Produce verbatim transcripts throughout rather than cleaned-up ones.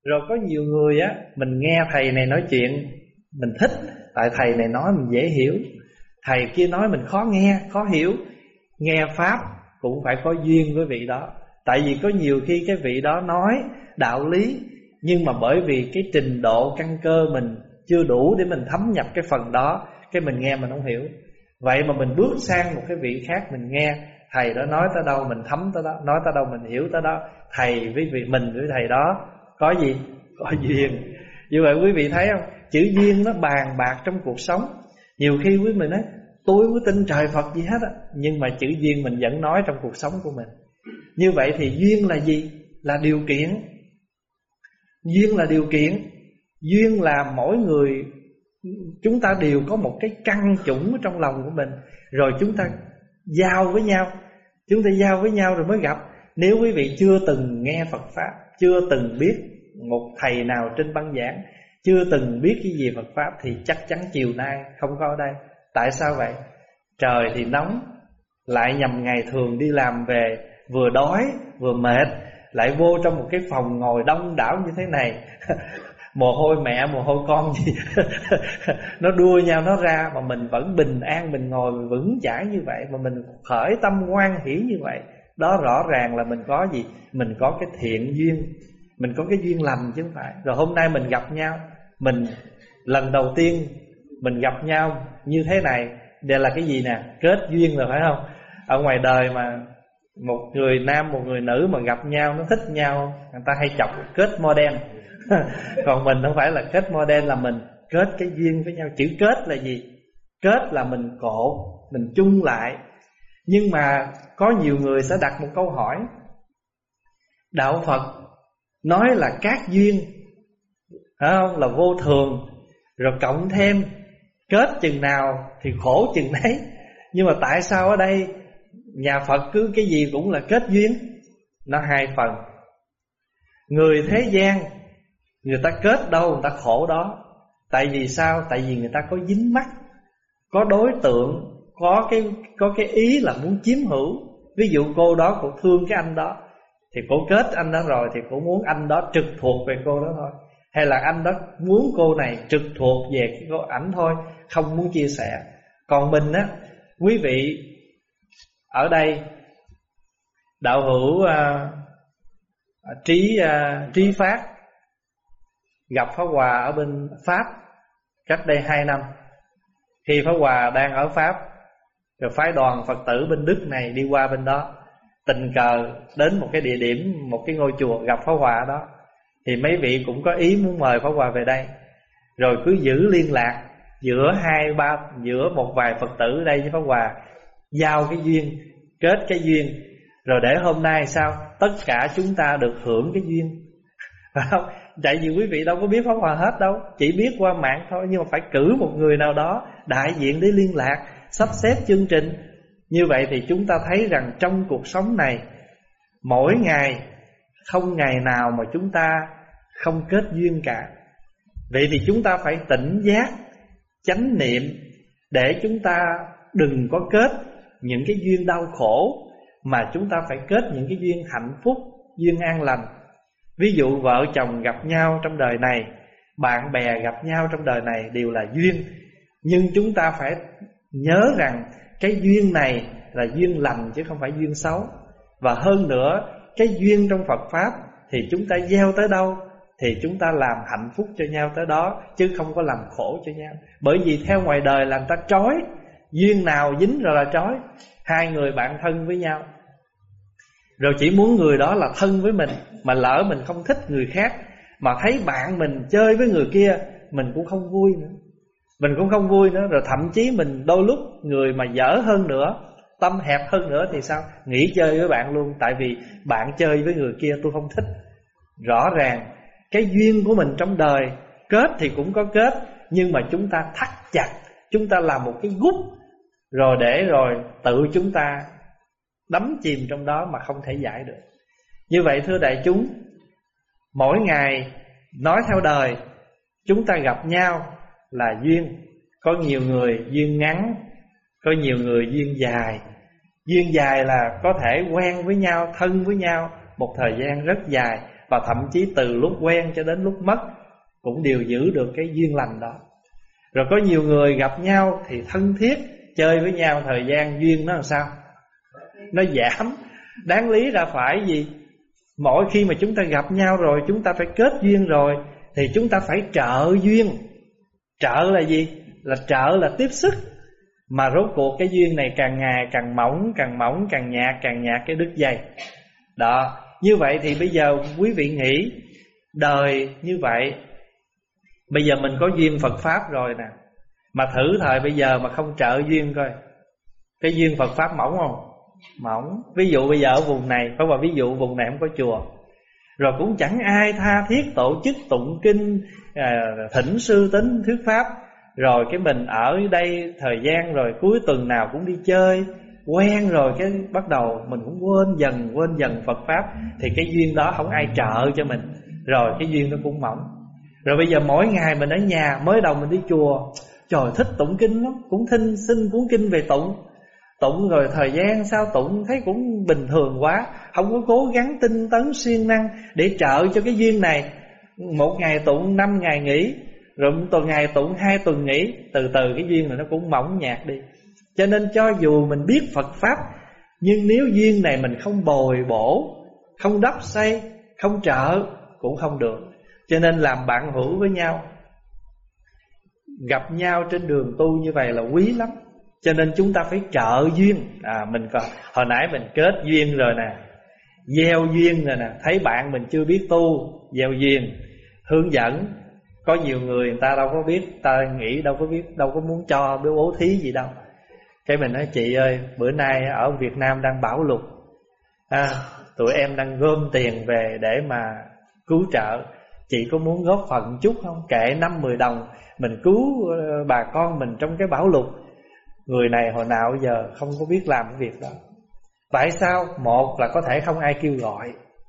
Rồi có nhiều người á, mình nghe thầy này nói chuyện mình thích, tại thầy này nói mình dễ hiểu, thầy kia nói mình khó nghe, khó hiểu. Nghe pháp cũng phải có duyên với vị đó. Tại vì có nhiều khi cái vị đó nói đạo lý, nhưng mà bởi vì cái trình độ căn cơ mình chưa đủ để mình thấm nhập cái phần đó, cái mình nghe mình không hiểu. Vậy mà mình bước sang một cái vị khác, mình nghe thầy đó nói tới đâu mình thấm tới đó, nói tới đâu mình hiểu tới đó. Thầy với vị mình với thầy đó có gì? Có duyên. Như vậy quý vị thấy không? Chữ duyên nó bàn bạc trong cuộc sống. Nhiều khi quý vị nói tôi không có tin trời Phật gì hết á, nhưng mà chữ duyên mình vẫn nói trong cuộc sống của mình. Như vậy thì duyên là gì? Là điều kiện. Duyên là điều kiện. Duyên là mỗi người chúng ta đều có một cái căn chủng trong lòng của mình, rồi chúng ta giao với nhau. Chúng ta giao với nhau rồi mới gặp. Nếu quý vị chưa từng nghe Phật Pháp, chưa từng biết một thầy nào trên băng giảng, chưa từng biết cái gì Phật Pháp, thì chắc chắn chiều nay không có ở đây. Tại sao vậy? Trời thì nóng, lại nhằm ngày thường đi làm về, vừa đói vừa mệt, lại vô trong một cái phòng ngồi đông đảo như thế này. Mồ hôi mẹ mồ hôi con gì nó đua nhau nó ra, mà mình vẫn bình an, mình ngồi mình vững chãi như vậy, mà mình khởi tâm hoan hỷ như vậy. Đó rõ ràng là mình có gì? Mình có cái thiện duyên, mình có cái duyên lành chứ không phải. Rồi hôm nay mình gặp nhau, mình lần đầu tiên mình gặp nhau như thế này, đây là cái gì nè? Kết duyên rồi phải không? Ở ngoài đời mà một người nam một người nữ mà gặp nhau nó thích nhau, người ta hay chọc kết model. Còn mình không phải là kết model, là mình kết cái duyên với nhau. Chữ kết là gì? Kết là mình cột, mình chung lại. Nhưng mà có nhiều người sẽ đặt một câu hỏi. Đạo Phật nói là các duyên, phải không? Là vô thường, rồi cộng thêm kết chừng nào thì khổ chừng đấy. Nhưng mà tại sao ở đây nhà Phật cứ cái gì cũng là kết duyên? Nó hai phần. Người thế gian người ta kết đâu người ta khổ đó. Tại vì sao? Tại vì người ta có dính mắc, có đối tượng, có cái có cái ý là muốn chiếm hữu. Ví dụ cô đó cô thương cái anh đó, thì cô kết anh đó rồi thì cô muốn anh đó trực thuộc về cô đó thôi. Hay là anh đó muốn cô này trực thuộc về cái cô ảnh thôi, không muốn chia sẻ. Còn mình á, quý vị ở đây đạo hữu uh, trí uh, trí phát gặp Pháp Hòa ở bên Pháp cách đây hai năm. Khi Pháp Hòa đang ở Pháp, rồi phái đoàn Phật tử bên Đức này đi qua bên đó, tình cờ đến một cái địa điểm, một cái ngôi chùa, gặp Pháp Hòa ở đó. Thì mấy vị cũng có ý muốn mời Pháp Hòa về đây. Rồi cứ giữ liên lạc giữa hai ba giữa một vài Phật tử ở đây với Pháp Hòa, giao cái duyên, kết cái duyên. Rồi để hôm nay sao tất cả chúng ta được hưởng cái duyên, phải không? Tại vì quý vị đâu có biết Pháp Hòa hết đâu, chỉ biết qua mạng thôi. Nhưng mà phải cử một người nào đó đại diện để liên lạc, sắp xếp chương trình. Như vậy thì chúng ta thấy rằng trong cuộc sống này, mỗi ngày không ngày nào mà chúng ta không kết duyên cả. Vậy thì chúng ta phải tỉnh giác, chánh niệm, để chúng ta đừng có kết những cái duyên đau khổ, mà chúng ta phải kết những cái duyên hạnh phúc, duyên an lành. Ví dụ vợ chồng gặp nhau trong đời này, bạn bè gặp nhau trong đời này đều là duyên. Nhưng chúng ta phải nhớ rằng cái duyên này là duyên lành chứ không phải duyên xấu. Và hơn nữa, cái duyên trong Phật Pháp thì chúng ta gieo tới đâu thì chúng ta làm hạnh phúc cho nhau tới đó, chứ không có làm khổ cho nhau. Bởi vì theo ngoài đời là người ta trói, duyên nào dính rồi là trói. Hai người bạn thân với nhau, rồi chỉ muốn người đó là thân với mình, mà lỡ mình không thích người khác, mà thấy bạn mình chơi với người kia, mình cũng không vui nữa. Mình cũng không vui nữa. Rồi thậm chí mình đôi lúc người mà dở hơn nữa, tâm hẹp hơn nữa thì sao? Nghỉ chơi với bạn luôn. Tại vì bạn chơi với người kia tôi không thích. Rõ ràng cái duyên của mình trong đời kết thì cũng có kết, nhưng mà chúng ta thắt chặt, chúng ta làm một cái gút, rồi để rồi tự chúng ta đắm chìm trong đó mà không thể giải được. Như vậy thưa đại chúng, mỗi ngày nói theo đời, chúng ta gặp nhau là duyên. Có nhiều người duyên ngắn, có nhiều người duyên dài. Duyên dài là có thể quen với nhau, thân với nhau một thời gian rất dài, và thậm chí từ lúc quen cho đến lúc mất cũng đều giữ được cái duyên lành đó. Rồi có nhiều người gặp nhau thì thân thiết, chơi với nhau thời gian duyên nó làm sao? Nó giảm. Đáng lý ra phải gì? Mỗi khi mà chúng ta gặp nhau rồi, chúng ta phải kết duyên rồi, thì chúng ta phải trợ duyên. Trợ là gì? Là trợ là tiếp sức. Mà rốt cuộc cái duyên này càng ngày càng mỏng, càng mỏng, càng nhạt, càng nhạt cái đứt dây. Đó, như vậy thì bây giờ quý vị nghĩ đời như vậy, bây giờ mình có duyên Phật Pháp rồi nè, mà thử thời bây giờ mà không trợ duyên coi, cái duyên Phật Pháp mỏng không? Mỏng. Ví dụ bây giờ ở vùng này, phải vào ví dụ vùng này không có chùa, rồi cũng chẳng ai tha thiết tổ chức tụng kinh, à, thỉnh sư tính thuyết pháp. Rồi cái mình ở đây thời gian rồi cuối tuần nào cũng đi chơi, quen rồi cái bắt đầu mình cũng quên dần quên dần Phật Pháp. Thì cái duyên đó không ai trợ cho mình, rồi cái duyên nó cũng mỏng. Rồi bây giờ mỗi ngày mình ở nhà, mới đầu mình đi chùa, trời thích tụng kinh lắm, cũng thinh xin cuốn kinh về tụng. Tụng rồi thời gian sau tụng thấy cũng bình thường quá, không có cố gắng tinh tấn siêng năng để trợ cho cái duyên này. Một ngày tụng năm ngày nghỉ, rồi một tuần ngày tụng hai tuần nghỉ, từ từ cái duyên này nó cũng mỏng nhạt đi. Cho nên cho dù mình biết Phật Pháp, nhưng nếu duyên này mình không bồi bổ, không đắp xây, không trợ cũng không được. Cho nên làm bạn hữu với nhau, gặp nhau trên đường tu như vậy là quý lắm. Cho nên chúng ta phải trợ duyên. à, mình còn hồi nãy mình kết duyên rồi nè, gieo duyên rồi nè. Thấy bạn mình chưa biết tu, gieo duyên, hướng dẫn. Có nhiều người người ta đâu có biết, ta nghĩ đâu có biết, đâu có muốn cho bố thí gì đâu. Cái mình nói chị ơi, bữa nay ở Việt Nam đang bão lụt, à, tụi em đang gom tiền về để mà cứu trợ, chị có muốn góp phần chút không? Kệ năm mười đồng mình cứu bà con mình trong cái bão lụt. Người này hồi nào giờ không có biết làm cái việc đó. Tại sao? Một là có thể không ai kêu gọi,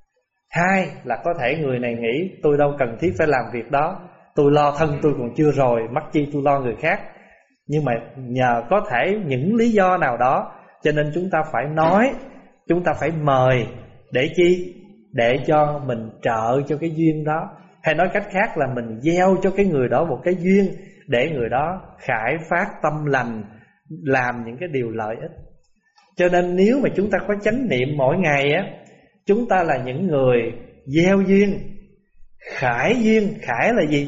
hai là có thể người này nghĩ tôi đâu cần thiết phải làm việc đó, tôi lo thân tôi còn chưa rồi, mắc chi tôi lo người khác. Nhưng mà nhờ có thể những lý do nào đó, cho nên chúng ta phải nói, chúng ta phải mời. Để chi? Để cho mình trợ cho cái duyên đó. Hay nói cách khác là mình gieo cho cái người đó một cái duyên, để người đó khải phát tâm lành, làm những cái điều lợi ích. Cho nên nếu mà chúng ta có chánh niệm mỗi ngày á, chúng ta là những người gieo duyên, khải duyên. Khải là gì?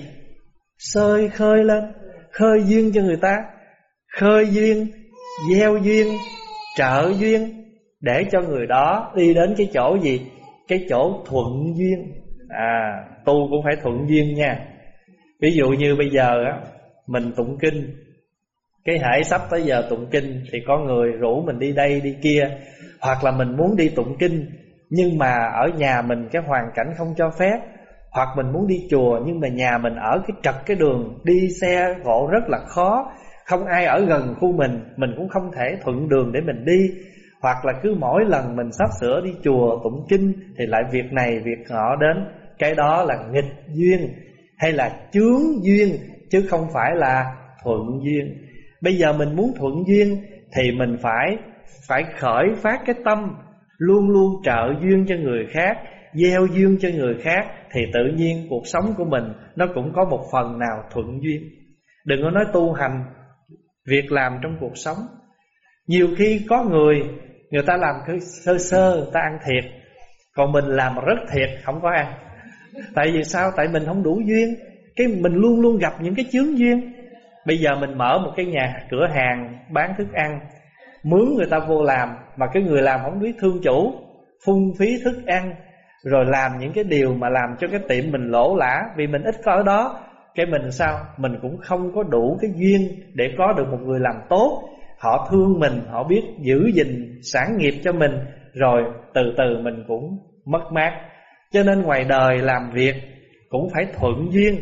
Sơi khơi lên, khơi duyên cho người ta. Khơi duyên, gieo duyên, trợ duyên, để cho người đó đi đến cái chỗ gì? Cái chỗ thuận duyên. À, tu cũng phải thuận duyên nha. Ví dụ như bây giờ á, mình tụng kinh, cái hễ sắp tới giờ tụng kinh thì có người rủ mình đi đây đi kia. Hoặc là mình muốn đi tụng kinh, nhưng mà ở nhà mình cái hoàn cảnh không cho phép. Hoặc mình muốn đi chùa, nhưng mà nhà mình ở cái trật cái đường, đi xe gỗ rất là khó, không ai ở gần khu mình, mình cũng không thể thuận đường để mình đi. Hoặc là cứ mỗi lần mình sắp sửa đi chùa tụng kinh thì lại việc này việc nọ đến. Cái đó là nghịch duyên hay là chướng duyên, chứ không phải là thuận duyên. Bây giờ mình muốn thuận duyên thì mình phải phải khởi phát cái tâm luôn luôn trợ duyên cho người khác, gieo duyên cho người khác, thì tự nhiên cuộc sống của mình nó cũng có một phần nào thuận duyên. Đừng có nói tu hành, việc làm trong cuộc sống. Nhiều khi có người, người ta làm cái sơ sơ, người ta ăn thiệt, còn mình làm rất thiệt, không có ăn. Tại vì sao? Tại mình không đủ duyên. Cái mình luôn luôn gặp những cái chướng duyên. Bây giờ mình mở một cái nhà cửa hàng bán thức ăn, mướn người ta vô làm, mà cái người làm không biết thương chủ, phung phí thức ăn, rồi làm những cái điều mà làm cho cái tiệm mình lỗ lã, vì mình ít có ở đó. Cái mình sao? Mình cũng không có đủ cái duyên để có được một người làm tốt. Họ thương mình, họ biết giữ gìn sản nghiệp cho mình, rồi từ từ mình cũng mất mát. Cho nên ngoài đời làm việc cũng phải thuận duyên,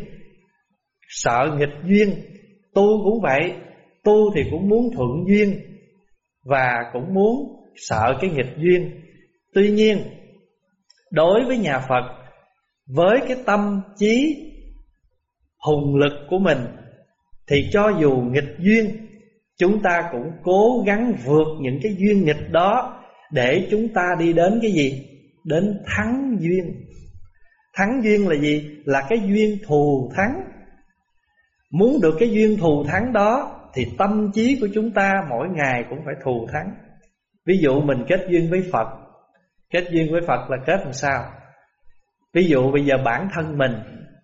sợ nghịch duyên. Tu cũng vậy, tu thì cũng muốn thuận duyên và cũng muốn sợ cái nghịch duyên. Tuy nhiên đối với nhà Phật, với cái tâm trí hùng lực của mình, thì cho dù nghịch duyên, chúng ta cũng cố gắng vượt những cái duyên nghịch đó, để chúng ta đi đến cái gì? Đến thắng duyên. Thắng duyên là gì? Là cái duyên thù thắng. Muốn được cái duyên thù thắng đó thì tâm trí của chúng ta mỗi ngày cũng phải thù thắng. Ví dụ mình kết duyên với Phật. Kết duyên với Phật là kết làm sao? Ví dụ bây giờ bản thân mình,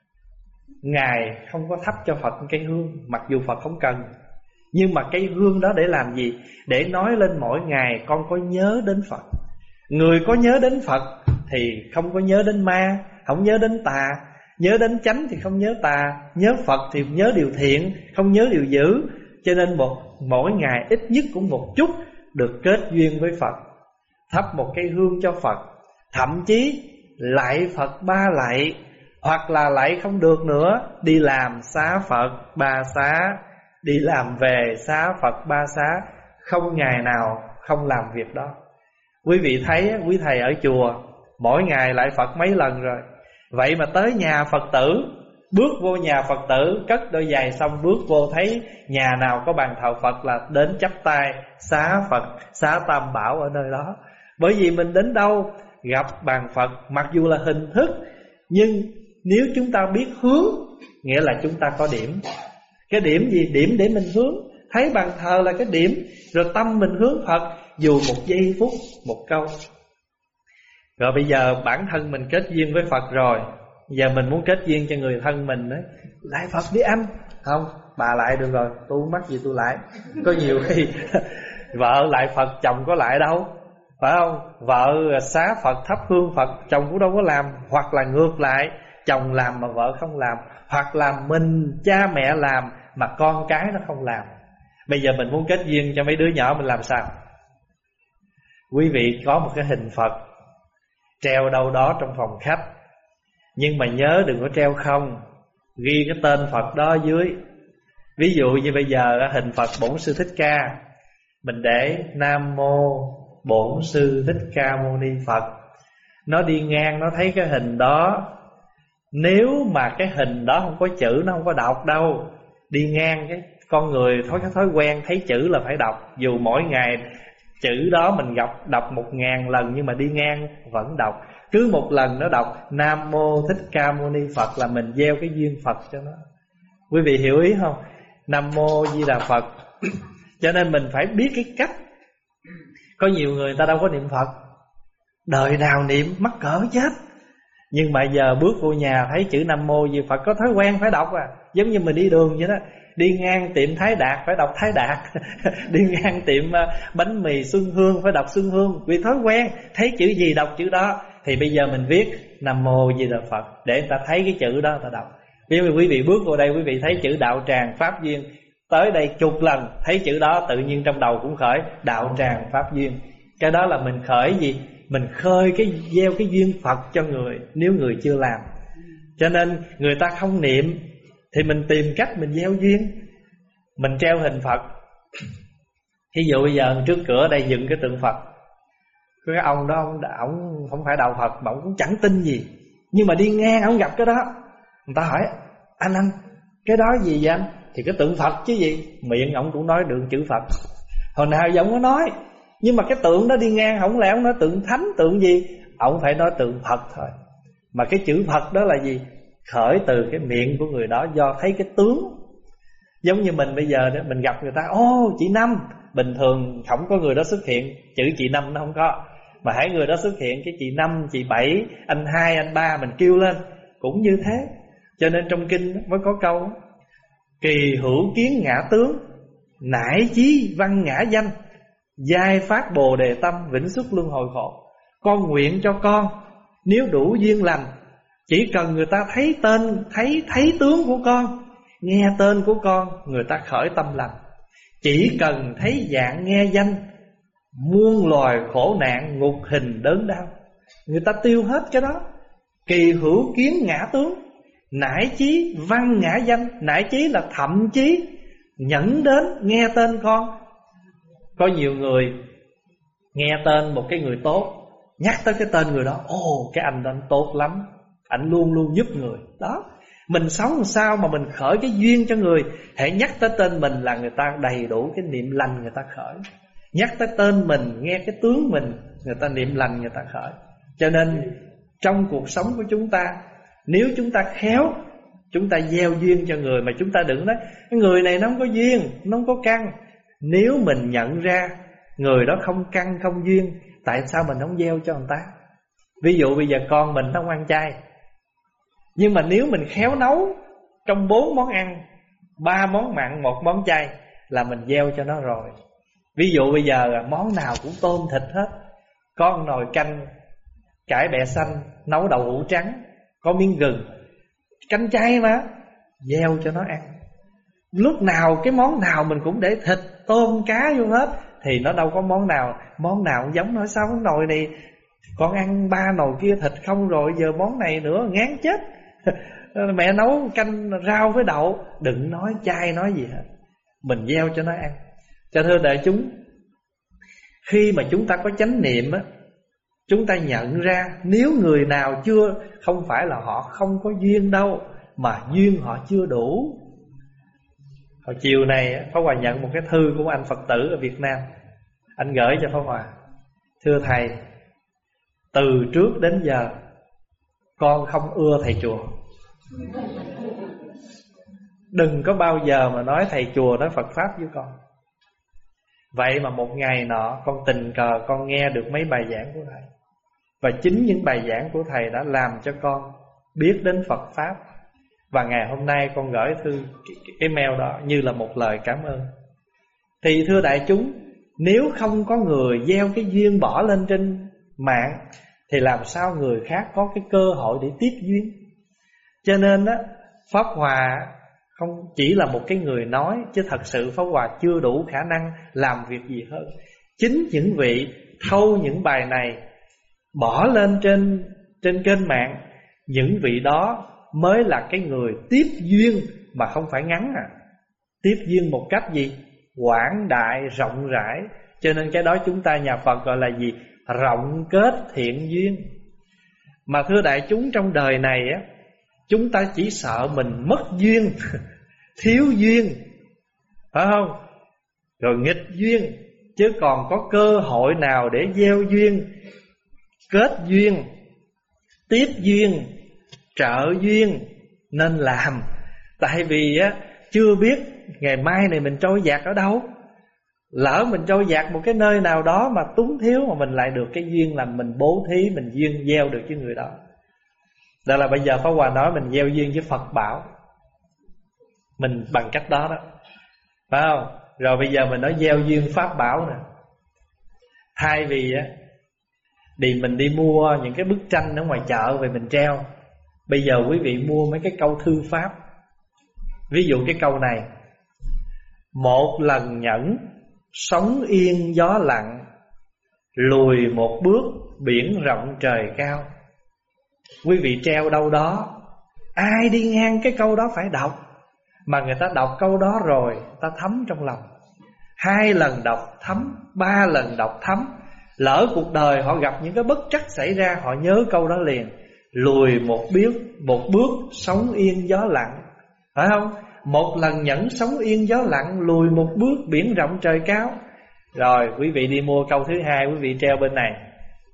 Ngài không có thắp cho Phật cây hương, mặc dù Phật không cần. Nhưng mà cây hương đó để làm gì? Để nói lên mỗi ngày con có nhớ đến Phật. Người có nhớ đến Phật thì không có nhớ đến ma, không nhớ đến tà. Nhớ đến chánh thì không nhớ tà. Nhớ Phật thì nhớ điều thiện, không nhớ điều dữ. Cho nên một, mỗi ngày ít nhất cũng một chút được kết duyên với Phật. Thắp một cây hương cho Phật. Thậm chí lạy Phật ba lạy. Hoặc là lạy không được nữa, đi làm xá Phật ba xá. Đi làm về xá Phật ba xá. Không ngày nào không làm việc đó. Quý vị thấy quý thầy ở chùa mỗi ngày lạy Phật mấy lần rồi. Vậy mà tới nhà Phật tử, bước vô nhà Phật tử, cất đôi giày xong bước vô, thấy nhà nào có bàn thờ Phật là đến chắp tay xá Phật, xá Tam Bảo ở nơi đó. Bởi vì mình đến đâu gặp bàn Phật, mặc dù là hình thức, nhưng nếu chúng ta biết hướng, nghĩa là chúng ta có điểm. Cái điểm gì? Điểm để mình hướng. Thấy bàn thờ là cái điểm, rồi tâm mình hướng Phật. Dù một giây phút, một câu. Rồi bây giờ bản thân mình kết duyên với Phật rồi, giờ mình muốn kết duyên cho người thân mình đấy. Lại Phật đi anh. Không, bà lại được rồi, tôi không mắc gì tôi lại. Có nhiều khi vợ lại Phật, chồng có lại đâu, phải không? Vợ xá Phật, thắp hương Phật, chồng cũng đâu có làm. Hoặc là ngược lại, chồng làm mà vợ không làm. Hoặc là mình cha mẹ làm mà con cái nó không làm. Bây giờ mình muốn kết duyên cho mấy đứa nhỏ mình làm sao? Quý vị có một cái hình Phật treo đâu đó trong phòng khách. Nhưng mà nhớ đừng có treo không, ghi cái tên Phật đó dưới. Ví dụ như bây giờ hình Phật Bổn Sư Thích Ca, mình để Nam Mô Bổn Sư Thích Ca Mâu Ni Phật. Nó đi ngang nó thấy cái hình đó, nếu mà cái hình đó không có chữ, nó không có đọc đâu. Đi ngang cái con người thói cái thói quen thấy chữ là phải đọc. Dù mỗi ngày chữ đó mình gặp đọc một ngàn lần, nhưng mà đi ngang vẫn đọc. Cứ một lần nó đọc Nam Mô Thích Ca Mâu Ni Phật là mình gieo cái duyên Phật cho nó. Quý vị hiểu ý không? Nam Mô Di Đà Phật. Cho nên mình phải biết cái cách. Có nhiều người ta đâu có niệm Phật, đời nào niệm mắc cỡ chết. Nhưng mà giờ bước vô nhà thấy chữ Nam Mô Di Phật, có thói quen phải đọc à. Giống như mình đi đường vậy đó. Đi ngang tiệm Thái Đạt phải đọc Thái Đạt. Đi ngang tiệm bánh mì Xuân Hương phải đọc Xuân Hương. Vì thói quen, thấy chữ gì đọc chữ đó. Thì bây giờ mình viết Nam Mô Di Đà Phật để người ta thấy cái chữ đó người ta đọc. Ví dụ quý vị bước vô đây, quý vị thấy chữ đạo tràng pháp duyên, tới đây chục lần thấy chữ đó, tự nhiên trong đầu cũng khởi đạo tràng pháp duyên. Cái đó là mình khởi gì? Mình khơi cái gieo cái duyên Phật cho người, nếu người chưa làm. Cho nên người ta không niệm thì mình tìm cách mình gieo duyên. Mình treo hình Phật. Thí dụ bây giờ trước cửa đây dựng cái tượng Phật. Cái ông đó ông, ông không phải đạo Phật mà ông cũng chẳng tin gì. Nhưng mà đi ngang ông gặp cái đó, người ta hỏi anh anh cái đó gì vậy anh? Thì cái tượng Phật chứ gì. Miệng ông cũng nói được chữ Phật. Hồi nào giờ ông có nói. Nhưng mà cái tượng đó đi ngang, không lẽ ông nói tượng thánh, tượng gì? Ông phải nói tượng Phật thôi. Mà cái chữ Phật đó là gì? Khởi từ cái miệng của người đó, do thấy cái tướng. Giống như mình bây giờ đó, mình gặp người ta, ô chị Năm. Bình thường không có người đó xuất hiện, chữ chị Năm nó không có. Mà hãy người đó xuất hiện, cái chị Năm, chị Bảy, anh Hai, anh Ba, mình kêu lên cũng như thế. Cho nên trong kinh mới có câu kỳ hữu kiến ngã tướng, nải chí văn ngã danh, giai phát bồ đề tâm, vĩnh xuất luân hồi khổ. Con nguyện cho con, nếu đủ duyên lành, chỉ cần người ta thấy tên, thấy thấy tướng của con, nghe tên của con, người ta khởi tâm lành. Chỉ cần thấy dạng nghe danh, muôn loài khổ nạn ngục hình đớn đau, người ta tiêu hết cái đó. Kỳ hữu kiến ngã tướng, nải chí văn ngã danh. Nải chí là thậm chí nhẫn đến nghe tên con. Có nhiều người nghe tên một cái người tốt, nhắc tới cái tên người đó, ồ cái anh đó anh tốt lắm, anh luôn luôn giúp người. Đó, mình sống làm sao mà mình khởi cái duyên cho người. Hãy nhắc tới tên mình là người ta đầy đủ cái niệm lành người ta khởi. Nhắc tới tên mình, nghe cái tướng mình, người ta niệm lành người ta khởi. Cho nên trong cuộc sống của chúng ta Nếu chúng ta khéo, chúng ta gieo duyên cho người, mà chúng ta đừng nói cái người này nó không có duyên, nó không có căn. Nếu mình nhận ra người đó không căn không duyên, tại sao mình không gieo cho người ta? Ví dụ bây giờ con mình nó không ăn chay, nhưng mà nếu mình khéo nấu trong bốn món ăn, ba món mặn, một món chay, là mình gieo cho nó rồi. Ví dụ bây giờ món nào cũng tôm thịt hết, có một nồi canh cải bẹ xanh, nấu đậu hũ trắng, có miếng gừng, canh chay mà, gieo cho nó ăn. Lúc nào cái món nào mình cũng để thịt, tôm, cá vô hết, thì nó đâu có món nào Món nào cũng giống. Nói sao cái nồi này con ăn ba nồi kia thịt không rồi, giờ món này nữa ngán chết. Mẹ nấu canh rau với đậu, đừng nói chay nói gì hết, mình gieo cho nó ăn. Cho thưa đại chúng, khi mà chúng ta có chánh niệm á, chúng ta nhận ra nếu người nào chưa, không phải là họ không có duyên đâu, mà duyên họ chưa đủ. Hồi chiều này Pháp Hòa nhận một cái thư của anh Phật tử ở Việt Nam. Anh gửi cho Pháp Hòa: thưa thầy, từ trước đến giờ con không ưa thầy chùa. Đừng có bao giờ mà nói thầy chùa nói Phật Pháp với con. Vậy mà một ngày nọ con tình cờ con nghe được mấy bài giảng của thầy, và chính những bài giảng của thầy đã làm cho con biết đến Phật Pháp. Và ngày hôm nay con gửi thư cái, cái mail đó như là một lời cảm ơn. Thì thưa đại chúng, nếu không có người gieo cái duyên bỏ lên trên mạng, thì làm sao người khác có cái cơ hội để tiếp duyên? Cho nên đó, Pháp Hòa không chỉ là một cái người nói, chứ thật sự Pháp Hòa chưa đủ khả năng làm việc gì hơn. Chính những vị thâu những bài này bỏ lên trên trên kênh mạng, những vị đó mới là cái người tiếp duyên, mà không phải ngắn à. Tiếp duyên một cách gì? Quảng đại, rộng rãi. Cho nên cái đó chúng ta nhà Phật gọi là gì? Rộng kết thiện duyên. Mà thưa đại chúng, trong đời này á, chúng ta chỉ sợ mình mất duyên, thiếu duyên, phải không? Rồi nghịch duyên, chứ còn có cơ hội nào để gieo duyên, kết duyên, tiếp duyên, trợ duyên, nên làm. Tại vì á, chưa biết ngày mai này mình trôi dạt ở đâu. Lỡ mình trôi dạt một cái nơi nào đó mà túng thiếu, mà mình lại được cái duyên là mình bố thí, mình duyên gieo được với người đó. Đó là bây giờ Pháp Hòa nói mình gieo duyên với Phật bảo, mình bằng cách đó đó, phải không? Rồi bây giờ mình nói gieo duyên Pháp bảo nè. Thay vì á thì mình đi mua những cái bức tranh ở ngoài chợ về mình treo, bây giờ quý vị mua mấy cái câu thư pháp. Ví dụ cái câu này: một lần nhẫn, sóng yên gió lặng, lùi một bước, biển rộng trời cao. Quý vị treo đâu đó, ai đi ngang cái câu đó phải đọc. Mà người ta đọc câu đó rồi, ta thấm trong lòng. Hai lần đọc thấm, ba lần đọc thấm. Lỡ cuộc đời họ gặp những cái bất trắc xảy ra, họ nhớ câu đó liền. Lùi một bước, một bước, sóng yên gió lặng, phải không? Một lần nhẫn, sóng yên gió lặng, lùi một bước, biển rộng trời cao. Rồi quý vị đi mua câu thứ hai, quý vị treo bên này: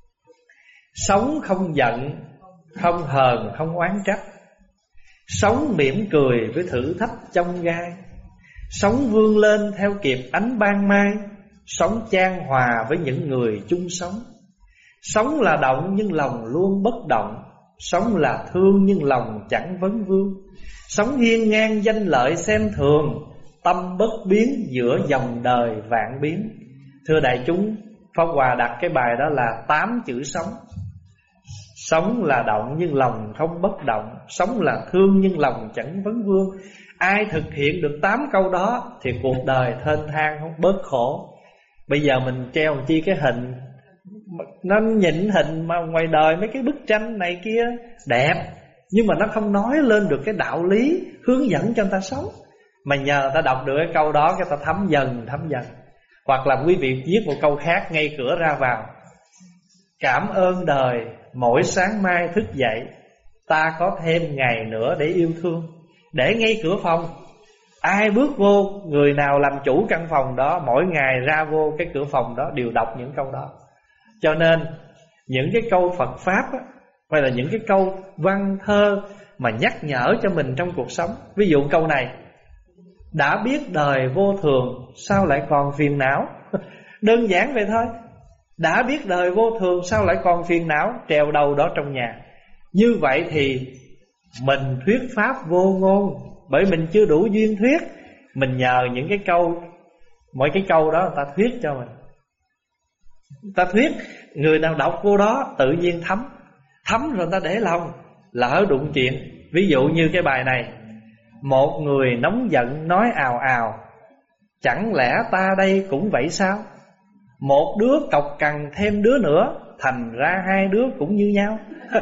sống không giận, không hờn, không oán trách, sống mỉm cười với thử thách trong gai, sống vươn lên theo kịp ánh ban mai, sống chan hòa với những người chung sống. Sống là động nhưng lòng luôn bất động, sống là thương nhưng lòng chẳng vấn vương, sống hiên ngang danh lợi xem thường, tâm bất biến giữa dòng đời vạn biến. Thưa đại chúng, Pháp Hòa đặt cái bài đó là tám chữ sống. Sống là động nhưng lòng không bất động, sống là thương nhưng lòng chẳng vấn vương. Ai thực hiện được tám câu đó thì cuộc đời thênh thang, không bớt khổ. Bây giờ mình treo làm chi cái hình, nó nhịn hình mà ngoài đời mấy cái bức tranh này kia đẹp, nhưng mà nó không nói lên được cái đạo lý hướng dẫn cho người ta sống. Mà nhờ người ta đọc được cái câu đó, cái ta thấm dần thấm dần. Hoặc là quý vị viết một câu khác ngay cửa ra vào: cảm ơn đời mỗi sáng mai thức dậy, ta có thêm ngày nữa để yêu thương. Để ngay cửa phòng, ai bước vô, người nào làm chủ căn phòng đó, mỗi ngày ra vô cái cửa phòng đó đều đọc những câu đó. Cho nên những cái câu Phật Pháp á, hay là những cái câu văn thơ mà nhắc nhở cho mình trong cuộc sống. Ví dụ câu này: đã biết đời vô thường, sao lại còn phiền não? Đơn giản vậy thôi. Đã biết đời vô thường, sao lại còn phiền não, treo đầu đó trong nhà. Như vậy thì mình thuyết pháp vô ngôn, bởi mình chưa đủ duyên thuyết. Mình nhờ những cái câu, mỗi cái câu đó người ta thuyết cho mình. Người ta thuyết, người nào đọc vô đó tự nhiên thấm. Thấm rồi người ta để lòng, lỡ đụng chuyện. Ví dụ như cái bài này: một người nóng giận nói ào ào, chẳng lẽ ta đây cũng vậy sao? Một đứa cọc cằn thêm đứa nữa, thành ra hai đứa cũng như nhau.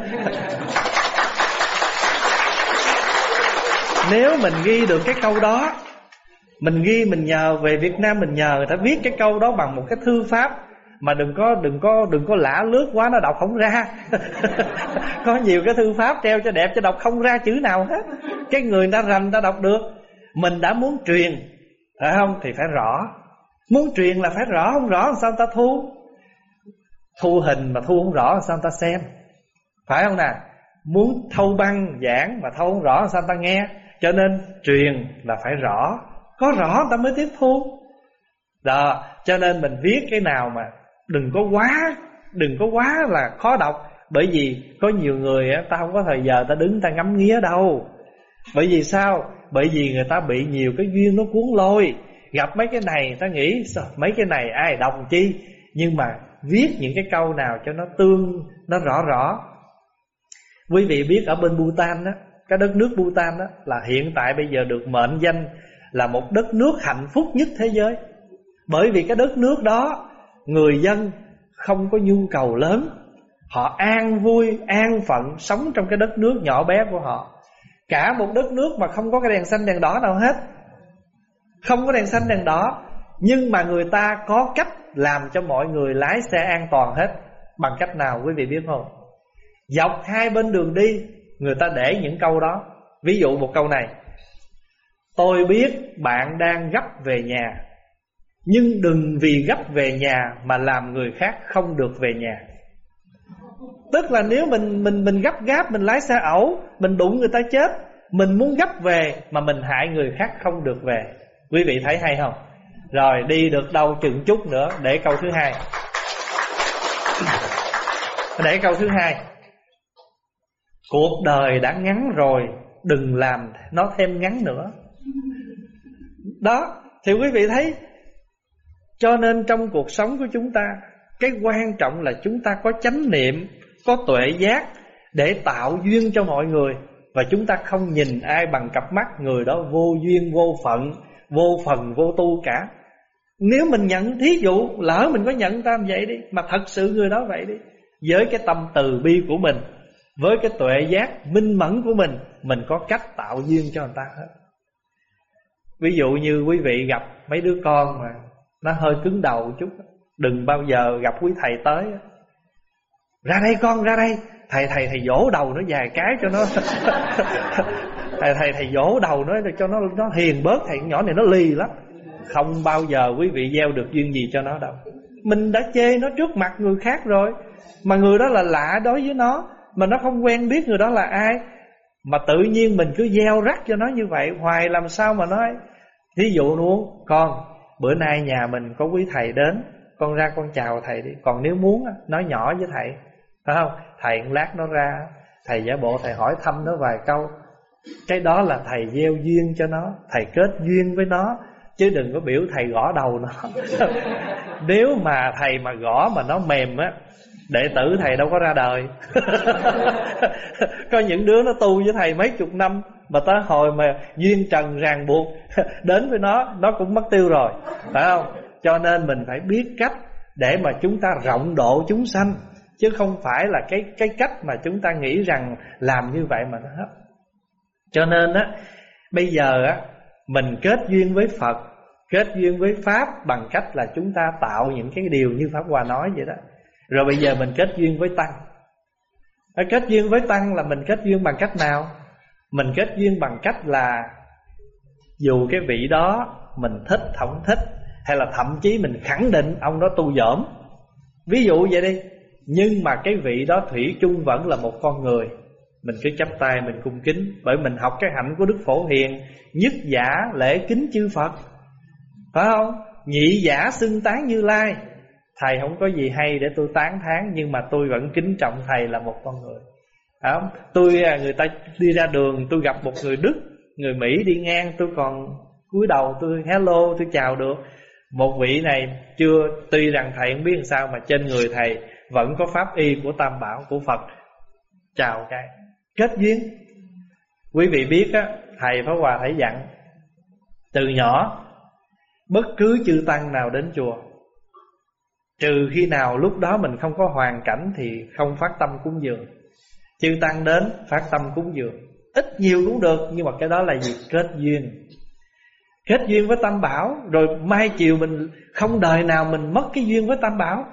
Nếu mình ghi được cái câu đó, mình ghi, mình nhờ về Việt Nam, mình nhờ người ta viết cái câu đó bằng một cái thư pháp mà đừng có đừng có đừng có lả lướt quá, nó đọc không ra. Có nhiều cái thư pháp treo cho đẹp, cho đọc không ra chữ nào hết. Cái người ta rành ta đọc được. Mình đã muốn truyền, phải không, thì phải rõ. Muốn truyền là phải rõ, không rõ sao ta thu. Thu hình mà thu không rõ sao ta xem, phải không nè? Muốn thâu băng giảng mà thâu không rõ sao ta nghe. Cho nên truyền là phải rõ, có rõ ta mới tiếp thu. Đó, cho nên mình viết cái nào mà đừng có quá, đừng có quá là khó đọc. Bởi vì có nhiều người á, ta không có thời giờ ta đứng ta ngắm nghía đâu. Bởi vì sao? Bởi vì người ta bị nhiều cái duyên nó cuốn lôi. Gặp mấy cái này ta nghĩ sao, mấy cái này ai đọc chi. Nhưng mà viết những cái câu nào cho nó tương, nó rõ rõ. Quý vị biết ở bên Bhutan đó, cái đất nước Bhutan đó là hiện tại bây giờ được mệnh danh là một đất nước hạnh phúc nhất thế giới. Bởi vì cái đất nước đó người dân không có nhu cầu lớn, họ an vui, an phận sống trong cái đất nước nhỏ bé của họ. Cả một đất nước mà không có cái đèn xanh đèn đỏ nào hết, không có đèn xanh đèn đỏ, nhưng mà người ta có cách làm cho mọi người lái xe an toàn hết. Bằng cách nào quý vị biết không? Dọc hai bên đường đi người ta để những câu đó. Ví dụ một câu này: tôi biết bạn đang gấp về nhà, nhưng đừng vì gấp về nhà mà làm người khác không được về nhà. Tức là nếu mình mình mình gấp gáp, mình lái xe ẩu, mình đụng người ta chết, mình muốn gấp về mà mình hại người khác không được về. Quý vị thấy hay không? Rồi đi được đâu chừng chút nữa để câu thứ hai. Để câu thứ hai: cuộc đời đã ngắn rồi, đừng làm nó thêm ngắn nữa. Đó, thì quý vị thấy. Cho nên trong cuộc sống của chúng ta, cái quan trọng là chúng ta có chánh niệm, có tuệ giác để tạo duyên cho mọi người. Và chúng ta không nhìn ai bằng cặp mắt người đó vô duyên, vô phận, vô phần, vô tu cả. Nếu mình nhận, thí dụ lỡ mình có nhận ta vậy đi, mà thật sự người đó vậy đi, với cái tâm từ bi của mình, với cái tuệ giác minh mẫn của mình, mình có cách tạo duyên cho người ta hết. Ví dụ như quý vị gặp mấy đứa con mà nó hơi cứng đầu chút, đừng bao giờ gặp quý thầy tới: ra đây con, ra đây, thầy thầy thầy vỗ đầu nó vài cái cho nó thầy thầy thầy vỗ đầu nó cho nó nó hiền bớt, thầy nhỏ này nó lì lắm. Không bao giờ quý vị gieo được duyên gì cho nó đâu. Mình đã chê nó trước mặt người khác rồi, mà người đó là lạ đối với nó, mà nó không quen biết người đó là ai, mà tự nhiên mình cứ gieo rắc cho nó như vậy hoài, làm sao mà nói. Thí dụ luôn: con, bữa nay nhà mình có quý thầy đến, con ra con chào thầy đi. Còn nếu muốn nói nhỏ với thầy, phải không? Thầy lát nó ra, thầy giả bộ thầy hỏi thăm nó vài câu. Cái đó là thầy gieo duyên cho nó, thầy kết duyên với nó, chứ đừng có biểu thầy gõ đầu nó. Nếu mà thầy mà gõ mà nó mềm á, đệ tử thầy đâu có ra đời. Có những đứa nó tu với thầy mấy chục năm, mà tới hồi mà duyên trần ràng buộc đến với nó, nó cũng mất tiêu rồi, phải không? Cho nên mình phải biết cách để mà chúng ta rộng độ chúng sanh, chứ không phải là cái cái cách mà chúng ta nghĩ rằng làm như vậy mà nó hết. Cho nên á, bây giờ á, mình kết duyên với Phật, kết duyên với Pháp bằng cách là chúng ta tạo những cái điều như Pháp Hòa nói vậy đó. Rồi bây giờ mình kết duyên với Tăng. Kết duyên với Tăng là mình kết duyên bằng cách nào? Mình kết duyên bằng cách là dù cái vị đó mình thích, không thích, hay là thậm chí mình khẳng định ông đó tu dởm, ví dụ vậy đi, nhưng mà cái vị đó thủy chung vẫn là một con người. mình cứ chắp tay mình cung kính. Bởi mình học cái hạnh của Đức Phổ Hiền, nhất giả lễ kính chư Phật, phải không? Nhị giả xưng tán Như Lai. Thầy không có gì hay để tôi tán thán, nhưng mà tôi vẫn kính trọng thầy là một con người. Không? Tôi người ta đi ra đường, tôi gặp một người Đức, người Mỹ đi ngang, tôi còn cúi đầu tôi hello, tôi chào được. Một vị này chưa, tuy rằng thầy không biết làm sao mà trên người thầy vẫn có pháp y của Tam Bảo của Phật. Chào cái kết duyên. Quý vị biết á, thầy Pháp Hòa thầy dặn từ nhỏ bất cứ chư tăng nào đến chùa, trừ khi nào lúc đó mình không có hoàn cảnh thì không phát tâm cúng dường. Chư tăng đến phát tâm cúng dường, ít nhiều cũng được, nhưng mà cái đó là gì? Kết duyên. Kết duyên với Tam Bảo, rồi mai chiều mình không đời nào mình mất cái duyên với Tam Bảo.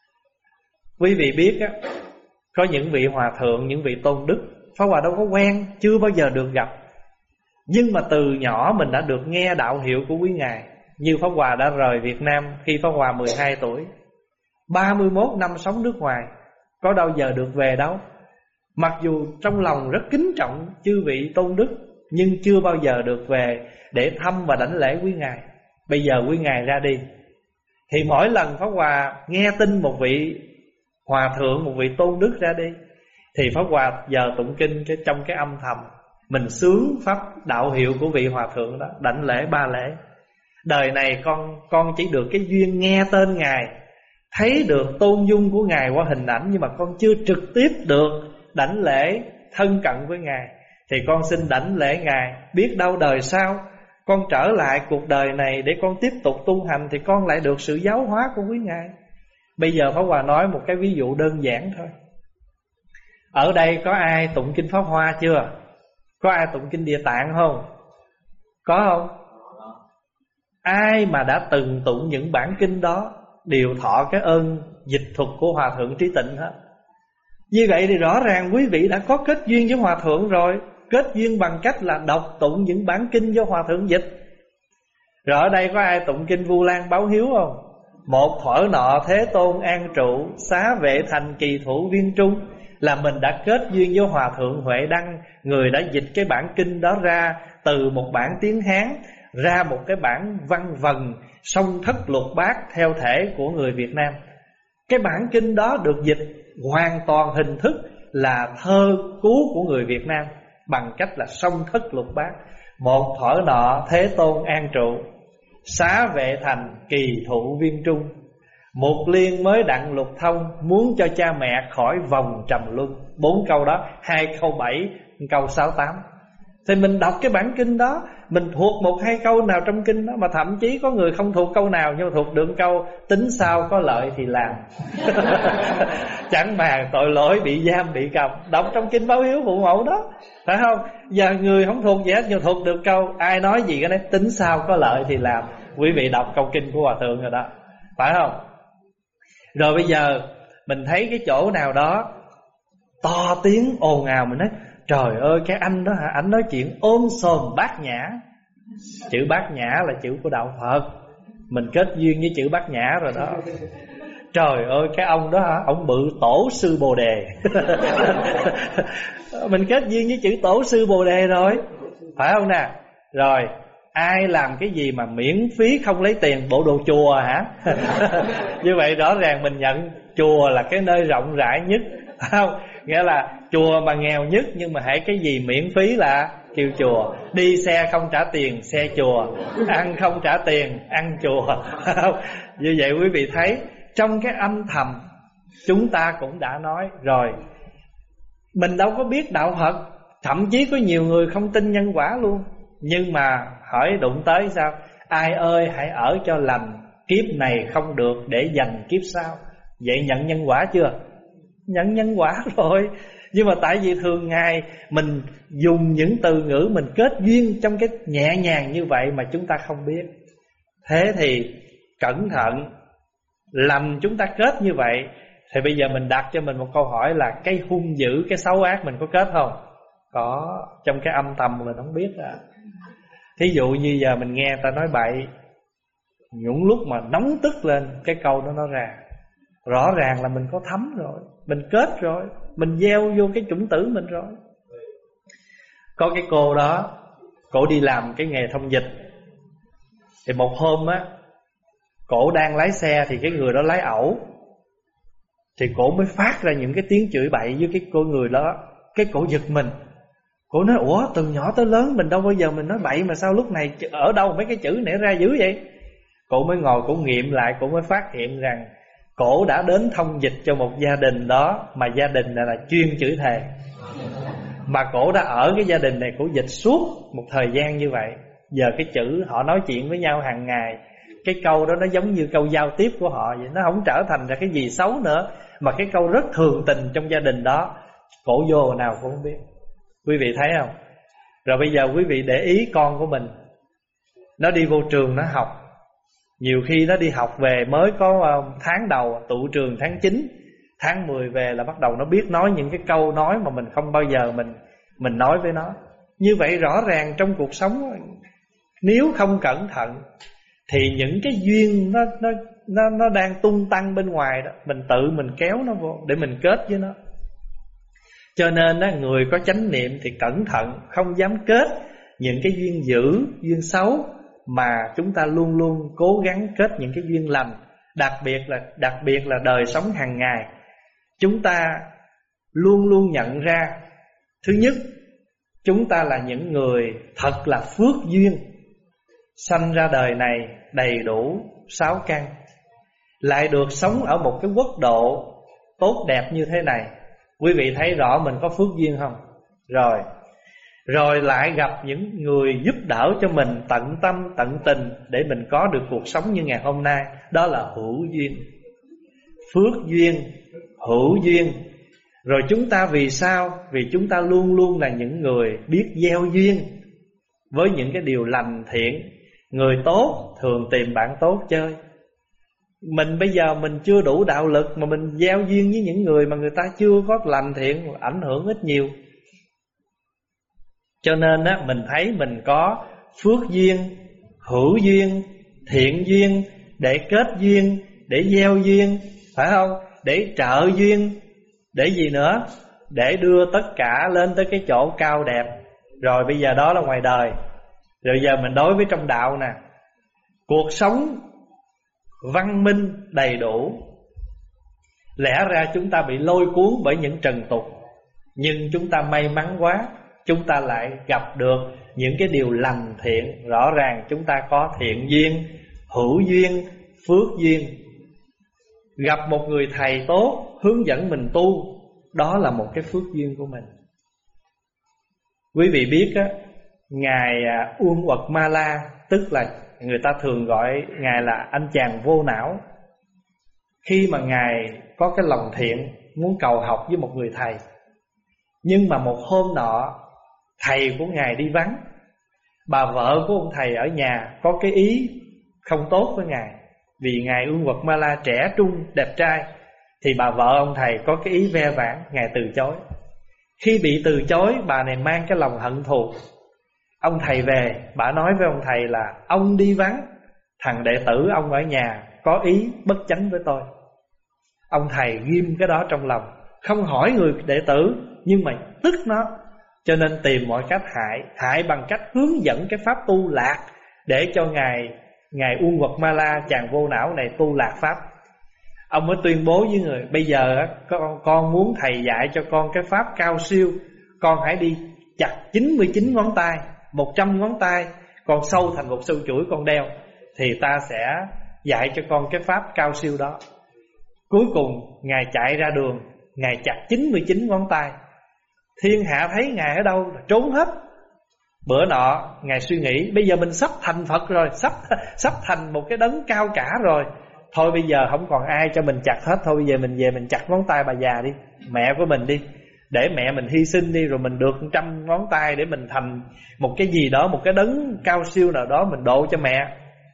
Quý vị biết á, có những vị hòa thượng, những vị tôn đức Pháp Hòa đâu có quen, chưa bao giờ được gặp, nhưng mà từ nhỏ mình đã được nghe đạo hiệu của quý ngài. Như Pháp Hòa đã rời Việt Nam khi Pháp Hòa mười hai tuổi, ba mươi mốt năm sống nước ngoài, có đâu giờ được về đâu. Mặc dù trong lòng rất kính trọng chư vị tôn đức, nhưng chưa bao giờ được về để thăm và đảnh lễ quý ngài. Bây giờ quý ngài ra đi, thì mỗi lần Pháp Hòa nghe tin một vị hòa thượng, một vị tôn đức ra đi, thì Pháp Hòa giờ tụng kinh cái trong cái âm thầm, mình sướng pháp đạo hiệu của vị hòa thượng đó, đảnh lễ ba lễ. Đời này con con chỉ được cái duyên nghe tên ngài, thấy được tôn dung của ngài qua hình ảnh, nhưng mà con chưa trực tiếp được đảnh lễ thân cận với ngài. Thì con xin đảnh lễ ngài, biết đâu đời sau con trở lại cuộc đời này để con tiếp tục tu hành, thì con lại được sự giáo hóa của quý ngài. Bây giờ Pháp Hòa nói một cái ví dụ đơn giản thôi. Ở đây có ai tụng kinh Pháp Hoa chưa? Có ai tụng kinh Địa Tạng không? Có không? Ai mà đã từng tụng những bản kinh đó đều thọ cái ơn dịch thuật của Hòa Thượng Trí Tịnh hết. Như vậy thì rõ ràng quý vị đã có kết duyên với Hòa Thượng rồi. Kết duyên bằng cách là đọc tụng những bản kinh do Hòa Thượng dịch. Rồi ở đây có ai tụng kinh Vu Lan Báo Hiếu không? Một thuở nọ Thế Tôn an trụ, xá vệ thành kỳ thủ viên trung. Là mình đã kết duyên với Hòa Thượng Huệ Đăng, người đã dịch cái bản kinh đó ra từ một bản tiếng Hán ra một cái bản văn vần song thất lục bát theo thể của người Việt Nam. Cái bản kinh đó được dịch hoàn toàn hình thức là thơ cứu của người Việt Nam bằng cách là song thất lục bát. Một thuở nọ Thế Tôn an trụ, xá vệ thành kỳ thụ viên trung. Một liên mới đặng lục thông, muốn cho cha mẹ khỏi vòng trầm luân. Bốn câu đó, hai câu bảy, câu sáu tám. Thì mình đọc cái bản kinh đó, mình thuộc một hai câu nào trong kinh đó, mà thậm chí có người không thuộc câu nào nhưng mà thuộc được câu tính sao có lợi thì làm. Chẳng bàn tội lỗi bị giam bị cầm. Đọc trong kinh Báo Hiếu phụ mẫu đó, phải không? Giờ người không thuộc gì hết nhưng thuộc được câu ai nói gì cái đấy, tính sao có lợi thì làm. Quý vị đọc câu kinh của Hòa Thượng rồi đó, phải không? Rồi bây giờ mình thấy cái chỗ nào đó to tiếng ồn ào, mình nói trời ơi cái anh đó hả, anh nói chuyện ôm sòm bát nhã. Chữ bát nhã là chữ của đạo Phật, mình kết duyên với chữ bát nhã rồi đó. Trời ơi cái ông đó hả, ông bự tổ sư Bồ Đề. Mình kết duyên với chữ tổ sư Bồ Đề rồi, phải không nè? Rồi ai làm cái gì mà miễn phí không lấy tiền, bộ đồ chùa hả? Như vậy rõ ràng mình nhận chùa là cái nơi rộng rãi nhất, phải không? Nghĩa là chùa mà nghèo nhất, nhưng mà hãy cái gì miễn phí là kêu chùa. Đi xe không trả tiền, xe chùa. Ăn không trả tiền, ăn chùa. Như vậy quý vị thấy trong cái âm thầm chúng ta cũng đã nói rồi. Mình đâu có biết đạo Phật, thậm chí có nhiều người không tin nhân quả luôn. Nhưng mà hỏi đụng tới sao? Ai ơi hãy ở cho lành, kiếp này không được để dành kiếp sau. Vậy nhận nhân quả chưa? Nhận nhân quả rồi. Nhưng mà tại vì thường ngày mình dùng những từ ngữ mình kết duyên trong cái nhẹ nhàng như vậy mà chúng ta không biết. Thế thì cẩn thận. Lầm chúng ta kết như vậy, thì bây giờ mình đặt cho mình một câu hỏi là cái hung dữ, cái xấu ác mình có kết không? Có, trong cái âm thầm mình không biết à. Thí dụ như giờ mình nghe ta nói bậy, những lúc mà nóng tức lên cái câu đó nó ra, rõ ràng là mình có thấm rồi, mình kết rồi, mình gieo vô cái chủng tử mình rồi. Có cái cô đó, cổ đi làm cái nghề thông dịch. Thì một hôm á, cổ đang lái xe thì cái người đó lái ẩu, thì cổ mới phát ra những cái tiếng chửi bậy với cái cô người đó. Cái cổ giật mình. Cổ nói ủa từ nhỏ tới lớn mình đâu bao giờ mình nói bậy, mà sao lúc này ở đâu mấy cái chữ nảy ra dữ vậy. Cổ mới ngồi cổ nghiệm lại, cổ mới phát hiện rằng cổ đã đến thông dịch cho một gia đình đó, mà gia đình này là chuyên chửi thề. Mà cổ đã ở cái gia đình này, cổ dịch suốt một thời gian như vậy. Giờ cái chữ họ nói chuyện với nhau hàng ngày, cái câu đó nó giống như câu giao tiếp của họ vậy, nó không trở thành ra cái gì xấu nữa, mà cái câu rất thường tình trong gia đình đó. Cổ vô hồi nào cũng không biết. Quý vị thấy không? Rồi bây giờ quý vị để ý con của mình, nó đi vô trường nó học. Nhiều khi nó đi học về mới có tháng đầu, tụ trường tháng chín, tháng mười về là bắt đầu nó biết nói những cái câu nói mà mình không bao giờ mình mình nói với nó. Như vậy rõ ràng trong cuộc sống, nếu không cẩn thận thì những cái duyên nó nó nó nó đang tung tăng bên ngoài đó, mình tự mình kéo nó vô để mình kết với nó. Cho nên á, người có chánh niệm thì cẩn thận, không dám kết những cái duyên dữ, duyên xấu, mà chúng ta luôn luôn cố gắng kết những cái duyên lành. Đặc biệt là đặc biệt là đời sống hàng ngày, chúng ta luôn luôn nhận ra, thứ nhất, chúng ta là những người thật là phước duyên, sanh ra đời này đầy đủ sáu căn, lại được sống ở một cái quốc độ tốt đẹp như thế này. Quý vị thấy rõ mình có phước duyên không? Rồi Rồi lại gặp những người giúp đỡ cho mình tận tâm tận tình để mình có được cuộc sống như ngày hôm nay. Đó là hữu duyên, phước duyên, hữu duyên. Rồi chúng ta vì sao? Vì chúng ta luôn luôn là những người biết gieo duyên với những cái điều lành thiện. Người tốt thường tìm bạn tốt chơi. Mình bây giờ mình chưa đủ đạo lực mà mình gieo duyên với những người mà người ta chưa có lành thiện, ảnh hưởng ít nhiều. Cho nên á, mình thấy mình có phước duyên, hữu duyên, thiện duyên, để kết duyên, để gieo duyên, phải không? Để trợ duyên, để gì nữa? Để đưa tất cả lên tới cái chỗ cao đẹp. Rồi bây giờ đó là ngoài đời. Rồi giờ mình đối với trong đạo nè, cuộc sống văn minh đầy đủ. Lẽ ra chúng ta bị lôi cuốn bởi những trần tục, nhưng chúng ta may mắn quá, chúng ta lại gặp được những cái điều lành thiện. Rõ ràng chúng ta có thiện duyên, hữu duyên, phước duyên. Gặp một người thầy tốt hướng dẫn mình tu, đó là một cái phước duyên của mình. Quý vị biết á, Ngài Uông Uật Ma La, tức là người ta thường gọi Ngài là anh chàng vô não. Khi mà Ngài có cái lòng thiện, muốn cầu học với một người thầy, nhưng mà một hôm nọ thầy của Ngài đi vắng. Bà vợ của ông thầy ở nhà có cái ý không tốt với Ngài. Vì Ngài Uông Uật Ma La trẻ trung, đẹp trai, thì bà vợ ông thầy có cái ý ve vãn, Ngài từ chối. Khi bị từ chối, bà này mang cái lòng hận thù. Ông thầy về, bà nói với ông thầy là ông đi vắng, thằng đệ tử ông ở nhà có ý bất chánh với tôi. Ông thầy ghim cái đó trong lòng, không hỏi người đệ tử, nhưng mà tức nó, cho nên tìm mọi cách hại. Hại bằng cách hướng dẫn cái pháp tu lạc, để cho Ngài Ngài Uông Uật Ma La, chàng vô não này, tu lạc pháp. Ông mới tuyên bố với người, bây giờ con, con muốn thầy dạy cho con cái pháp cao siêu. Con hãy đi chặt chín mươi chín ngón tay, một trăm ngón tay, con sâu thành một sâu chuỗi con đeo, thì ta sẽ dạy cho con cái pháp cao siêu đó. Cuối cùng Ngài chạy ra đường, Ngài chặt chín mươi chín ngón tay. Thiên hạ thấy Ngài ở đâu trốn hết. Bữa nọ Ngài suy nghĩ, bây giờ mình sắp thành Phật rồi, Sắp sắp thành một cái đấng cao cả rồi, thôi bây giờ không còn ai cho mình chặt hết. Thôi bây giờ mình về mình chặt ngón tay bà già đi, mẹ của mình đi, để mẹ mình hy sinh đi, rồi mình được trăm ngón tay để mình thành một cái gì đó, một cái đấng cao siêu nào đó, mình độ cho mẹ.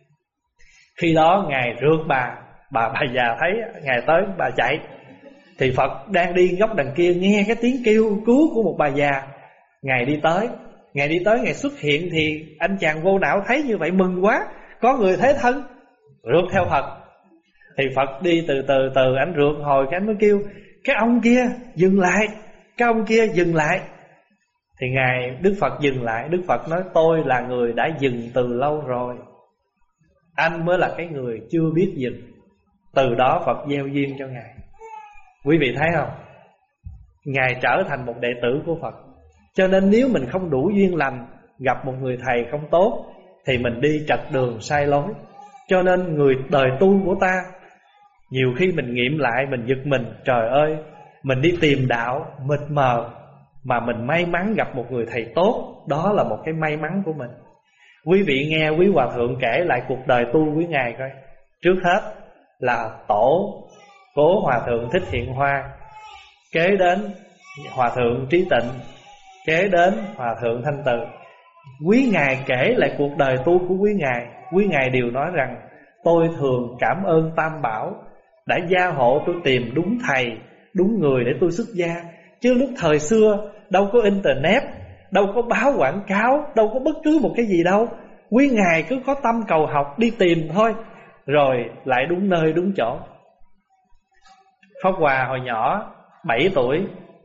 Khi đó Ngài rượt bà, bà bà già thấy Ngài tới, bà chạy. Thì Phật đang đi góc đằng kia, nghe cái tiếng kêu cứu của một bà già. Ngài đi tới, Ngài đi tới, Ngài xuất hiện. Thì anh chàng vô não thấy như vậy mừng quá, có người thế thân, rượt theo Phật. Thì Phật đi từ từ từ, anh rượt hồi cái anh mới kêu cái ông kia dừng lại, cái ông kia dừng lại. Thì Ngài Đức Phật dừng lại. Đức Phật nói tôi là người đã dừng từ lâu rồi, anh mới là cái người chưa biết dừng. Từ đó Phật gieo duyên cho Ngài. Quý vị thấy không? Ngài trở thành một đệ tử của Phật. Cho nên nếu mình không đủ duyên lành, gặp một người thầy không tốt, thì mình đi trật đường sai lối. Cho nên người đời tu của ta, nhiều khi mình nghiệm lại mình giật mình. Trời ơi, mình đi tìm đạo mịt mờ, mà mình may mắn gặp một người thầy tốt, đó là một cái may mắn của mình. Quý vị nghe quý hòa thượng kể lại cuộc đời tu quý Ngài coi. Trước hết là tổ Cố Hòa Thượng Thích Hiện Hoa, kế đến Hòa Thượng Trí Tịnh, kế đến Hòa Thượng Thanh Từ. Quý Ngài kể lại cuộc đời tu của quý Ngài, quý Ngài đều nói rằng tôi thường cảm ơn Tam Bảo đã gia hộ tôi tìm đúng thầy, đúng người để tôi xuất gia. Chứ lúc thời xưa đâu có internet, đâu có báo quảng cáo, đâu có bất cứ một cái gì đâu. Quý Ngài cứ có tâm cầu học, đi tìm thôi, rồi lại đúng nơi đúng chỗ. Pháp Hòa hồi nhỏ bảy tuổi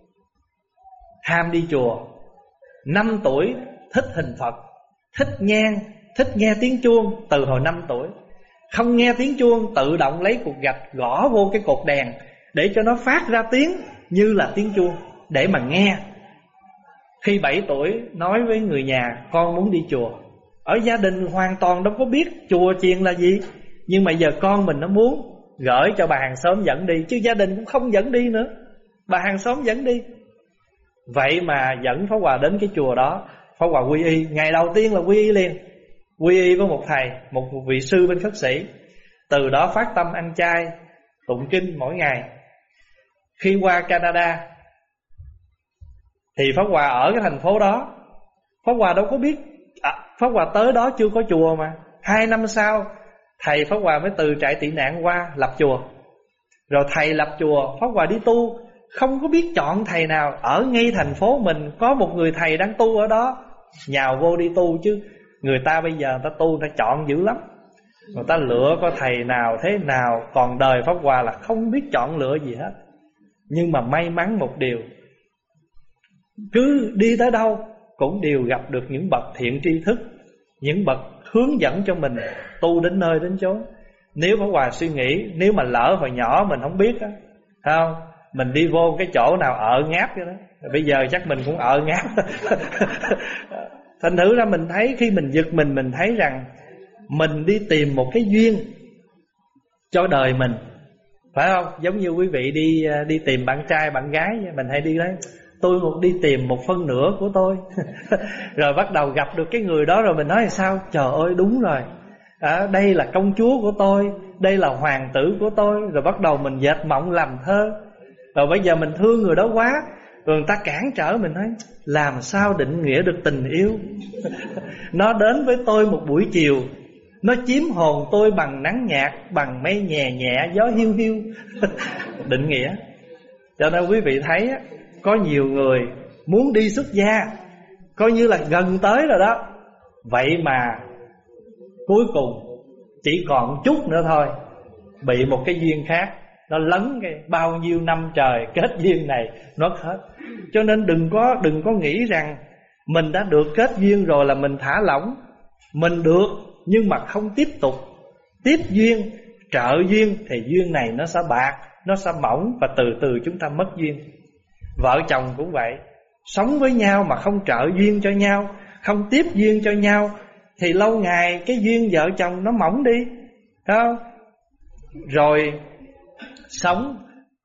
ham đi chùa, năm tuổi thích hình Phật, thích nhang, thích nghe tiếng chuông. Từ hồi năm tuổi không nghe tiếng chuông, tự động lấy cục gạch gõ vô cái cột đèn để cho nó phát ra tiếng như là tiếng chuông để mà nghe. Khi bảy tuổi nói với người nhà con muốn đi chùa. Ở gia đình hoàn toàn đâu có biết chùa chiền là gì, nhưng mà giờ con mình nó muốn, gửi cho bà hàng xóm dẫn đi, chứ gia đình cũng không dẫn đi nữa, bà hàng xóm dẫn đi. Vậy mà dẫn Pháp Hòa đến cái chùa đó. Pháp Hòa quy y, ngày đầu tiên là quy y liền. Quy y với một thầy, một, một vị sư bên Khất Sĩ. Từ đó phát tâm ăn chay, tụng kinh mỗi ngày. Khi qua Canada thì Pháp Hòa ở cái thành phố đó, Pháp Hòa đâu có biết à, Pháp Hòa tới đó chưa có chùa mà. Hai năm sau thầy Pháp Hòa mới từ trại tị nạn qua lập chùa. Rồi thầy lập chùa, Pháp Hòa đi tu, không có biết chọn thầy nào. Ở ngay thành phố mình có một người thầy đang tu ở đó, nhào vô đi tu. Chứ người ta bây giờ người ta tu, người ta chọn dữ lắm, người ta lựa có thầy nào thế nào. Còn đời Pháp Hòa là không biết chọn lựa gì hết. Nhưng mà may mắn một điều, cứ đi tới đâu cũng đều gặp được những bậc thiện tri thức, những bậc hướng dẫn cho mình tu đến nơi đến chốn. Nếu Pháp Hòa suy nghĩ, nếu mà lỡ hồi nhỏ mình không biết á, không, mình đi vô cái chỗ nào ợ ngáp vậy đó, bây giờ chắc mình cũng ợ ngáp. Thành thử ra mình thấy, khi mình giật mình, mình thấy rằng mình đi tìm một cái duyên cho đời mình, phải không? Giống như quý vị đi đi tìm bạn trai, bạn gái, mình hay đi đấy, tôi một đi tìm một phân nửa của tôi. Rồi bắt đầu gặp được cái người đó rồi mình nói là sao? Trời ơi đúng rồi, à, đây là công chúa của tôi, đây là hoàng tử của tôi. Rồi bắt đầu mình dệt mộng làm thơ. Rồi bây giờ mình thương người đó quá, rồi người ta cản trở, mình nói làm sao định nghĩa được tình yêu. Nó đến với tôi một buổi chiều, nó chiếm hồn tôi bằng nắng nhạt, bằng mây nhẹ nhẹ, gió hiu hiu. Định nghĩa. Cho nên quý vị thấy có nhiều người muốn đi xuất gia, coi như là gần tới rồi đó, vậy mà cuối cùng chỉ còn chút nữa thôi, bị một cái duyên khác nó lấn cái bao nhiêu năm trời kết duyên này nó hết. Cho nên đừng có đừng có nghĩ rằng mình đã được kết duyên rồi là mình thả lỏng. Mình được nhưng mà không tiếp tục tiếp duyên, trợ duyên thì duyên này nó sẽ bạc, nó sẽ mỏng và từ từ chúng ta mất duyên. Vợ chồng cũng vậy, sống với nhau mà không trợ duyên cho nhau, không tiếp duyên cho nhau thì lâu ngày cái duyên vợ chồng nó mỏng đi, phải không? Rồi sống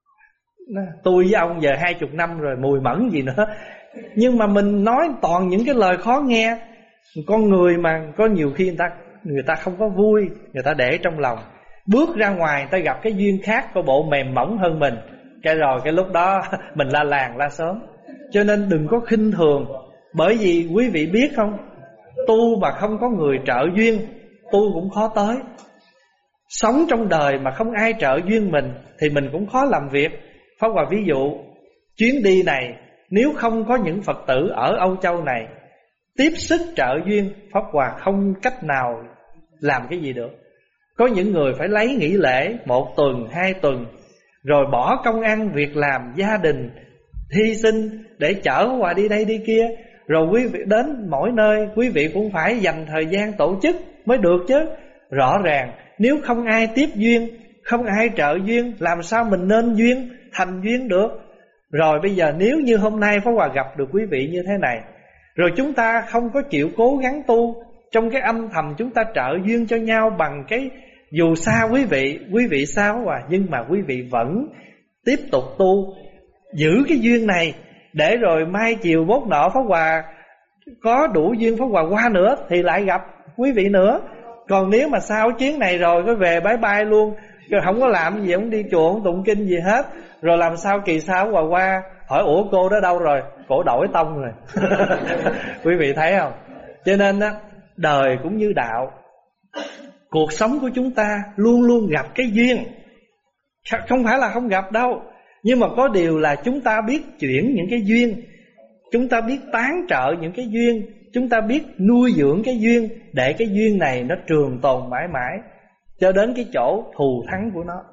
tôi với ông giờ hai chục năm rồi, mùi mẫn gì nữa. Nhưng mà mình nói toàn những cái lời khó nghe. Con người mà có nhiều khi người ta người ta không có vui, người ta để trong lòng. Bước ra ngoài người ta gặp cái duyên khác, có bộ mềm mỏng hơn mình, cái rồi cái lúc đó mình la làng la xóm. Cho nên đừng có khinh thường. Bởi vì quý vị biết không, tu mà không có người trợ duyên, tu cũng khó tới. Sống trong đời mà không ai trợ duyên mình thì mình cũng khó làm việc. Pháp Hòa ví dụ, chuyến đi này nếu không có những Phật tử ở Âu Châu này tiếp sức trợ duyên, Pháp Hòa không cách nào làm cái gì được. Có những người phải lấy nghỉ lễ một tuần, hai tuần, rồi bỏ công ăn, việc làm, gia đình, hy sinh để chở Pháp Hòa đi đây đi kia. Rồi quý vị đến mỗi nơi, quý vị cũng phải dành thời gian tổ chức mới được chứ. Rõ ràng nếu không ai tiếp duyên, không ai trợ duyên, làm sao mình nên duyên, thành duyên được. Rồi bây giờ nếu như hôm nay Pháp Hòa gặp được quý vị như thế này, rồi chúng ta không có chịu cố gắng tu, trong cái âm thầm chúng ta trợ duyên cho nhau bằng cái, dù xa quý vị, quý vị xa Pháp Hòa, nhưng mà quý vị vẫn tiếp tục tu, giữ cái duyên này, để rồi mai chiều mốt nọ Pháp Hòa có đủ duyên Pháp Hòa qua nữa thì lại gặp quý vị nữa. Còn nếu mà sau chuyến này rồi có về bye bye luôn, rồi không có làm gì, không đi chùa, không tụng kinh gì hết, rồi làm sao kỳ sau Pháp Hòa qua hỏi ủa cô đó đâu rồi, cổ đổi tông rồi. Quý vị thấy không? Cho nên á, đời cũng như đạo, cuộc sống của chúng ta luôn luôn gặp cái duyên. Không phải là không gặp đâu, nhưng mà có điều là chúng ta biết chuyển những cái duyên, chúng ta biết tán trợ những cái duyên, chúng ta biết nuôi dưỡng cái duyên, để cái duyên này nó trường tồn mãi mãi, cho đến cái chỗ thù thắng của nó.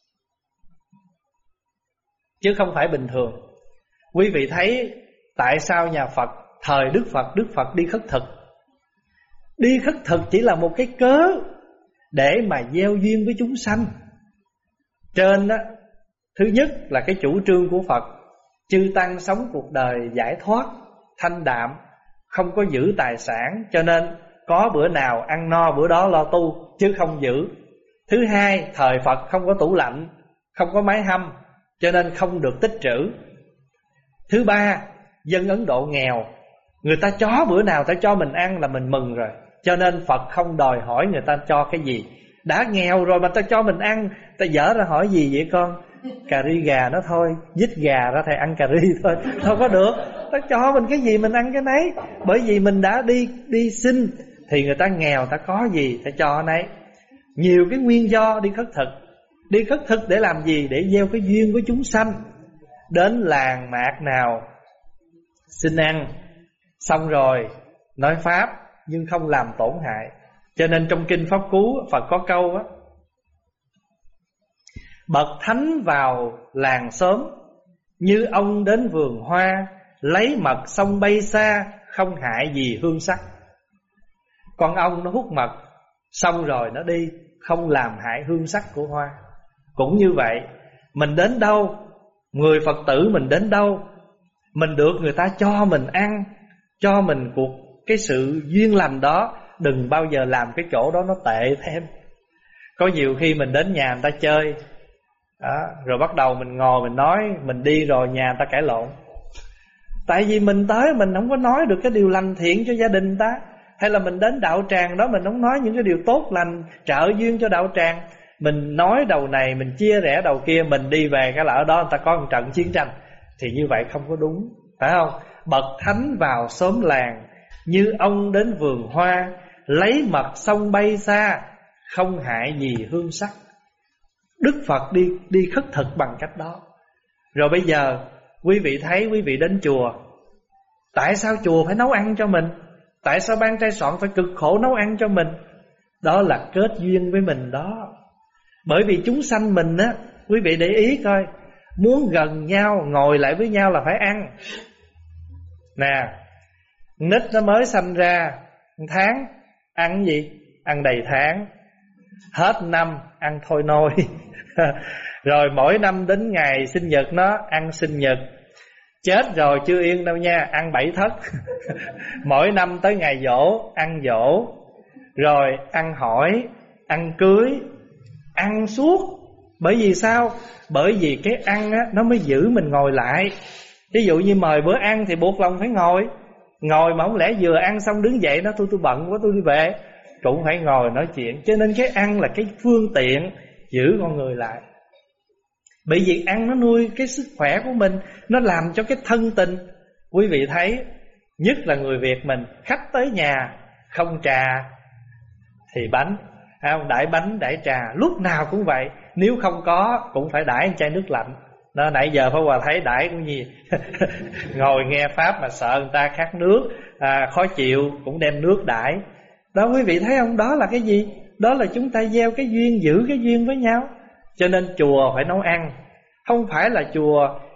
Chứ không phải bình thường. Quý vị thấy tại sao nhà Phật, thời Đức Phật, Đức Phật đi khất thực. Đi khất thực chỉ là một cái cớ để mà gieo duyên với chúng sanh. Trên đó, thứ nhất là cái chủ trương của Phật, chư tăng sống cuộc đời giải thoát, thanh đạm, không có giữ tài sản, cho nên có bữa nào ăn no bữa đó lo tu, chứ không giữ. Thứ hai, thời Phật không có tủ lạnh, không có máy hâm, cho nên không được tích trữ. Thứ ba, dân Ấn Độ nghèo, người ta cho bữa nào ta cho mình ăn là mình mừng rồi, cho nên Phật không đòi hỏi người ta cho cái gì. Đã nghèo rồi mà ta cho mình ăn, ta dở ra hỏi gì vậy con? Cà ri gà nó thôi, giết gà ra thầy ăn cà ri thôi, thôi có được. Ta cho mình cái gì mình ăn cái nấy, bởi vì mình đã đi đi xin thì người ta nghèo, ta có gì ta cho nấy. Nhiều cái nguyên do đi khất thực. Đi khất thực để làm gì? Để gieo cái duyên với chúng sanh. Đến làng mạc nào xin ăn, xong rồi nói pháp nhưng không làm tổn hại. Cho nên trong Kinh Pháp Cú Phật có câu á: bậc thánh vào làng xóm, như ông đến vườn hoa, lấy mật xong bay xa, không hại gì hương sắc. Con ong nó hút mật, xong rồi nó đi, không làm hại hương sắc của hoa. Cũng như vậy, mình đến đâu, người Phật tử mình đến đâu, mình được người ta cho mình ăn, cho mình cuộc cái sự duyên lành đó, đừng bao giờ làm cái chỗ đó nó tệ thêm. Có nhiều khi mình đến nhà người ta chơi đó, rồi bắt đầu mình ngồi mình nói, mình đi rồi nhà người ta cãi lộn. Tại vì mình tới mình không có nói được cái điều lành thiện cho gia đình người ta. Hay là mình đến đạo tràng đó mình không nói những cái điều tốt lành, trợ duyên cho đạo tràng. Mình nói đầu này, mình chia rẽ đầu kia, mình đi về cái là ở đó người ta có một trận chiến tranh. Thì như vậy không có đúng, phải không? Bậc thánh vào xóm làng, như ông đến vườn hoa, lấy mật xong bay xa, không hại gì hương sắc. Đức Phật đi đi khất thực bằng cách đó. Rồi bây giờ quý vị thấy, quý vị đến chùa, tại sao chùa phải nấu ăn cho mình? Tại sao ban trai soạn phải cực khổ nấu ăn cho mình? Đó là kết duyên với mình đó. Bởi vì chúng sanh mình á, quý vị để ý coi, muốn gần nhau, ngồi lại với nhau là phải ăn. Nè, nít nó mới sanh ra một tháng, ăn gì? Ăn đầy tháng. Hết năm, ăn thôi nôi. Rồi mỗi năm đến ngày sinh nhật nó, ăn sinh nhật. Chết rồi chưa yên đâu nha, ăn bảy thất. Mỗi năm tới ngày giỗ, ăn giỗ. Rồi ăn hỏi, ăn cưới, ăn suốt. Bởi vì sao? Bởi vì cái ăn á, nó mới giữ mình ngồi lại. Ví dụ như mời bữa ăn thì buộc lòng phải ngồi. Ngồi mà không lẽ vừa ăn xong đứng dậy nó tôi tôi bận quá tôi đi về, cũng phải ngồi nói chuyện. Cho nên cái ăn là cái phương tiện giữ con người lại. Bởi vì ăn nó nuôi cái sức khỏe của mình, nó làm cho cái thân tình. Quý vị thấy, nhất là người Việt mình, khách tới nhà không trà thì bánh, không đãi bánh đãi trà, lúc nào cũng vậy. Nếu không có cũng phải đãi một chai nước lạnh. Đó, nãy giờ Pháp Hòa thấy đãi cũng gì. Ngồi nghe pháp mà sợ người ta khát nước, à, khó chịu cũng đem nước đãi. Đó, quý vị thấy không? Đó là cái gì? Đó là chúng ta gieo cái duyên, giữ cái duyên với nhau. Cho nên chùa phải nấu ăn. Không phải là chùa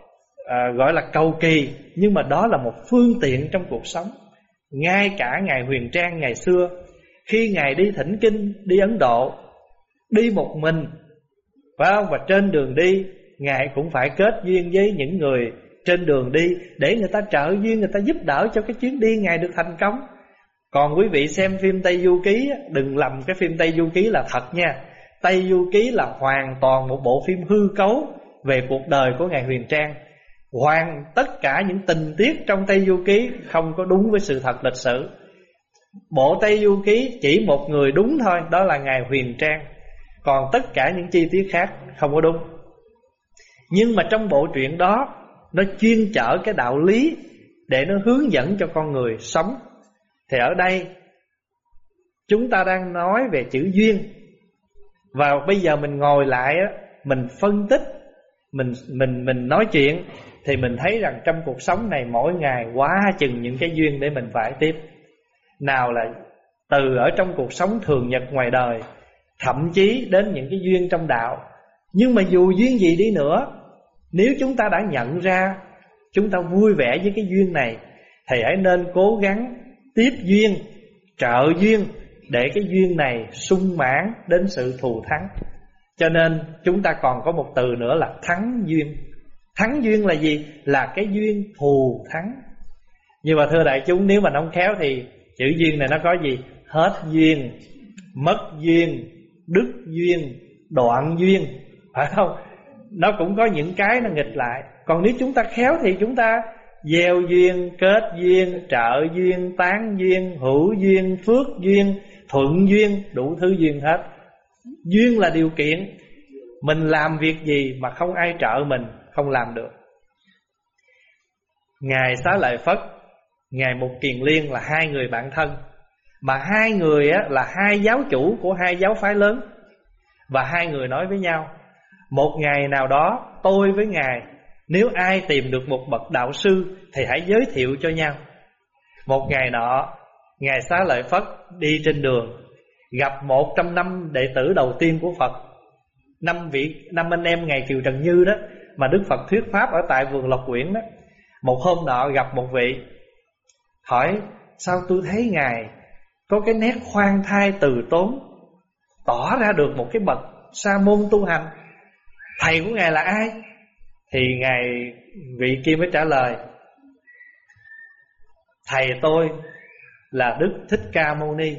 à, gọi là cầu kỳ, nhưng mà đó là một phương tiện trong cuộc sống. Ngay cả Ngài Huyền Trang ngày xưa, khi Ngài đi thỉnh kinh, đi Ấn Độ, đi một mình, phải không? Và trên đường đi, Ngài cũng phải kết duyên với những người trên đường đi, để người ta trợ duyên, người ta giúp đỡ cho cái chuyến đi Ngài được thành công. Còn quý vị xem phim Tây Du Ký, đừng lầm cái phim Tây Du Ký là thật nha. Tây Du Ký là hoàn toàn một bộ phim hư cấu về cuộc đời của Ngài Huyền Trang. Hoàn tất cả những tình tiết trong Tây Du Ký không có đúng với sự thật lịch sử. Bộ Tây Du Ký chỉ một người đúng thôi, đó là Ngài Huyền Trang. Còn tất cả những chi tiết khác không có đúng. Nhưng mà trong bộ truyện đó, nó chuyên chở cái đạo lý để nó hướng dẫn cho con người sống. Thì ở đây chúng ta đang nói về chữ duyên. Và bây giờ mình ngồi lại á, mình phân tích, Mình mình mình nói chuyện, thì mình thấy rằng trong cuộc sống này mỗi ngày quá chừng những cái duyên để mình phải tiếp. Nào là từ ở trong cuộc sống thường nhật ngoài đời, thậm chí đến những cái duyên trong đạo. Nhưng mà dù duyên gì đi nữa, nếu chúng ta đã nhận ra chúng ta vui vẻ với cái duyên này, thì hãy nên cố gắng tiếp duyên, trợ duyên, để cái duyên này sung mãn đến sự thù thắng. Cho nên chúng ta còn có một từ nữa là thắng duyên. Thắng duyên là gì? Là cái duyên thù thắng. Nhưng mà thưa đại chúng, nếu mà không khéo thì chữ duyên này nó có gì? Hết duyên, mất duyên, đứt duyên, đoạn duyên, phải không? Nó cũng có những cái nó nghịch lại. Còn nếu chúng ta khéo thì chúng ta gieo duyên, kết duyên, trợ duyên, tán duyên, hữu duyên, phước duyên, thuận duyên, đủ thứ duyên hết. Duyên là điều kiện. Mình làm việc gì mà không ai trợ mình, không làm được. Ngài Xá Lợi Phất, Ngài Mục Kiền Liên là hai người bạn thân. Mà hai người á, là hai giáo chủ của hai giáo phái lớn. Và hai người nói với nhau, một ngày nào đó tôi với Ngài, nếu ai tìm được một bậc đạo sư thì hãy giới thiệu cho nhau. Một ngày nọ, Ngài Xá Lợi Phất đi trên đường, gặp một trong năm đệ tử đầu tiên của Phật. Năm vị năm anh em Ngài Kiều Trần Như đó, mà Đức Phật thuyết pháp ở tại vườn Lộc Uyển đó. Một hôm nọ gặp một vị, hỏi: sao tôi thấy Ngài có cái nét khoan thai từ tốn, tỏ ra được một cái bậc sa môn tu hành, thầy của Ngài là ai? Thì Ngài vị kia mới trả lời: thầy tôi là Đức Thích Ca Mâu Ni.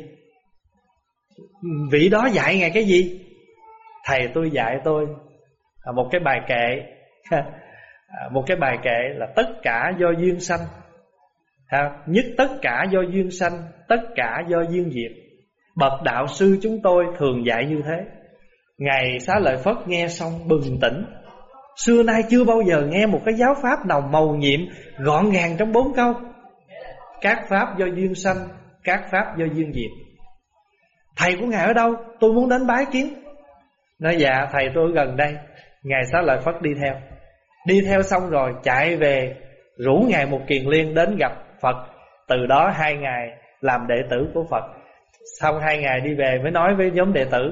Vị đó dạy Ngài cái gì? Thầy tôi dạy tôi một cái bài kệ. Một cái bài kệ là tất cả do duyên sanh, nhất tất cả do duyên sanh, tất cả do duyên diệt. Bậc đạo sư chúng tôi thường dạy như thế. Ngài Xá Lợi Phất nghe xong bừng tỉnh. Xưa nay chưa bao giờ nghe một cái giáo pháp nào mầu nhiệm, gọn gàng trong bốn câu: các pháp do duyên sanh, các pháp do duyên diệt. Thầy của Ngài ở đâu? Tôi muốn đến bái kiến. Nói dạ thầy tôi ở gần đây. Ngài Xá Lợi Phất đi theo. Đi theo xong rồi chạy về rủ Ngài Mục Kiền Liên đến gặp Phật. Từ đó hai Ngài làm đệ tử của Phật. Xong hai Ngài đi về mới nói với nhóm đệ tử: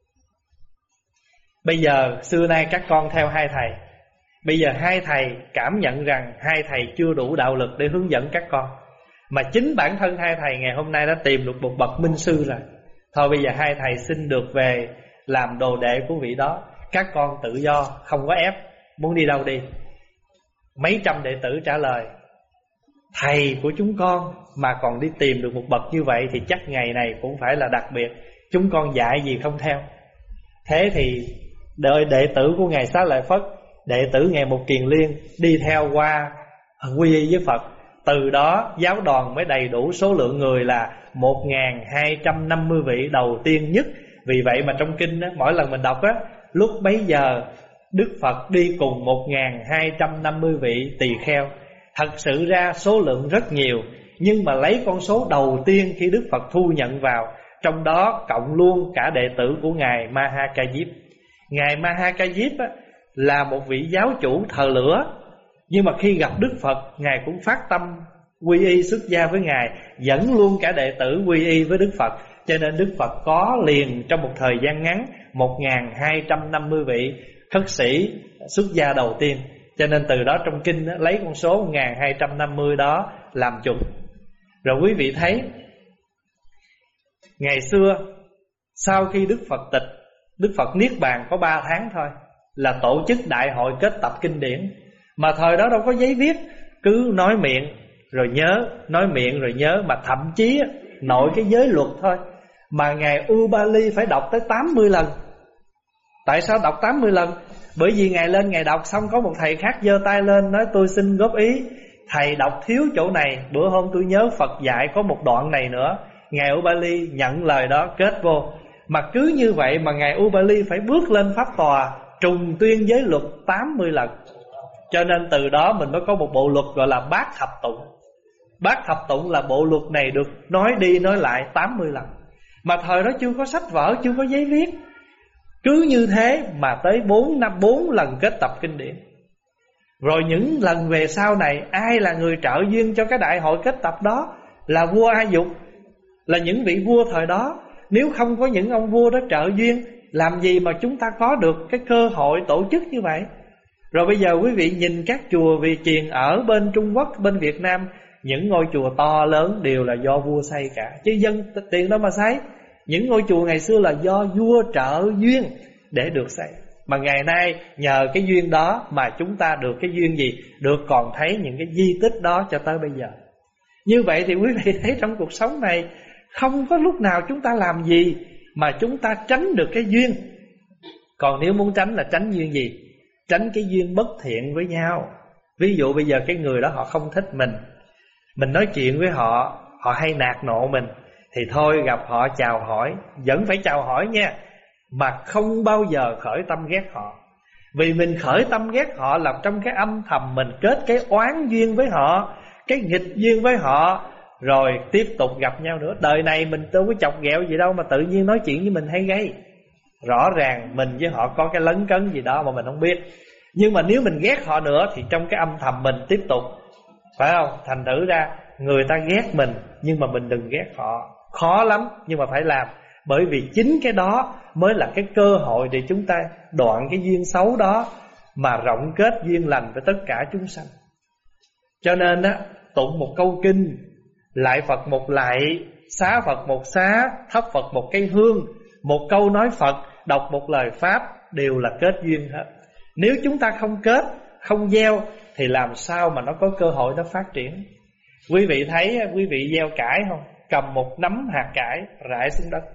bây giờ xưa nay các con theo hai thầy. Bây giờ hai thầy cảm nhận rằng hai thầy chưa đủ đạo lực để hướng dẫn các con, mà chính bản thân hai thầy ngày hôm nay đã tìm được một bậc minh sư rồi. Thôi bây giờ hai thầy xin được về làm đồ đệ của vị đó. Các con tự do, không có ép, muốn đi đâu đi. Mấy trăm đệ tử trả lời: thầy của chúng con mà còn đi tìm được một bậc như vậy thì chắc ngày này cũng phải là đặc biệt. Chúng con dạy gì không theo. Thế thì đợi đệ tử của Ngài Xá Lợi Phất, đệ tử Ngài Mục Kiền Liên đi theo qua quy y với Phật. Từ đó giáo đoàn mới đầy đủ số lượng người là một nghìn hai trăm năm mươi vị đầu tiên nhất. Vì vậy mà trong kinh á, mỗi lần mình đọc á, lúc bấy giờ Đức Phật đi cùng một nghìn hai trăm năm mươi vị tỳ kheo. Thật sự ra số lượng rất nhiều, nhưng mà lấy con số đầu tiên khi Đức Phật thu nhận vào, trong đó cộng luôn cả đệ tử của Ngài Ma Ha Ca Diếp. Ngài Ma Ha Ca Diếp á, là một vị giáo chủ thờ lửa, nhưng mà khi gặp Đức Phật, Ngài cũng phát tâm quy y xuất gia với Ngài, dẫn luôn cả đệ tử quy y với Đức Phật. Cho nên Đức Phật có liền trong một thời gian ngắn một nghìn hai trăm năm mươi vị khất sĩ xuất gia đầu tiên. Cho nên từ đó trong kinh đó, lấy con số một nghìn hai trăm năm mươi đó làm chuẩn. Rồi quý vị thấy ngày xưa sau khi Đức Phật tịch, Đức Phật niết bàn có ba tháng thôi là tổ chức đại hội kết tập kinh điển. Mà thời đó đâu có giấy viết, cứ nói miệng rồi nhớ, nói miệng rồi nhớ. Mà thậm chí nội cái giới luật thôi mà Ngài Ubali phải đọc tới tám mươi lần. Tại sao đọc tám mươi lần? Bởi vì Ngài lên Ngài đọc xong có một thầy khác giơ tay lên nói tôi xin góp ý, thầy đọc thiếu chỗ này, bữa hôm tôi nhớ Phật dạy có một đoạn này nữa. Ngài Ubali nhận lời đó kết vô. Mà cứ như vậy mà Ngài Ubali phải bước lên pháp tòa trùng tuyên giới luật tám mươi lần. Cho nên từ đó mình mới có một bộ luật gọi là Bát Thập Tụng. Bát Thập Tụng là bộ luật này được nói đi nói lại tám mươi lần. Mà thời đó chưa có sách vở, chưa có giấy viết. Cứ như thế mà tới bốn năm bốn lần kết tập kinh điển. Rồi những lần về sau này, ai là người trợ duyên cho cái đại hội kết tập đó? Là vua A Dục, là những vị vua thời đó. Nếu không có những ông vua đó trợ duyên, làm gì mà chúng ta có được cái cơ hội tổ chức như vậy? Rồi bây giờ quý vị nhìn các chùa Vị Chiền ở bên Trung Quốc, bên Việt Nam, những ngôi chùa to lớn đều là do vua xây cả, chứ dân tiền đâu mà xây. Những ngôi chùa ngày xưa là do vua trợ duyên để được xây. Mà ngày nay nhờ cái duyên đó mà chúng ta được cái duyên gì? Được còn thấy những cái di tích đó cho tới bây giờ. Như vậy thì quý vị thấy trong cuộc sống này không có lúc nào chúng ta làm gì mà chúng ta tránh được cái duyên. Còn nếu muốn tránh là tránh duyên gì? Tránh cái duyên bất thiện với nhau. Ví dụ bây giờ cái người đó họ không thích mình, mình nói chuyện với họ, họ hay nạt nộ mình, thì thôi gặp họ chào hỏi, vẫn phải chào hỏi nha, mà không bao giờ khởi tâm ghét họ. Vì mình khởi tâm ghét họ là trong cái âm thầm mình kết cái oán duyên với họ, cái nghịch duyên với họ, rồi tiếp tục gặp nhau nữa. Đời này mình đâu có chọc ghẹo gì đâu mà tự nhiên nói chuyện với mình hay gây. Rõ ràng mình với họ có cái lấn cấn gì đó mà mình không biết. Nhưng mà nếu mình ghét họ nữa thì trong cái âm thầm mình tiếp tục, phải không? Thành thử ra người ta ghét mình nhưng mà mình đừng ghét họ. Khó lắm nhưng mà phải làm. Bởi vì chính cái đó mới là cái cơ hội để chúng ta đoạn cái duyên xấu đó, mà rộng kết duyên lành với tất cả chúng sanh. Cho nên á, tụng một câu kinh, lại Phật một lạy, xá Phật một xá, thắp Phật một cây hương, một câu nói Phật, đọc một lời Pháp đều là kết duyên hết. Nếu chúng ta không kết, không gieo thì làm sao mà nó có cơ hội nó phát triển. Quý vị thấy quý vị gieo cải không? Cầm một nắm hạt cải rải xuống đất.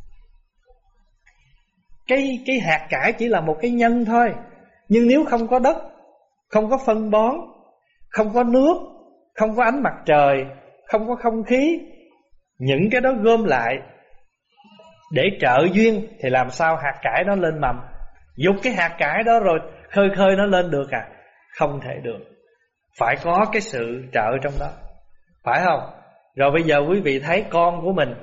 Cái, cái hạt cải chỉ là một cái nhân thôi. Nhưng nếu không có đất, không có phân bón, không có nước, không có ánh mặt trời, không có không khí, những cái đó gom lại để trợ duyên thì làm sao hạt cải nó lên mầm. Dục cái hạt cải đó rồi khơi khơi nó lên được à? Không thể được. Phải có cái sự trợ trong đó, phải không? Rồi bây giờ quý vị thấy con của mình,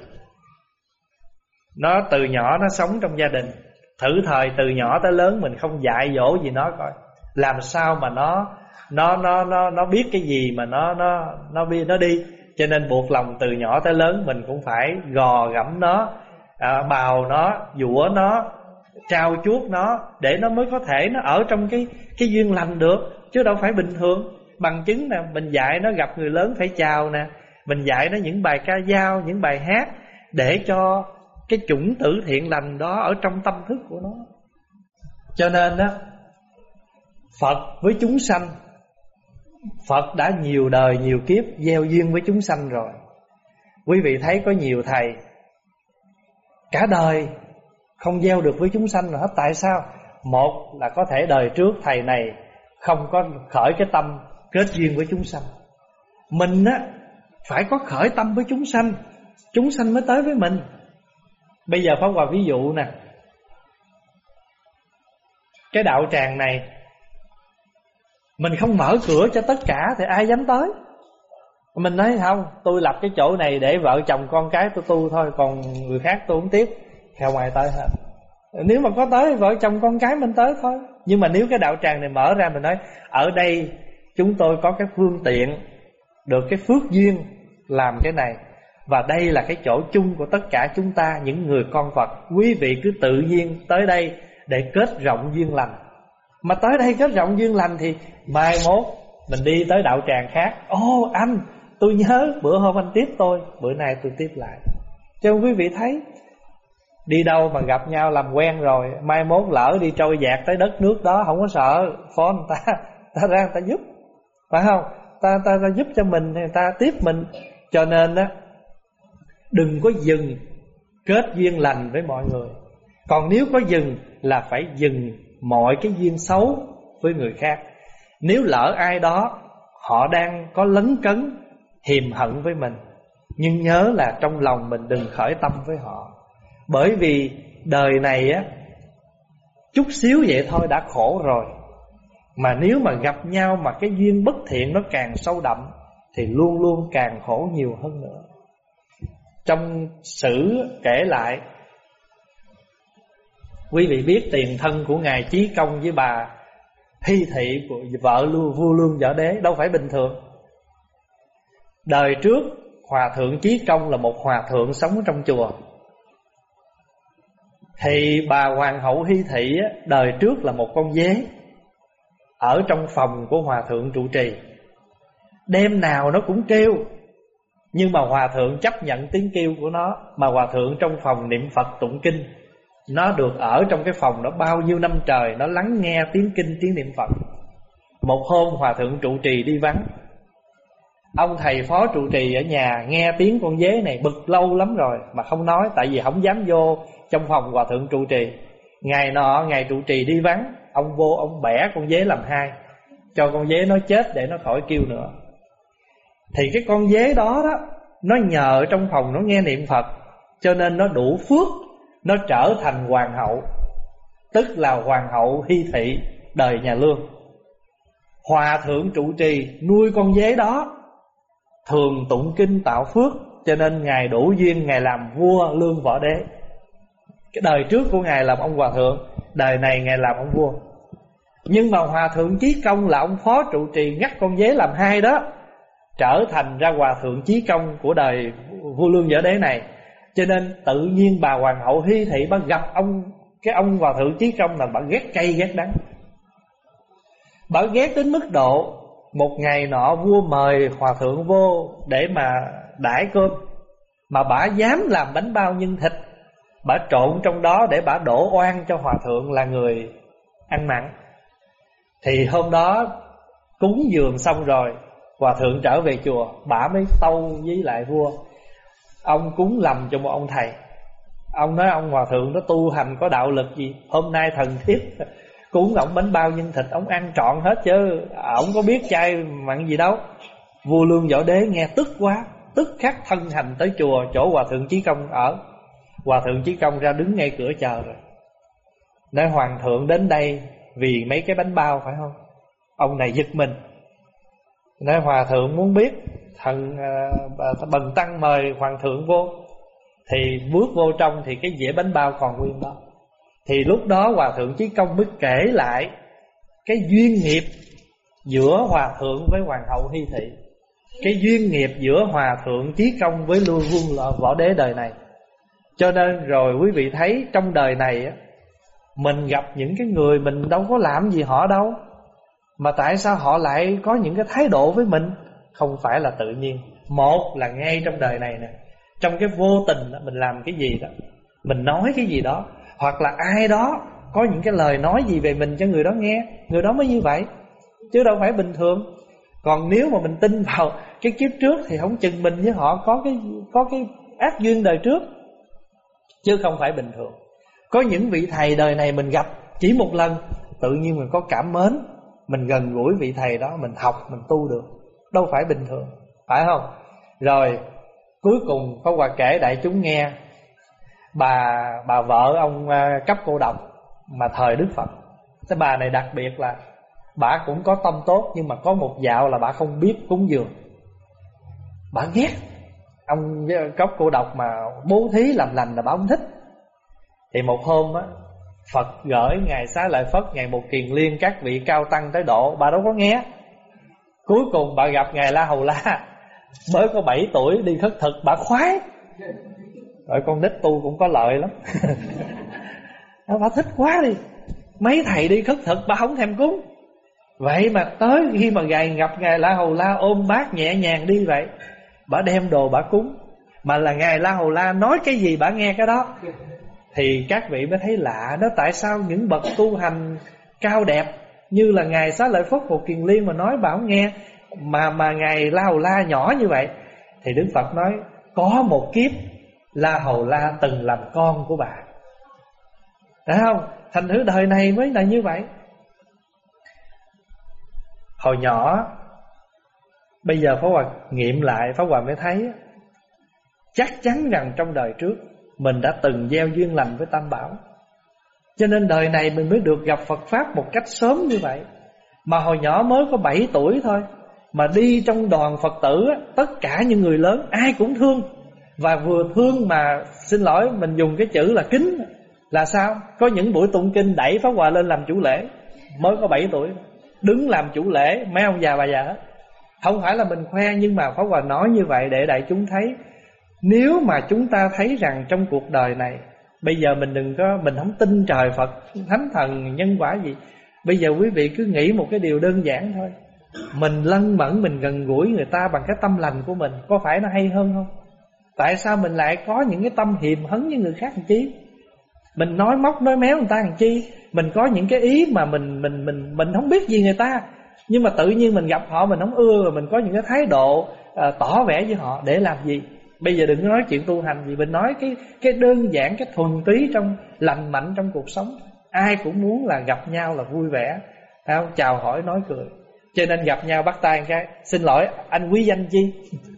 nó từ nhỏ nó sống trong gia đình. Thử thời từ nhỏ tới lớn mình không dạy dỗ gì nó coi, làm sao mà nó nó nó nó nó biết cái gì mà nó nó nó biết nó đi. Cho nên buộc lòng từ nhỏ tới lớn mình cũng phải gò gẫm nó, à, bào nó, dũa nó, trao chuốt nó, để nó mới có thể nó ở trong cái cái duyên lành được, chứ đâu phải bình thường. Bằng chứng nè, mình dạy nó gặp người lớn phải chào nè, mình dạy nó những bài ca dao, những bài hát, để cho cái chủng tử thiện lành đó ở trong tâm thức của nó. Cho nên đó, Phật với chúng sanh, Phật đã nhiều đời nhiều kiếp gieo duyên với chúng sanh rồi. Quý vị thấy có nhiều thầy cả đời không gieo được với chúng sanh nữa hết. Tại sao? Một là có thể đời trước thầy này không có khởi cái tâm kết duyên với chúng sanh. Mình á phải có khởi tâm với chúng sanh, chúng sanh mới tới với mình. Bây giờ Pháp Hòa ví dụ nè, cái đạo tràng này mình không mở cửa cho tất cả thì ai dám tới. Mình nói không, tôi lập cái chỗ này để vợ chồng con cái tôi tu thôi, còn người khác tôi không tiếp. Theo ngoài tới hết. Nếu mà có tới vợ chồng con cái mình tới thôi. Nhưng mà nếu cái đạo tràng này mở ra, mình nói ở đây chúng tôi có cái phương tiện, được cái phước duyên làm cái này, và đây là cái chỗ chung của tất cả chúng ta, những người con Phật. Quý vị cứ tự nhiên tới đây để kết rộng duyên lành. Mà tới đây kết rộng duyên lành thì mai mốt mình đi tới đạo tràng khác, ô anh, tôi nhớ bữa hôm anh tiếp tôi, bữa nay tôi tiếp lại. Cho quý vị thấy, đi đâu mà gặp nhau làm quen rồi, mai mốt lỡ đi trôi dạt tới đất nước đó, không có sợ, phone người ta, ta ra người ta giúp, phải không? Ta, ta, ta giúp cho mình, người ta tiếp mình. Cho nên á, đừng có dừng kết duyên lành với mọi người. Còn nếu có dừng là phải dừng mọi cái duyên xấu với người khác. Nếu lỡ ai đó họ đang có lấn cấn, hiềm hận với mình, nhưng nhớ là trong lòng mình đừng khởi tâm với họ. Bởi vì đời này á, chút xíu vậy thôi đã khổ rồi. Mà nếu mà gặp nhau mà cái duyên bất thiện nó càng sâu đậm thì luôn luôn càng khổ nhiều hơn nữa. Trong sử kể lại, quý vị biết tiền thân của Ngài Chí Công với bà Hy Thị của vợ vua Lương Võ Đế đâu phải bình thường. Đời trước Hòa Thượng Chí Công là một hòa thượng sống trong chùa. Thì bà Hoàng hậu Hy Thị đời trước là một con dế ở trong phòng của Hòa Thượng trụ trì. Đêm nào nó cũng kêu, nhưng mà Hòa Thượng chấp nhận tiếng kêu của nó. Mà Hòa Thượng trong phòng niệm Phật tụng kinh, nó được ở trong cái phòng đó bao nhiêu năm trời, nó lắng nghe tiếng kinh, tiếng niệm Phật. Một hôm Hòa Thượng trụ trì đi vắng, ông thầy phó trụ trì ở nhà nghe tiếng con dế này bực lâu lắm rồi mà không nói, tại vì không dám vô trong phòng Hòa Thượng trụ trì. Ngày nọ ngày trụ trì đi vắng, ông vô ông bẻ con dế làm hai, cho con dế nó chết để nó khỏi kêu nữa. Thì cái con dế đó đó, nó nhờ trong phòng nó nghe niệm Phật, cho nên nó đủ phước, nó trở thành hoàng hậu, tức là Hoàng hậu Hy Thị đời nhà Lương. Hòa Thượng trụ trì nuôi con dế đó, thường tụng kinh tạo phước, cho nên Ngài đủ duyên Ngài làm vua Lương Võ Đế. Cái đời trước của Ngài làm ông Hòa Thượng, đời này Ngài làm ông vua. Nhưng mà Hòa Thượng Chí Công là ông phó trụ trì ngắt con dế làm hai đó, trở thành ra Hòa Thượng Chí Công của đời vua Lương Võ Đế này. Cho nên tự nhiên bà Hoàng hậu Hy Thị bà gặp ông cái ông Hòa Thượng Chí Công là bà ghét cay ghét đắng. Bà ghét đến mức độ một ngày nọ vua mời Hòa Thượng vô để mà đãi cơm, mà bà dám làm bánh bao nhân thịt, bà trộn trong đó để bà đổ oan cho Hòa Thượng là người ăn mặn. Thì hôm đó cúng dường xong rồi, Hòa Thượng trở về chùa, bà mới tâu với lại vua: ông cúng lầm cho một ông thầy. Ông nói ông Hòa Thượng đó tu hành có đạo lực gì, hôm nay thần thiết cúng ông bánh bao nhân thịt, ông ăn trọn hết chứ ông có biết chay mặn gì đâu. Vua Lương Võ Đế nghe tức quá, tức khắc thân hành tới chùa chỗ Hòa Thượng Chí Công ở. Hòa Thượng Chí Công ra đứng ngay cửa chờ rồi, nói Hoàng thượng đến đây vì mấy cái bánh bao phải không? Ông này giật mình, nói Hòa Thượng muốn biết thần uh, bần tăng mời Hoàng thượng vô. Thì bước vô trong thì cái dĩa bánh bao còn nguyên đó. Thì lúc đó Hòa Thượng Chí Công mới kể lại cái duyên nghiệp giữa Hòa Thượng với Hoàng hậu Hy Thị, cái duyên nghiệp giữa Hòa Thượng Chí Công với Lương Vương Võ Đế đời này. Cho nên rồi quý vị thấy trong đời này á, mình gặp những cái người mình đâu có làm gì họ đâu, mà tại sao họ lại có những cái thái độ với mình? Không phải là tự nhiên. Một là ngay trong đời này nè, trong cái vô tình đó, mình làm cái gì đó, mình nói cái gì đó, hoặc là ai đó có những cái lời nói gì về mình cho người đó nghe, người đó mới như vậy, chứ đâu phải bình thường. Còn nếu mà mình tin vào cái kiếp trước thì không chừng mình với họ có cái có cái ác duyên đời trước, chứ không phải bình thường. Có những vị thầy đời này mình gặp chỉ một lần, tự nhiên mình có cảm mến, mình gần gũi vị thầy đó, mình học, mình tu được, đâu phải bình thường, phải không? Rồi cuối cùng có quà kể đại chúng nghe, bà bà vợ ông cấp cô độc mà thời Đức Phật. Cái bà này đặc biệt là bà cũng có tâm tốt, nhưng mà có một dạo là bà không biết cúng dường. Bà ghét ông cấp cô độc mà bố thí làm lành là bà không thích. Thì một hôm á, Phật gửi Ngài Xá Lợi Phất, Ngài Một Kiền Liên, các vị cao tăng tới độ, bà đâu có nghe. Cuối cùng bà gặp Ngài La Hầu La, mới có bảy tuổi đi khất thực, bà khoái. Rồi con nít tu cũng có lợi lắm. Bà thích quá đi. Mấy thầy đi khất thực bà không thèm cúng. Vậy mà tới khi mà ngài gặp ngài La Hầu La ôm bát nhẹ nhàng đi vậy, bà đem đồ bà cúng. Mà là ngài La Hầu La nói cái gì bà nghe cái đó. Thì các vị mới thấy lạ đó, tại sao những bậc tu hành cao đẹp như là ngài Xá Lợi Phất Phổ Kiền Liên mà nói bà không nghe, Mà mà ngài La Hầu La nhỏ như vậy. Thì Đức Phật nói có một kiếp La Hầu La từng làm con của bà, phải không? Thành thử đời này mới là như vậy. Hồi nhỏ, bây giờ Pháp Hòa nghiệm lại, Pháp Hòa mới thấy chắc chắn rằng trong đời trước mình đã từng gieo duyên lành với Tam Bảo, cho nên đời này mình mới được gặp Phật Pháp một cách sớm như vậy. Mà hồi nhỏ mới có bảy tuổi thôi, mà đi trong đoàn Phật tử, tất cả những người lớn ai cũng thương. Và vừa thương mà, xin lỗi mình dùng cái chữ là kính. Là sao? Có những buổi tụng kinh đẩy Pháp Hòa lên làm chủ lễ. Mới có bảy tuổi, đứng làm chủ lễ, mấy ông già bà già hết. Không phải là mình khoe, nhưng mà Pháp Hòa nói như vậy để đại chúng thấy. Nếu mà chúng ta thấy rằng trong cuộc đời này, bây giờ mình đừng có, mình không tin trời Phật, thánh thần, nhân quả gì. Bây giờ quý vị cứ nghĩ một cái điều đơn giản thôi. Mình lân mẫn, mình gần gũi người ta bằng cái tâm lành của mình, có phải nó hay hơn không? Tại sao mình lại có những cái tâm hiềm hấn với người khác làm chi? Mình nói móc nói méo người ta làm chi? Mình có những cái ý mà mình mình mình mình không biết gì người ta, nhưng mà tự nhiên mình gặp họ mình không ưa, rồi mình có những cái thái độ à, tỏ vẻ với họ để làm gì? Bây giờ đừng có nói chuyện tu hành gì, mình nói cái cái đơn giản, cái thuần túy trong lành mạnh trong cuộc sống. Ai cũng muốn là gặp nhau là vui vẻ, không? Chào hỏi nói cười. Cho nên gặp nhau bắt tay một cái, xin lỗi anh quý danh chi?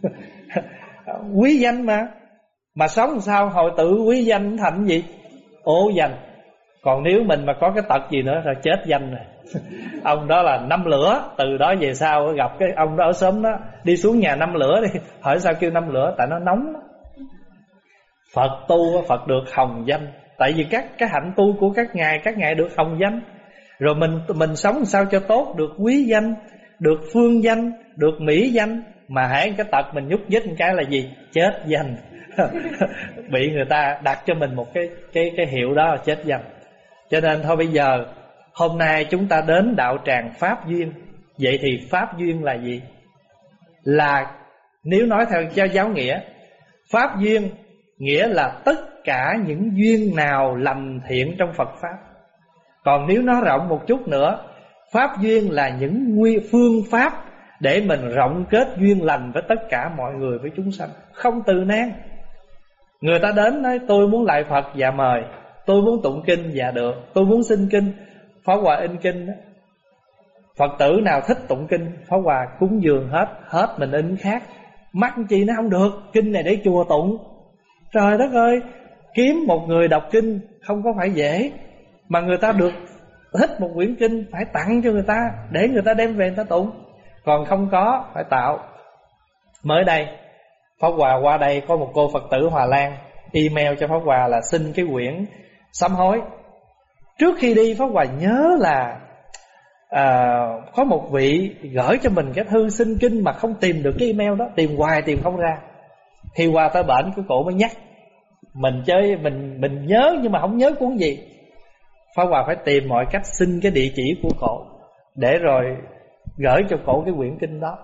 Quý danh mà. Mà sống sao hồi tự quý danh thành gì? Ố danh. Còn nếu mình mà có cái tật gì nữa rồi chết danh rồi. Ông đó là năm lửa. Từ đó về sau gặp cái ông đó ở xóm đó, đi xuống nhà năm lửa đi. Hỏi sao kêu năm lửa? Tại nó nóng đó. Phật tu, Phật được hồng danh. Tại vì các cái hạnh tu của các ngài, các ngài được hồng danh. Rồi mình mình sống sao cho tốt, được quý danh, được phương danh, được mỹ danh. Mà hãy cái tật mình nhúc nhích một cái là gì? Chết danh. Bị người ta đặt cho mình một cái cái cái hiệu đó là chết danh. Cho nên thôi bây giờ hôm nay chúng ta đến đạo tràng Pháp Duyên. Vậy thì Pháp Duyên là gì? Là nếu nói theo giáo giáo nghĩa, Pháp Duyên nghĩa là tất cả những duyên nào lành thiện trong Phật Pháp. Còn nếu nói rộng một chút nữa, Pháp Duyên là những phương pháp để mình rộng kết duyên lành với tất cả mọi người, với chúng sanh, không từ nan. Người ta đến nói tôi muốn lại Phật, dạ mời. Tôi muốn tụng kinh, dạ được. Tôi muốn xin kinh, Pháp Hòa in kinh đó. Phật tử nào thích tụng kinh, Pháp Hòa cúng dường hết. Hết mình in khác. Mắc chi nó không được, kinh này để chùa tụng. Trời đất ơi, kiếm một người đọc kinh không có phải dễ. Mà người ta được thích một quyển kinh phải tặng cho người ta, để người ta đem về người ta tụng. Còn không có, phải tạo. Mới đây Pháp Hòa qua đây có một cô Phật tử Hòa Lan email cho Pháp Hòa là xin cái quyển sám hối. Trước khi đi Pháp Hòa nhớ là à, có một vị gửi cho mình cái thư xin kinh mà không tìm được cái email đó, tìm hoài tìm không ra. Khi qua tới bển cái cổ mới nhắc mình chơi, mình mình nhớ nhưng mà không nhớ cuốn gì. Pháp Hòa phải tìm mọi cách xin cái địa chỉ của cổ, để rồi gửi cho cổ cái quyển kinh đó.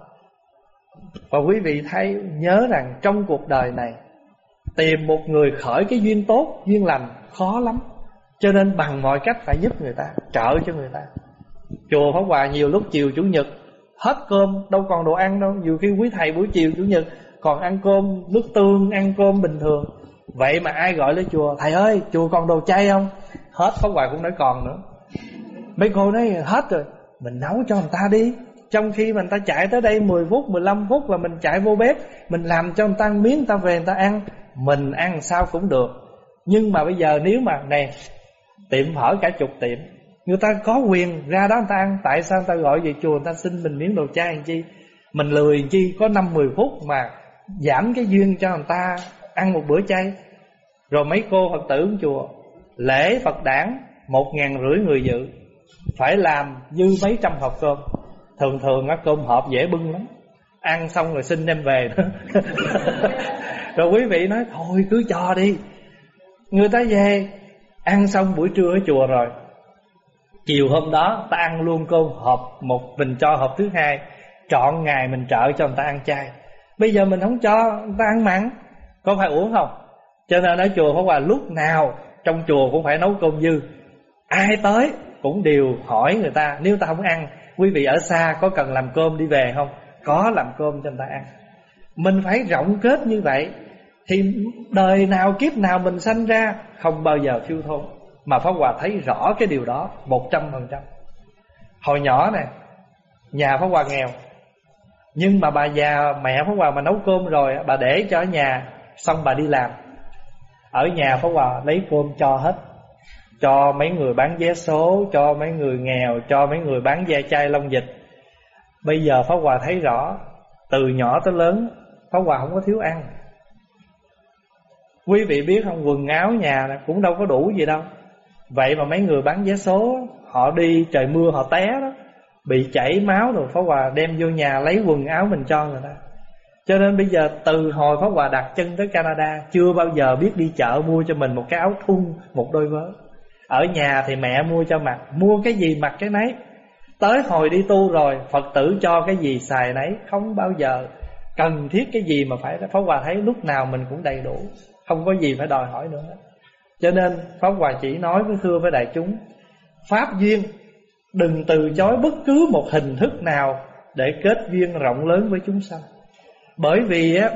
Và quý vị thấy, nhớ rằng trong cuộc đời này tìm một người khởi cái duyên tốt, duyên lành khó lắm. Cho nên bằng mọi cách phải giúp người ta, trợ cho người ta. Chùa Pháp Hòa nhiều lúc chiều Chủ nhật hết cơm, đâu còn đồ ăn đâu. Nhiều khi quý thầy buổi chiều Chủ nhật còn ăn cơm nước tương, ăn cơm bình thường. Vậy mà ai gọi lên chùa, thầy ơi chùa còn đồ chay không? Hết, Pháp Hòa cũng nói còn nữa. Mấy cô nói hết rồi, mình nấu cho người ta đi. Trong khi mình ta chạy tới đây mười phút, mười lăm phút là mình chạy vô bếp, mình làm cho người ta miếng, người ta về người ta ăn. Mình ăn sao cũng được. Nhưng mà bây giờ nếu mà này, tiệm phở cả chục tiệm, người ta có quyền ra đó người ta ăn. Tại sao người ta gọi về chùa người ta xin mình miếng đồ chay làm chi? Mình lười làm chi, có năm mười phút mà giảm cái duyên cho người ta ăn một bữa chay. Rồi mấy cô Phật tử của chùa, lễ Phật đản một ngàn rưỡi người dự, phải làm dư mấy trăm hộp cơm. Thường thường á cơm hộp dễ bưng lắm, ăn xong rồi xin đem về. Rồi quý vị nói thôi cứ cho đi. Người ta về ăn xong buổi trưa ở chùa rồi, Chiều hôm đó ta ăn luôn cơm hộp một, mình cho hộp thứ hai, trọn ngày mình trợ cho người ta ăn chay. Bây giờ mình không cho người ta ăn mặn, có phải uổng không? Cho nên ở chùa Pháp Hòa lúc nào trong chùa cũng phải nấu cơm dư. Ai tới cũng đều hỏi người ta, nếu ta không ăn, quý vị ở xa có cần làm cơm đi về không? Có, làm cơm cho người ta ăn. Mình phải rộng kết như vậy thì đời nào kiếp nào mình sanh ra không bao giờ thiếu thốn. Mà Pháp Hòa thấy rõ cái điều đó một trăm phần trăm. Hồi nhỏ nè, nhà Pháp Hòa nghèo, nhưng mà bà già mẹ Pháp Hòa mà nấu cơm rồi, bà để cho ở nhà, xong bà đi làm. Ở nhà Pháp Hòa lấy cơm cho hết, cho mấy người bán vé số, cho mấy người nghèo, cho mấy người bán da chai lông vịt. Bây giờ Pháp Hòa thấy rõ, từ nhỏ tới lớn Pháp Hòa không có thiếu ăn. Quý vị biết không, quần áo nhà cũng đâu có đủ gì đâu. Vậy mà mấy người bán vé số, họ đi trời mưa họ té đó, bị chảy máu rồi, Pháp Hòa đem vô nhà lấy quần áo mình cho người ta. Cho nên bây giờ từ hồi Pháp Hòa đặt chân tới Canada, chưa bao giờ biết đi chợ mua cho mình một cái áo thun, một đôi vớ. Ở nhà thì mẹ mua cho mặc, mua cái gì mặc cái nấy. Tới hồi đi tu rồi, Phật tử cho cái gì xài nấy, không bao giờ cần thiết cái gì mà phải. Pháp Hòa thấy lúc nào mình cũng đầy đủ, không có gì phải đòi hỏi nữa. Cho nên Pháp Hòa chỉ nói với thưa với đại chúng, pháp duyên đừng từ chối bất cứ một hình thức nào để kết duyên rộng lớn với chúng sanh. Bởi vì á,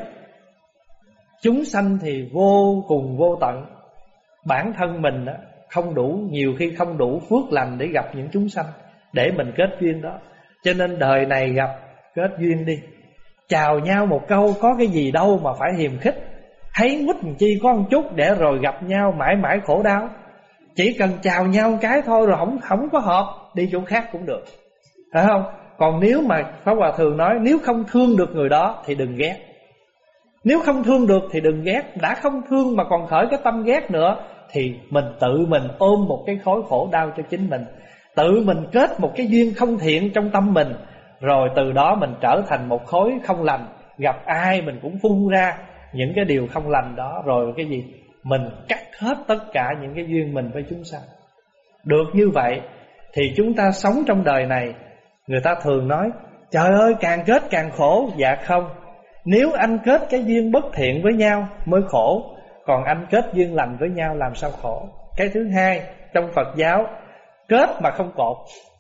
chúng sanh thì vô cùng vô tận. Bản thân mình á, không đủ, nhiều khi không đủ phước lành để gặp những chúng sanh, để mình kết duyên đó. Cho nên đời này gặp, kết duyên đi. Chào nhau một câu có cái gì đâu mà phải hiềm khích. Thấy mít chi có một chút để rồi gặp nhau mãi mãi khổ đau. Chỉ cần chào nhau một cái thôi, rồi không, không có hợp, đi chỗ khác cũng được, phải không? Còn nếu mà Pháp Hòa thường nói, nếu không thương được người đó thì đừng ghét. Nếu không thương được thì đừng ghét. Đã không thương mà còn khởi cái tâm ghét nữa thì mình tự mình ôm một cái khối khổ đau cho chính mình. Tự mình kết một cái duyên không thiện trong tâm mình, rồi từ đó mình trở thành một khối không lành. Gặp ai mình cũng phun ra những cái điều không lành đó. Rồi cái gì? Mình cắt hết tất cả những cái duyên mình với chúng sanh. Được như vậy thì chúng ta sống trong đời này. Người ta thường nói, trời ơi càng kết càng khổ. Dạ không, nếu anh kết cái duyên bất thiện với nhau mới khổ, còn anh kết duyên lành với nhau làm sao khổ. Cái thứ hai, trong Phật giáo, kết mà không cột.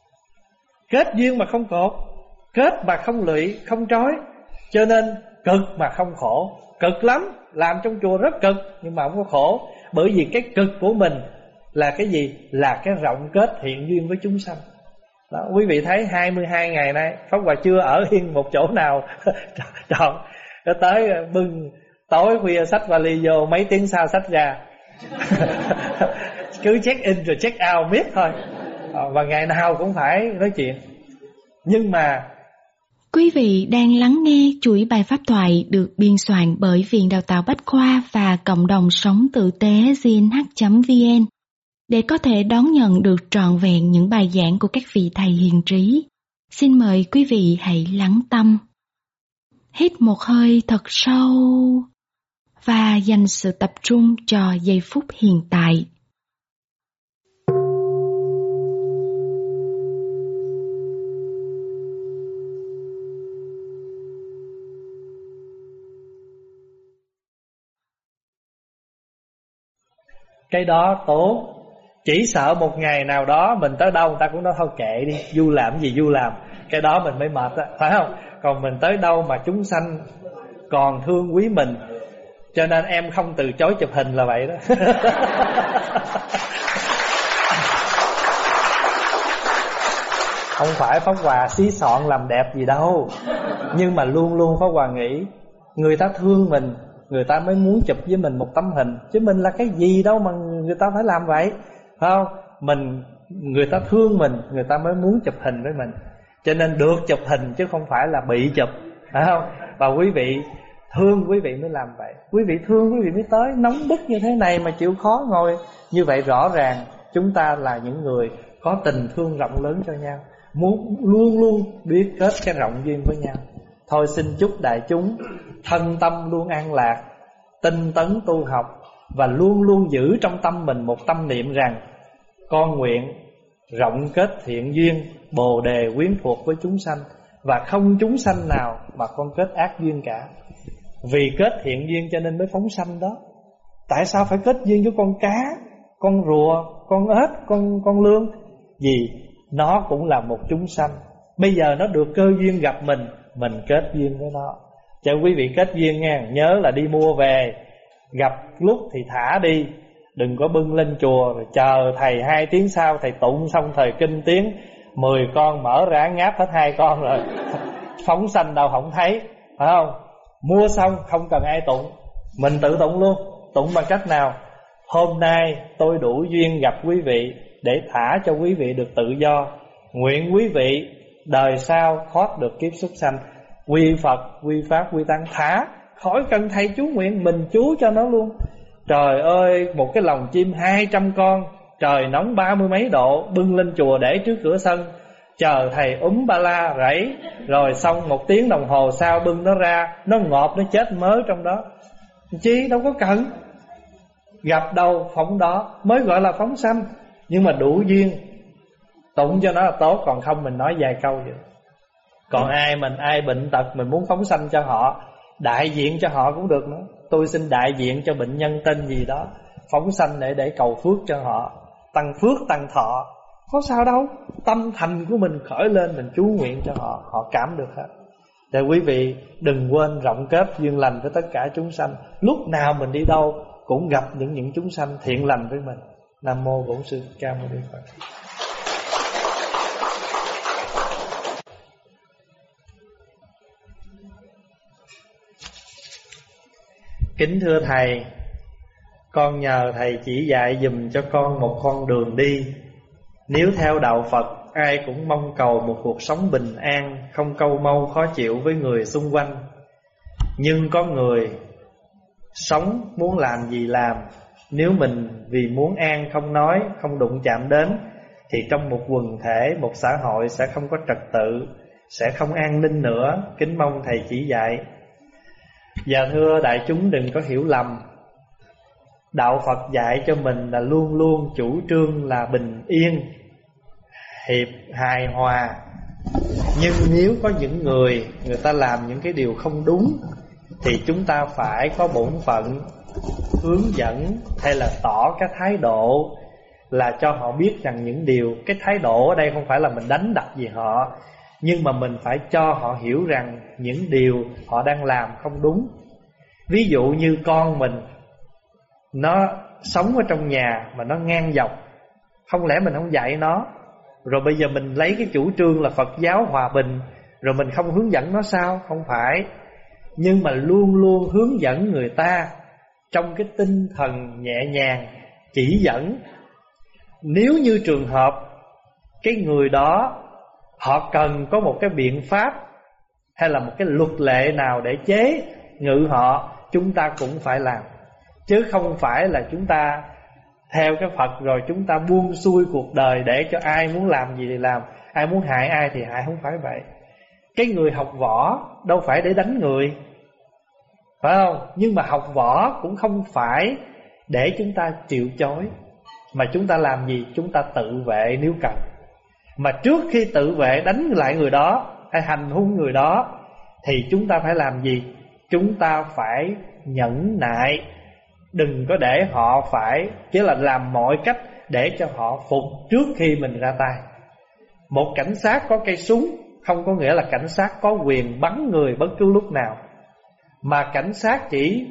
Kết duyên mà không cột, kết mà không lụy, không trói. Cho nên cực mà không khổ. Cực lắm, làm trong chùa rất cực, nhưng mà không có khổ. Bởi vì cái cực của mình là cái gì? Là cái rộng kết thiện duyên với chúng sanh đó. Quý vị thấy hai mươi hai ngày nay Pháp Hòa chưa ở yên một chỗ nào. Trời, nó tới bưng tối khuya xách vali vô, mấy tiếng sau xách ra. Cứ check in rồi check out miết thôi. Và ngày nào cũng phải nói chuyện. Nhưng mà quý vị đang lắng nghe chuỗi bài pháp thoại được biên soạn bởi Viện Đào tạo Bách Khoa và Cộng đồng Sống Tử tế G N H chấm V N. Để có thể đón nhận được trọn vẹn những bài giảng của các vị thầy hiền trí, xin mời quý vị hãy lắng tâm. Hít một hơi thật sâu và dành sự tập trung cho giây phút hiện tại. cái đó tốt. Chỉ sợ một ngày nào đó mình tới đâu người ta cũng nói thôi kệ đi, du làm gì du làm. Cái đó mình mới mệt đó, phải không? Còn mình tới đâu mà chúng sanh còn thương quý mình. Cho nên em không từ chối chụp hình là vậy đó. Không phải Pháp Hòa xí soạn làm đẹp gì đâu, nhưng mà luôn luôn Pháp Hòa nghĩ người ta thương mình, người ta mới muốn chụp với mình một tấm hình. Chứ mình là cái gì đâu mà người ta phải làm vậy, phải không? Mình, người ta thương mình, người ta mới muốn chụp hình với mình. Cho nên được chụp hình chứ không phải là bị chụp, phải không? Và quý vị thương quý vị mới làm vậy. Quý vị thương quý vị mới tới. Nóng bức như thế này mà chịu khó ngồi. Như vậy rõ ràng chúng ta là những người có tình thương rộng lớn cho nhau, muốn luôn luôn biết kết cái rộng duyên với nhau. Thôi xin chúc đại chúng thân tâm luôn an lạc, tinh tấn tu học, và luôn luôn giữ trong tâm mình một tâm niệm rằng con nguyện rộng kết thiện duyên, bồ đề quyến thuộc với chúng sanh. Và không chúng sanh nào mà con kết ác duyên cả. Vì kết thiện duyên cho nên mới phóng sanh đó. Tại sao phải kết duyên với con cá, con rùa, con ếch, con, con lươn? Vì nó cũng là một chúng sanh. Bây giờ nó được cơ duyên gặp mình, mình kết duyên với nó. Cho quý vị kết duyên nha, nhớ là đi mua về, gặp lúc thì thả đi, đừng có bưng lên chùa rồi chờ thầy hai tiếng sau thầy tụng xong thời kinh tiếng, mười con mở ra ngáp hết hai con rồi phóng sanh đâu không thấy, phải không? Mua xong không cần ai tụng, mình tự tụng luôn. Tụng bằng cách nào? Hôm nay tôi đủ duyên gặp quý vị để thả cho quý vị được tự do. Nguyện quý vị đời sau thoát được kiếp súc sanh, quy Phật, quy Pháp, quy Tăng. Thả, khỏi cần thầy chú nguyện, mình chú cho nó luôn. Trời ơi, một cái lồng chim hai trăm con, trời nóng ba mươi mấy độ, bưng lên chùa để trước cửa sân, chờ thầy úm ba la rẫy. Rồi xong một tiếng đồng hồ sau bưng nó ra, nó ngọt, nó chết mớ trong đó. Chi đâu có cần. Gặp đâu phóng đó mới gọi là phóng sanh. Nhưng mà đủ duyên tụng cho nó là tốt, còn không mình nói vài câu vậy. Còn ai mình ai bệnh tật mình muốn phóng sanh cho họ, đại diện cho họ cũng được nữa. Tôi xin đại diện cho bệnh nhân tên gì đó, phóng sanh để để cầu phước cho họ, tăng phước tăng thọ. Có sao đâu. Tâm thành của mình khởi lên, mình chú nguyện cho họ, họ cảm được hết. Để quý vị đừng quên rộng kết duyên lành với tất cả chúng sanh. Lúc nào mình đi đâu cũng gặp những những chúng sanh thiện lành với mình. Nam mô Bổn Sư Thích Ca Mâu Ni Phật. Kính thưa thầy, con nhờ thầy chỉ dạy dùm cho con một con đường đi. Nếu theo đạo Phật, ai cũng mong cầu một cuộc sống bình an, không câu mâu khó chịu với người xung quanh. Nhưng có người sống muốn làm gì làm. Nếu mình vì muốn an không nói, không đụng chạm đến, thì trong một quần thể, một xã hội sẽ không có trật tự, sẽ không an ninh nữa. Kính mong thầy chỉ dạy. Và thưa đại chúng đừng có hiểu lầm, đạo Phật dạy cho mình là luôn luôn chủ trương là bình yên, hiệp, hài hòa. Nhưng nếu có những người, người ta làm những cái điều không đúng, thì chúng ta phải có bổn phận hướng dẫn hay là tỏ cái thái độ, là cho họ biết rằng những điều, cái thái độ ở đây không phải là mình đánh đập gì họ, nhưng mà mình phải cho họ hiểu rằng những điều họ đang làm không đúng. Ví dụ như con mình, nó sống ở trong nhà mà nó ngang dọc, không lẽ mình không dạy nó, rồi bây giờ mình lấy cái chủ trương là Phật giáo hòa bình, rồi mình không hướng dẫn nó sao? Không phải. Nhưng mà luôn luôn hướng dẫn người ta trong cái tinh thần nhẹ nhàng, chỉ dẫn. Nếu như trường hợp cái người đó họ cần có một cái biện pháp hay là một cái luật lệ nào để chế ngự họ, chúng ta cũng phải làm. Chứ không phải là chúng ta theo cái Phật rồi chúng ta buông xuôi cuộc đời để cho ai muốn làm gì thì làm, ai muốn hại ai thì hại. Không phải vậy. Cái người học võ đâu phải để đánh người, phải không? Nhưng mà học võ cũng không phải để chúng ta chịu chói, mà chúng ta làm gì? Chúng ta tự vệ nếu cần. Mà trước khi tự vệ đánh lại người đó hay hành hung người đó thì chúng ta phải làm gì? Chúng ta phải nhẫn nại, đừng có để họ phải, chứ là làm mọi cách để cho họ phục trước khi mình ra tay. Một cảnh sát có cây súng không có nghĩa là cảnh sát có quyền bắn người bất cứ lúc nào, mà cảnh sát chỉ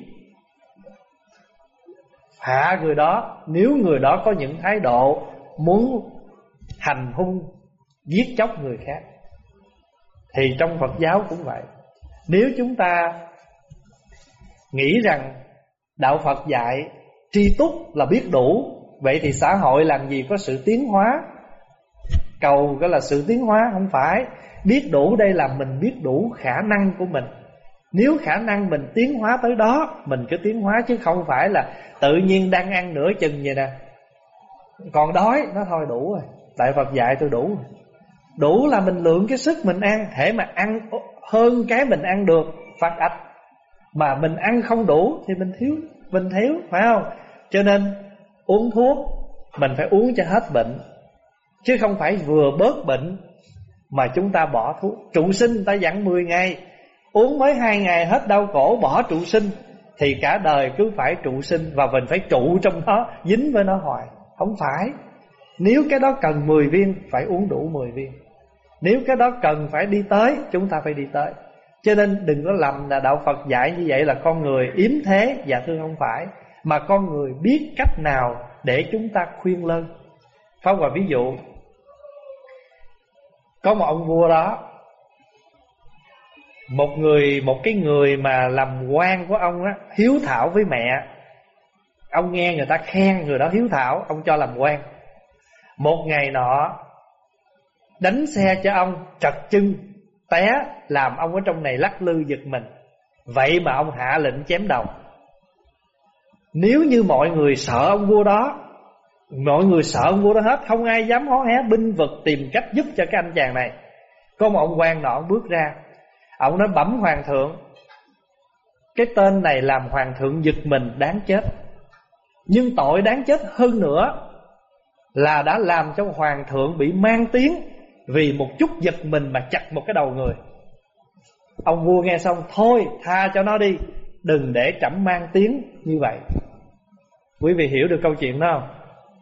hạ người đó nếu người đó có những thái độ muốn hành hung, giết chóc người khác. Thì trong Phật giáo cũng vậy. Nếu chúng ta nghĩ rằng đạo Phật dạy tri túc là biết đủ, vậy thì xã hội làm gì có sự tiến hóa? Cầu cái là sự tiến hóa, không phải. Biết đủ đây là mình biết đủ khả năng của mình. Nếu khả năng mình tiến hóa tới đó, mình cứ tiến hóa, chứ không phải là tự nhiên đang ăn nửa chừng vậy nè, còn đói, nó thôi đủ rồi. Tại Phật dạy tôi đủ. Đủ là mình lượng cái sức mình ăn. Hễ mà ăn hơn cái mình ăn được, phát ách. Mà mình ăn không đủ thì mình thiếu, mình thiếu, phải không? Cho nên uống thuốc mình phải uống cho hết bệnh. chứ không phải vừa bớt bệnh mà chúng ta bỏ thuốc. Trụ sinh người ta dặn mười ngày, uống mới hai ngày hết đau cổ bỏ trụ sinh, thì cả đời cứ phải trụ sinh và mình phải trụ trong đó, dính với nó hoài. Không phải. Nếu cái đó cần mười viên phải uống đủ mười viên. Nếu cái đó cần phải đi tới, chúng ta phải đi tới. Cho nên đừng có lầm là đạo Phật dạy như vậy là con người yếm thế. Dạ thưa không phải. Mà con người biết cách nào để chúng ta khuyên lơn. Pháp Hòa ví dụ, có một ông vua đó, Một người một cái người mà làm quan của ông á, hiếu thảo với mẹ. Ông nghe người ta khen người đó hiếu thảo, ông cho làm quan. Một ngày nọ đánh xe cho ông trật chân té, làm ông ở trong này lắc lư giật mình. Vậy mà ông hạ lệnh chém đầu. Nếu như mọi người sợ ông vua đó, mọi người sợ ông vua đó hết, không ai dám hó hé binh vực tìm cách giúp cho cái anh chàng này. Có một ông quan nọ ông bước ra, ông nói bẩm hoàng thượng, cái tên này làm hoàng thượng giật mình đáng chết. Nhưng tội đáng chết hơn nữa là đã làm cho hoàng thượng bị mang tiếng vì một chút giật mình mà chặt một cái đầu người. Ông vua nghe xong, thôi tha cho nó đi, đừng để trẫm mang tiếng như vậy. Quý vị hiểu được câu chuyện đó không?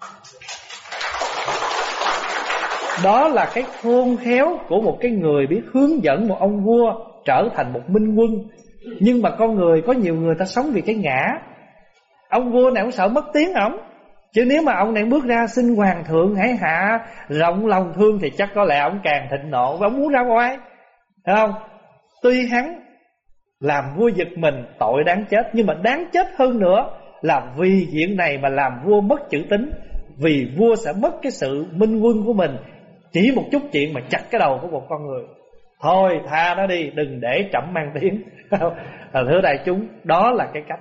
Đó là cái khôn khéo của một cái người biết hướng dẫn một ông vua trở thành một minh quân. Nhưng mà con người, có nhiều người ta sống vì cái ngã. Ông vua này ông sợ mất tiếng ổng, chứ nếu mà ông này bước ra xin hoàng thượng hãy hạ rộng lòng thương thì chắc có lẽ ông càng thịnh nộ và ông muốn ra ngoài, thấy không? Tuy hắn làm vua giật mình tội đáng chết, nhưng mà đáng chết hơn nữa là vì chuyện này mà làm vua mất chữ tín. Vì vua sẽ mất cái sự minh quân của mình chỉ một chút chuyện mà chặt cái đầu của một con người. Thôi tha nó đi, đừng để trẫm mang tiếng. Thưa đại chúng, đó là cái cách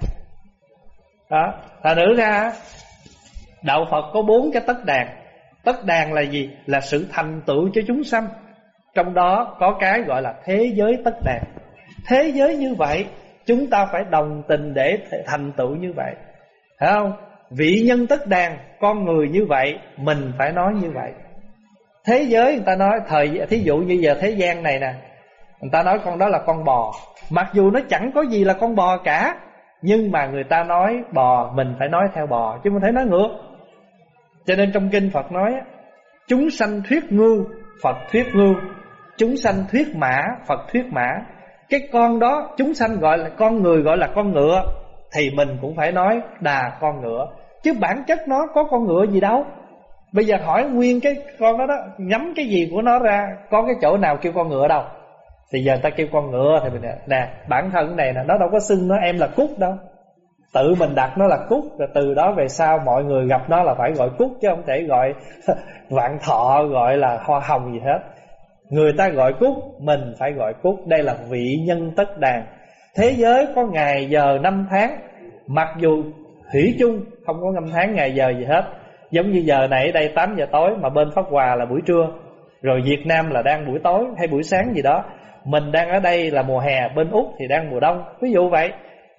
đó. Thật nữ ra đạo Phật có bốn cái tất đàn. Tất đàn là gì? Là sự thành tựu cho chúng sanh. Trong đó có cái gọi là thế giới tất đàn. Thế giới như vậy, chúng ta phải đồng tình để thành tựu như vậy, thấy không? Vị nhân tất đàn, con người như vậy, mình phải nói như vậy. Thế giới người ta nói, thời thí dụ như giờ thế gian này nè, người ta nói con đó là con bò, mặc dù nó chẳng có gì là con bò cả, nhưng mà người ta nói bò, mình phải nói theo bò, chứ không thể nói ngược. Cho nên trong kinh Phật nói, chúng sanh thuyết ngưu, Phật thuyết ngưu. Chúng sanh thuyết mã, Phật thuyết mã. Cái con đó chúng sanh gọi là con người, gọi là con ngựa, thì mình cũng phải nói đà con ngựa. Chứ bản chất nó có con ngựa gì đâu. Bây giờ hỏi nguyên cái con đó đó, nhắm cái gì của nó ra, có cái chỗ nào kêu con ngựa đâu. Thì giờ ta kêu con ngựa thì mình nè, bản thân này nè, nó đâu có xưng nó em là Cúc đâu. Tự mình đặt nó là Cúc, rồi từ đó về sau mọi người gặp nó là phải gọi Cúc, chứ không thể gọi Vạn Thọ, gọi là Hoa Hồng gì hết. Người ta gọi Cúc, mình phải gọi Cúc. Đây là vị nhân tất đàn. Thế giới có ngày giờ năm tháng, mặc dù thủy chung không có năm tháng ngày giờ gì hết. Giống như giờ này ở đây tám giờ tối, mà bên Pháp Hòa là buổi trưa, rồi Việt Nam là đang buổi tối hay buổi sáng gì đó. Mình đang ở đây là mùa hè, bên Úc thì đang mùa đông, ví dụ vậy.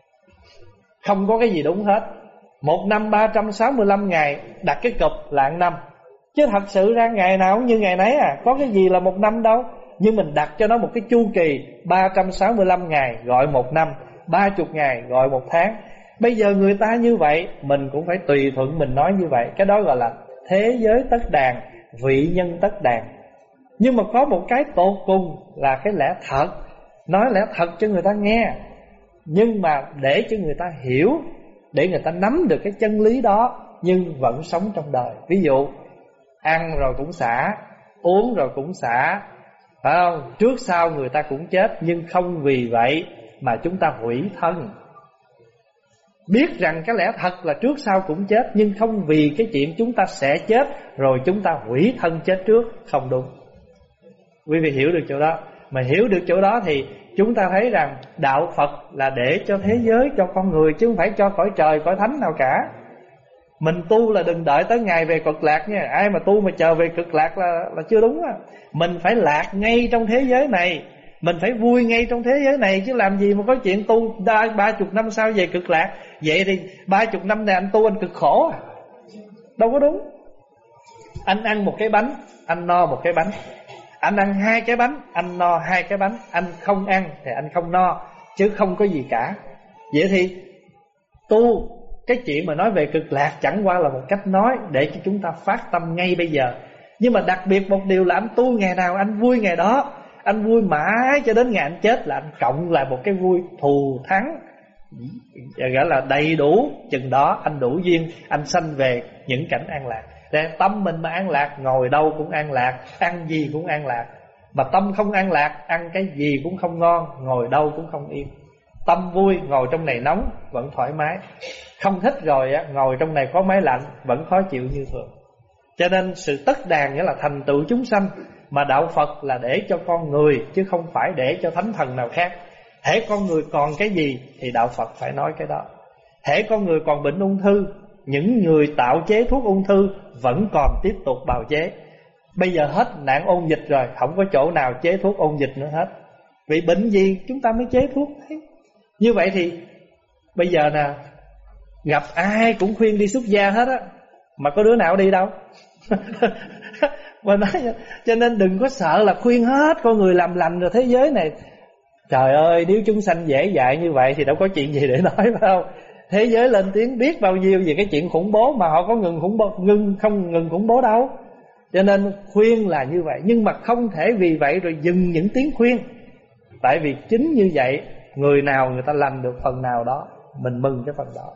Không có cái gì đúng hết. Một năm ba trăm sáu mươi lăm ngày, đặt cái cụp là một năm. Chứ thật sự ra ngày nào cũng như ngày nấy à, có cái gì là một năm đâu. Nhưng mình đặt cho nó một cái chu kỳ ba trăm sáu mươi lăm ngày gọi một năm, ba mươi ngày gọi một tháng. Bây giờ người ta như vậy, mình cũng phải tùy thuận mình nói như vậy. Cái đó gọi là thế giới tất đàn, vị nhân tất đàn. Nhưng mà có một cái tột cùng là cái lẽ thật. Nói lẽ thật cho người ta nghe, nhưng mà để cho người ta hiểu, để người ta nắm được cái chân lý đó, nhưng vẫn sống trong đời. Ví dụ ăn rồi cũng xả, uống rồi cũng xả, phải không? Trước sau người ta cũng chết, nhưng không vì vậy mà chúng ta hủy thân. Biết rằng cái lẽ thật là trước sau cũng chết, nhưng không vì cái chuyện chúng ta sẽ chết rồi chúng ta hủy thân chết trước, không đúng. Quý vị hiểu được chỗ đó. Mà hiểu được chỗ đó thì chúng ta thấy rằng đạo Phật là để cho thế giới, cho con người, chứ không phải cho cõi trời, cõi thánh nào cả. Mình tu là đừng đợi tới ngày về cực lạc nha. Ai mà tu mà chờ về cực lạc là, là chưa đúng á. Mình phải lạc ngay trong thế giới này, mình phải vui ngay trong thế giới này, chứ làm gì mà có chuyện tu ba chục năm sau về cực lạc. Vậy thì ba chục năm này anh tu anh cực khổ à? Đâu có đúng. Anh ăn một cái bánh, anh no một cái bánh. Anh ăn hai cái bánh, anh no hai cái bánh. Anh không ăn thì anh không no, chứ không có gì cả. Vậy thì tu, cái chuyện mà nói về cực lạc chẳng qua là một cách nói để cho chúng ta phát tâm ngay bây giờ. Nhưng mà đặc biệt một điều là anh tu ngày nào anh vui ngày đó. Anh vui mãi cho đến ngày anh chết là anh cộng lại một cái vui thù thắng, gọi là đầy đủ. Chừng đó anh đủ duyên, anh sanh về những cảnh an lạc. Để tâm mình mà an lạc, ngồi đâu cũng an lạc, ăn gì cũng an lạc. Mà tâm không an lạc, ăn cái gì cũng không ngon, ngồi đâu cũng không yên. Tâm vui, ngồi trong này nóng vẫn thoải mái. Không thích rồi á, ngồi trong này có máy lạnh vẫn khó chịu như thường. Cho nên sự tất đàn nghĩa là thành tựu chúng sanh. Mà đạo Phật là để cho con người, chứ không phải để cho thánh thần nào khác. Hễ con người còn cái gì thì đạo Phật phải nói cái đó. Hễ con người còn bệnh ung thư, những người tạo chế thuốc ung thư vẫn còn tiếp tục bào chế. Bây giờ hết nạn ôn dịch rồi, không có chỗ nào chế thuốc ôn dịch nữa hết. Vì bệnh gì chúng ta mới chế thuốc đấy. Như vậy thì bây giờ nè, gặp ai cũng khuyên đi xuất gia hết á, mà có đứa nào đi đâu. Mà nói, cho nên đừng có sợ là khuyên hết con người làm lành rồi thế giới này. Trời ơi, nếu chúng sanh dễ dại như vậy thì đâu có chuyện gì để nói, phải không? Thế giới lên tiếng biết bao nhiêu về cái chuyện khủng bố, mà họ có ngừng khủng bố, ngừng không ngừng khủng bố đâu. Cho nên khuyên là như vậy, nhưng mà không thể vì vậy rồi dừng những tiếng khuyên. Tại vì chính như vậy, người nào người ta lành được phần nào đó, mình mừng cái phần đó.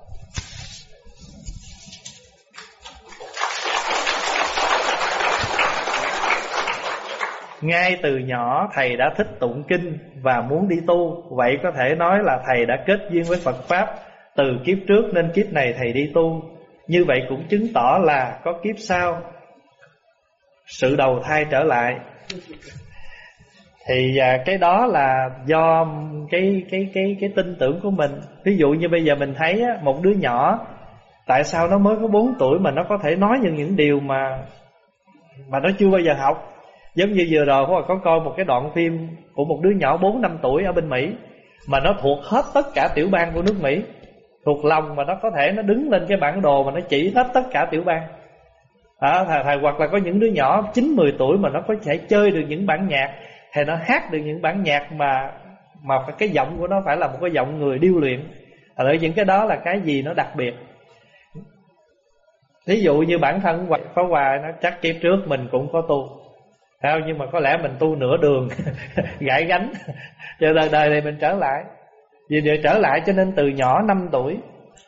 Ngay từ nhỏ thầy đã thích tụng kinh và muốn đi tu. Vậy có thể nói là thầy đã kết duyên với Phật Pháp từ kiếp trước nên kiếp này thầy đi tu. Như vậy cũng chứng tỏ là có kiếp sau sự đầu thai trở lại. Thì à, cái đó là do cái cái cái cái tin tưởng của mình. Ví dụ như bây giờ mình thấy á, một đứa nhỏ, tại sao nó mới có bốn tuổi mà nó có thể nói những những điều mà mà nó chưa bao giờ học. Giống như vừa rồi có coi một cái đoạn phim của một đứa nhỏ bốn năm tuổi ở bên Mỹ, mà nó thuộc hết tất cả tiểu bang của nước Mỹ, thuộc lòng, mà nó có thể nó đứng lên cái bản đồ mà nó chỉ hết tất cả tiểu bang. À, thầy, thầy, hoặc là có những đứa nhỏ chín mười tuổi mà nó có thể chơi được những bản nhạc, thì nó hát được những bản nhạc mà mà cái giọng của nó phải là một cái giọng người điêu luyện. Ở những cái đó là cái gì nó đặc biệt. Ví dụ như bản thân Pháp Hòa nó chắc kiếp trước mình cũng có tu, sao? Nhưng mà có lẽ mình tu nửa đường gãy gánh, cho đời đời này mình trở lại. Vì để trở lại cho nên từ nhỏ năm tuổi,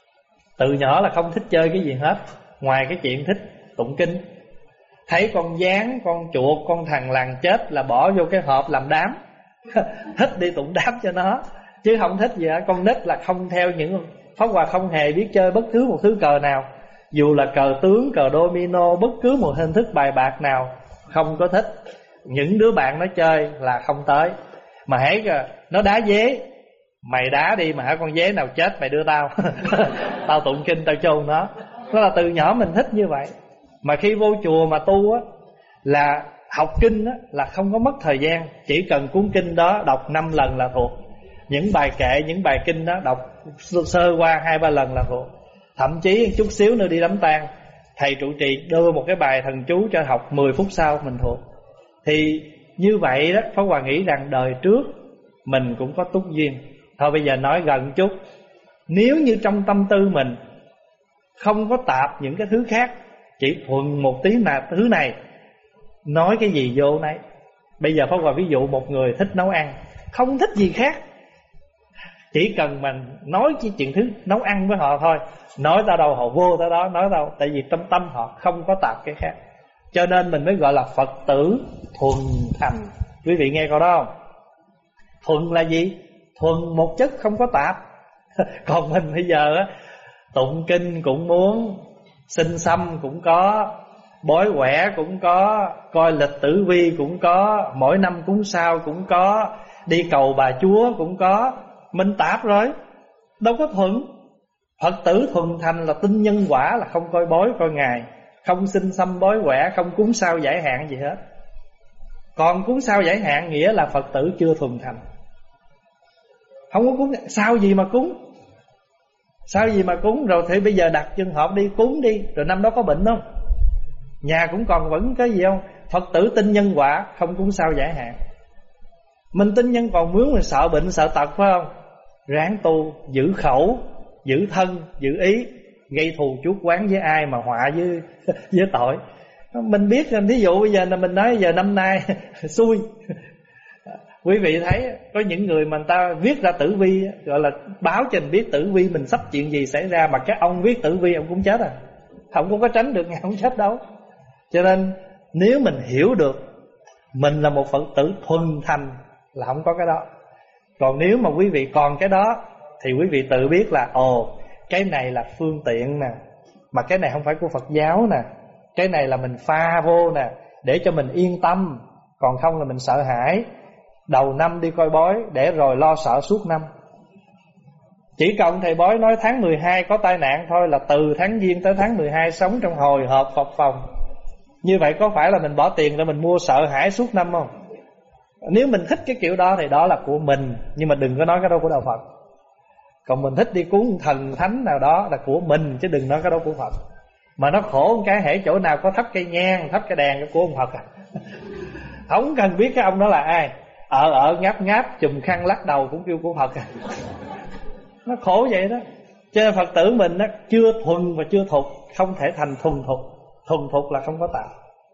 từ nhỏ là không thích chơi cái gì hết, ngoài cái chuyện thích tụng kinh. Thấy con gián, con chuột, con thằn lằn chết là bỏ vô cái hộp làm đám. Thích đi tụng đám cho nó, chứ không thích gì hết. Con nít là không theo những Pháp Hòa không hề biết chơi bất cứ một thứ cờ nào, dù là cờ tướng, cờ domino, bất cứ một hình thức bài bạc nào, không có thích. Những đứa bạn nó chơi là không tới. Mà hãy nó đá dế, mày đá đi mà hả con dế nào chết mày đưa tao. Tao tụng kinh tao chôn nó. Đó là từ nhỏ mình thích như vậy. Mà khi vô chùa mà tu á, là học kinh á, là không có mất thời gian. Chỉ cần cuốn kinh đó đọc năm lần là thuộc. Những bài kệ, những bài kinh đó đọc sơ qua hai ba lần là thuộc. Thậm chí chút xíu nữa đi đám tang, thầy trụ trì đưa một cái bài thần chú cho học, mười phút sau mình thuộc. Thì như vậy đó, Pháp Hòa nghĩ rằng đời trước mình cũng có túc duyên. Thôi bây giờ nói gần chút. Nếu như trong tâm tư mình không có tạp những cái thứ khác, chỉ thuần một tí là thứ này, nói cái gì vô nấy. Bây giờ Pháp Hòa ví dụ một người thích nấu ăn, không thích gì khác, chỉ cần mình nói cái chuyện thứ nấu ăn với họ thôi, nói tới đâu họ vô tới đó, nói đâu. Tại vì trong tâm họ không có tạp cái khác, cho nên mình mới gọi là Phật tử thuần thành. Quý vị nghe câu đó không? Thuần là gì? Thuần một chất không có tạp. Còn mình bây giờ á, tụng kinh cũng muốn, sinh xăm cũng có, bói quẻ cũng có, coi lịch tử vi cũng có, mỗi năm cúng sao cũng có, đi cầu bà chúa cũng có. Mình tạp rồi, đâu có thuận. Phật tử thuần thành là tin nhân quả, là không coi bói coi ngày, không sinh xăm bói quẻ, không cúng sao giải hạn gì hết. Còn cúng sao giải hạn nghĩa là Phật tử chưa thuần thành. Không có cúng, sao gì mà cúng? Sao gì mà cúng? Rồi thì bây giờ đặt trường hợp đi cúng đi, rồi năm đó có bệnh không? Nhà cũng còn vẫn cái gì không? Phật tử tin nhân quả, không cúng sao giải hạn. Mình tin nhân còn mướn, mình sợ bệnh sợ tật phải không? Ráng tu, giữ khẩu, giữ thân, giữ ý. Gây thù chuốc oán với ai mà họa với, với tội. Mình biết, ví dụ bây giờ là mình nói giờ năm nay xui. Quý vị thấy có những người mà người ta viết ra tử vi, gọi là báo cho mình biết tử vi mình sắp chuyện gì xảy ra, mà các ông viết tử vi ông cũng chết à. Không có tránh được ngày ông chết đâu. Cho nên nếu mình hiểu được mình là một Phật tử thuần thành là không có cái đó. Còn nếu mà quý vị còn cái đó thì quý vị tự biết là ồ, cái này là phương tiện nè, mà cái này không phải của Phật giáo nè, cái này là mình pha vô nè, để cho mình yên tâm. Còn không là mình sợ hãi. Đầu năm đi coi bói để rồi lo sợ suốt năm. Chỉ cần thầy bói nói tháng mười hai có tai nạn thôi là từ tháng Giêng tới tháng mười hai sống trong hồi hộp phập phồng. Như vậy có phải là mình bỏ tiền để mình mua sợ hãi suốt năm không? Nếu mình thích cái kiểu đó thì đó là của mình, nhưng mà đừng có nói cái đó của đạo Phật. Còn mình thích đi cúng thần thánh nào đó là của mình, chứ đừng nói cái đó của Phật. Mà nó khổ một cái hễ chỗ nào có thắp cây nhang, thắp cái đèn cái của ông Phật à. Không cần biết cái ông đó là ai, ở ở ngáp ngáp chùm khăn lắc đầu cũng kêu của Phật à. Nó khổ vậy đó. Cho nên Phật tử mình đó, chưa thuần và chưa thục, không thể thành thuần thục. Thuần thục là không có tạo.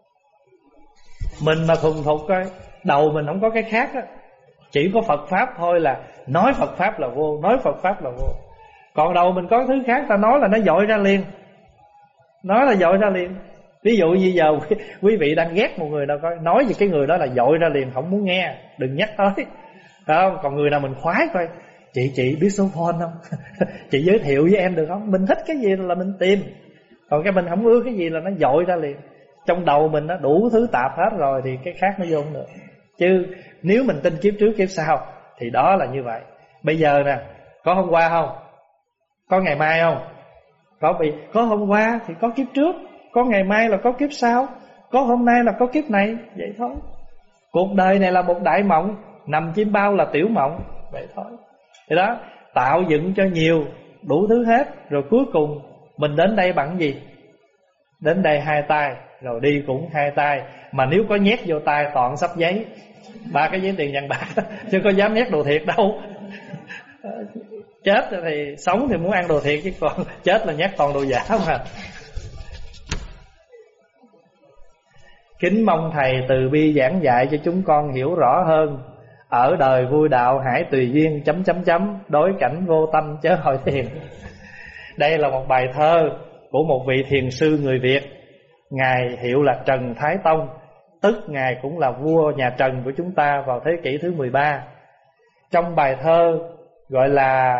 Mình mà thuần thục coi, đầu mình không có cái khác đó. Chỉ có Phật Pháp thôi là nói Phật Pháp là vô, nói Phật Pháp là vô. Còn đầu mình có thứ khác, ta nói là nó dội ra liền. Nói là dội ra liền. Ví dụ như giờ quý vị đang ghét một người nào coi, nói về cái người đó là dội ra liền, không muốn nghe, đừng nhắc tới. Không? Còn người nào mình khoái coi, chị chị biết số phone không? Chị giới thiệu với em được không? Mình thích cái gì là mình tìm. Còn cái mình không ưa cái gì là nó dội ra liền. Trong đầu mình nó đủ thứ tạp hết rồi thì cái khác nó vô không được. Chứ nếu mình tin kiếp trước kiếp sau thì đó là như vậy. Bây giờ nè, có hôm qua không? Có ngày mai không? Có bị có hôm qua thì có kiếp trước, có ngày mai là có kiếp sau, có hôm nay là có kiếp này, vậy thôi. Cuộc đời này là một đại mộng, nằm chim bao là tiểu mộng, vậy thôi. Thì đó, tạo dựng cho nhiều đủ thứ hết, rồi cuối cùng mình đến đây bằng gì? Đến đây hai tay, rồi đi cũng hai tay. Mà nếu có nhét vô tay toàn sắp giấy, ba cái giấy tiền vàng bạc, chứ có dám nhét đồ thiệt đâu. Chết thì sống thì muốn ăn đồ thiệt, chứ còn chết là nhét toàn đồ giả mà. Kính mong thầy từ bi giảng dạy cho chúng con hiểu rõ hơn. Ở đời vui đạo hãy tùy duyên chấm chấm chấm, đối cảnh vô tâm chớ hỏi thiền. Đây là một bài thơ của một vị thiền sư người Việt. Ngài hiệu là Trần Thái Tông, tức Ngài cũng là vua nhà Trần của chúng ta vào thế kỷ thứ mười ba. Trong bài thơ gọi là